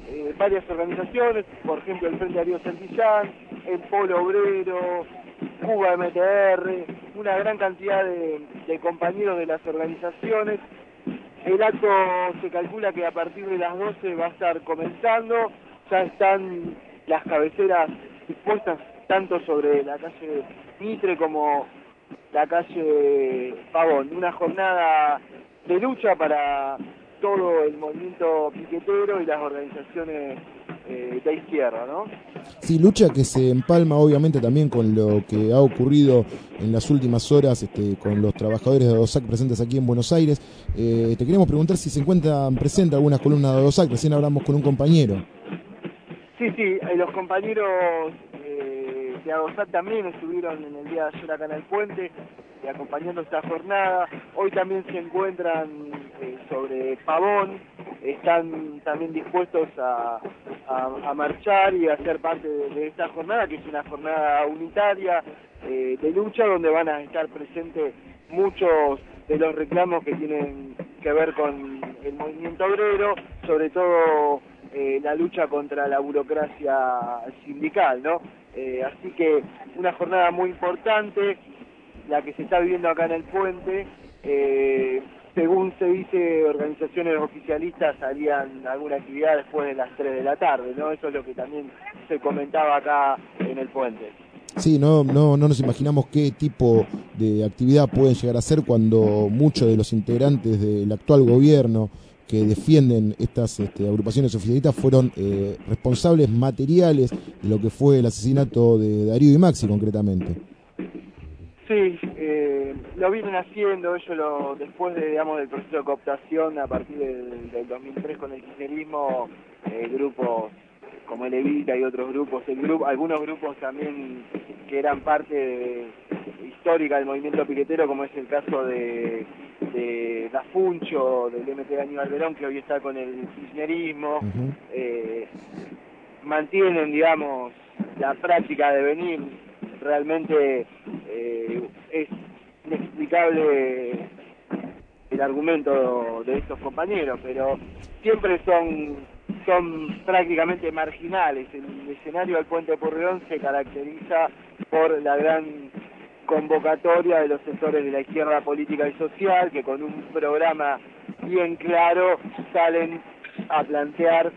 eh, varias organizaciones, por ejemplo el Frente Darío Santillán, el Polo Obrero, Cuba M T R, una gran cantidad de, de compañeros de las organizaciones. El acto se calcula que a partir de las doce va a estar comenzando, ya están las cabeceras dispuestas tanto sobre la calle Mitre como la calle Pavón. Una jornada de lucha para todo el movimiento piquetero y las organizaciones eh, de izquierda, ¿no? Sí, lucha que se empalma obviamente también con lo que ha ocurrido en las últimas horas este, con los trabajadores de ADOSAC presentes aquí en Buenos Aires. Eh, te queremos preguntar si se encuentran presentes algunas columnas de ADOSAC. Recién hablamos con un compañero. Sí, sí, eh, los compañeros eh, de ADOSAC también estuvieron en el día de ayer acá en el puente eh, acompañando esta jornada. Hoy también se encuentran eh, sobre Pavón, están también dispuestos a, a, a marchar y a ser parte de, de esta jornada, que es una jornada unitaria eh, de lucha, donde van a estar presentes muchos de los reclamos que tienen que ver con el movimiento obrero, sobre todo eh, la lucha contra la burocracia sindical, ¿no? Eh, así que una jornada muy importante, la que se está viviendo acá en el puente. Eh, según se dice, organizaciones oficialistas harían alguna actividad después de las tres de la tarde, ¿no? Eso es lo que también se comentaba acá en el puente. Sí, no, no, no nos imaginamos qué tipo de actividad pueden llegar a ser cuando muchos de los integrantes del actual gobierno que defienden estas este, agrupaciones oficialistas fueron eh, responsables materiales de lo que fue el asesinato de Darío y Maxi concretamente. Sí, eh, lo vienen haciendo ellos lo, después de, digamos, del proceso de cooptación a partir del, del dos mil tres con el kirchnerismo, eh, grupos como el Evita y otros grupos, el grupo, algunos grupos también que eran parte de, histórica del movimiento piquetero, como es el caso de, de Da Funcho, del M T de Aníbal Verón, que hoy está con el kirchnerismo, uh-huh. eh, mantienen, digamos, la práctica de venir. Realmente eh, es inexplicable el argumento de estos compañeros, pero siempre son son prácticamente marginales. El escenario del Puente Pueyrredón se caracteriza por la gran convocatoria de los sectores de la izquierda política y social, que con un programa bien claro salen a plantear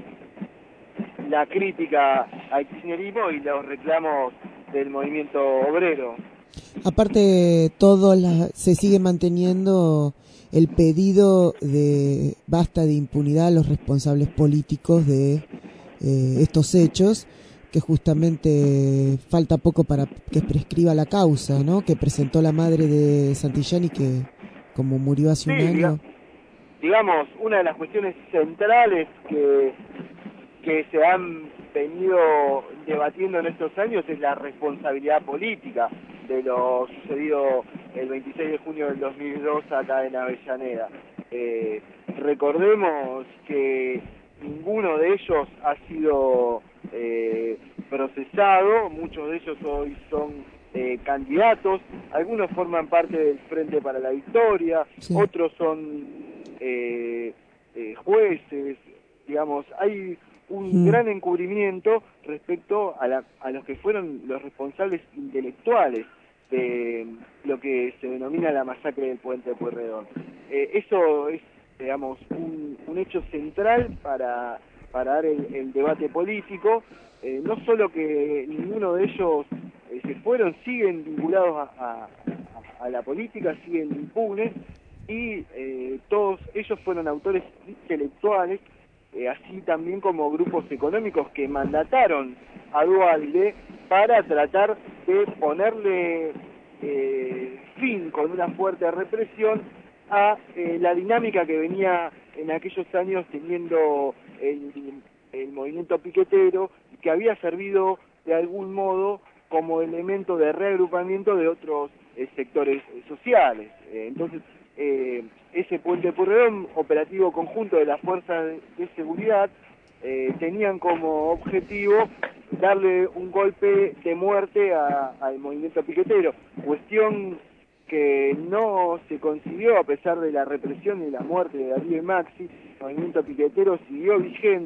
la crítica al kirchnerismo y los reclamos del movimiento obrero. Aparte, todo la, se sigue manteniendo el pedido de basta de impunidad a los responsables políticos de eh, estos hechos, que justamente falta poco para que prescriba la causa, ¿no? Que presentó la madre de Santillán y que, como murió hace un sí, año... Digamos, digamos, una de las cuestiones centrales que, que se han venido debatiendo en estos años es la responsabilidad política de lo sucedido el veintiséis de junio del dos mil dos acá en Avellaneda. Eh, recordemos que ninguno de ellos ha sido eh, procesado, muchos de ellos hoy son eh, candidatos, algunos forman parte del Frente para la Victoria, sí. Otros son eh, eh, jueces, digamos, hay un mm. gran encubrimiento respecto a, la, a los que fueron los responsables intelectuales de lo que se denomina la masacre del Puente de Pueyrredón. Eh, eso es, digamos, un, un hecho central para, para dar el, el debate político. Eh, no solo que ninguno de ellos eh, se fueron, siguen vinculados a, a, a la política, siguen impunes, y eh, todos ellos fueron autores intelectuales, Eh, así también como grupos económicos que mandataron a Duhalde para tratar de ponerle eh, fin con una fuerte represión a eh, la dinámica que venía en aquellos años teniendo el, el movimiento piquetero, que había servido de algún modo como elemento de reagrupamiento de otros eh, sectores eh, sociales. Eh, entonces, eh, ese Puente Pueyrredón, operativo conjunto de las fuerzas de, de seguridad, eh, tenían como objetivo darle un golpe de muerte a, al movimiento piquetero, cuestión que no se consiguió a pesar de la represión y la muerte de Darío y Maxi. El movimiento piquetero siguió vigente,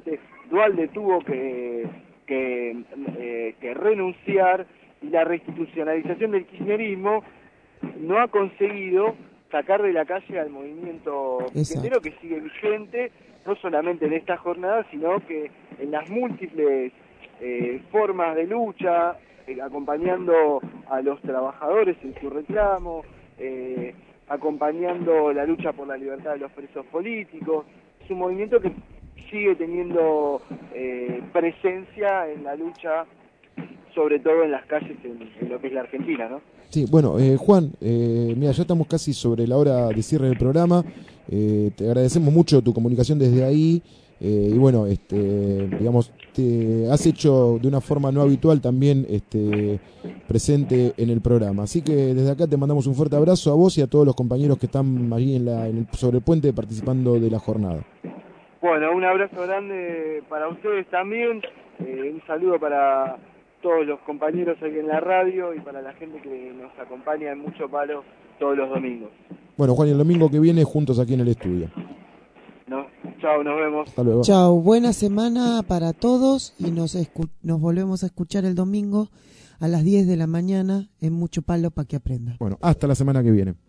Duhalde tuvo que, que, eh, que renunciar, y la reinstitucionalización del kirchnerismo no ha conseguido sacar de la calle al movimiento piquetero, que sigue vigente, no solamente en esta jornada, sino que en las múltiples eh, formas de lucha, eh, acompañando a los trabajadores en su reclamo, eh, acompañando la lucha por la libertad de los presos políticos. Es un movimiento que sigue teniendo eh, presencia en la lucha, sobre todo en las calles en, en lo que es la Argentina, ¿no? Sí, bueno, eh, Juan, eh, mira, ya estamos casi sobre la hora de cierre del programa. Eh, te agradecemos mucho tu comunicación desde ahí. Eh, y bueno, este, digamos, te has hecho de una forma no habitual también este, presente en el programa. Así que desde acá te mandamos un fuerte abrazo a vos y a todos los compañeros que están allí en la, en el, sobre el puente participando de la jornada. Bueno, un abrazo grande para ustedes también. Eh, un saludo para todos los compañeros aquí en la radio y para la gente que nos acompaña en Mucho Palo todos los domingos. Bueno, Juan, y el domingo que viene juntos aquí en el estudio. No, chao, nos vemos. Hasta luego. Chao, buena semana para todos y nos, escu- nos volvemos a escuchar el domingo a las diez de la mañana en Mucho Palo para que aprenda. Bueno, hasta la semana que viene.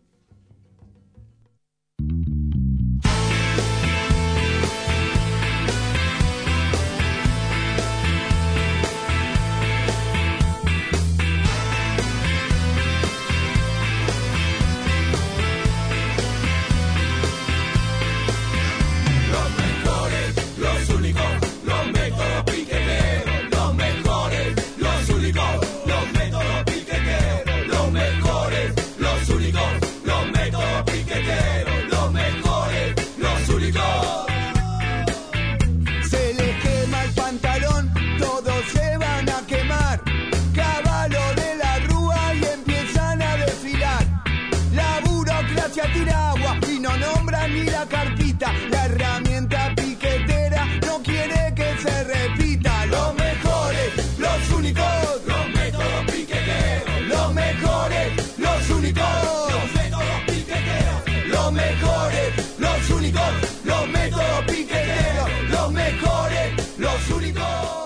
Tira agua y no nombra ni la carpita. La herramienta piquetera no quiere que se repita. Los mejores, los únicos, los métodos piqueteros. Los mejores, los únicos, los métodos piqueteros. Los mejores, los únicos, los métodos piqueteros. Los mejores, los únicos.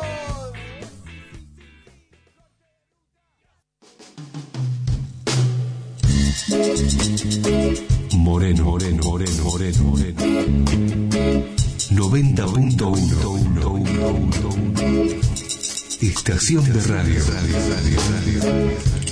Moreno, Moreno, Moreno, Moreno, Moreno. noventa punto uno. Estación de radio, radio, radio, radio.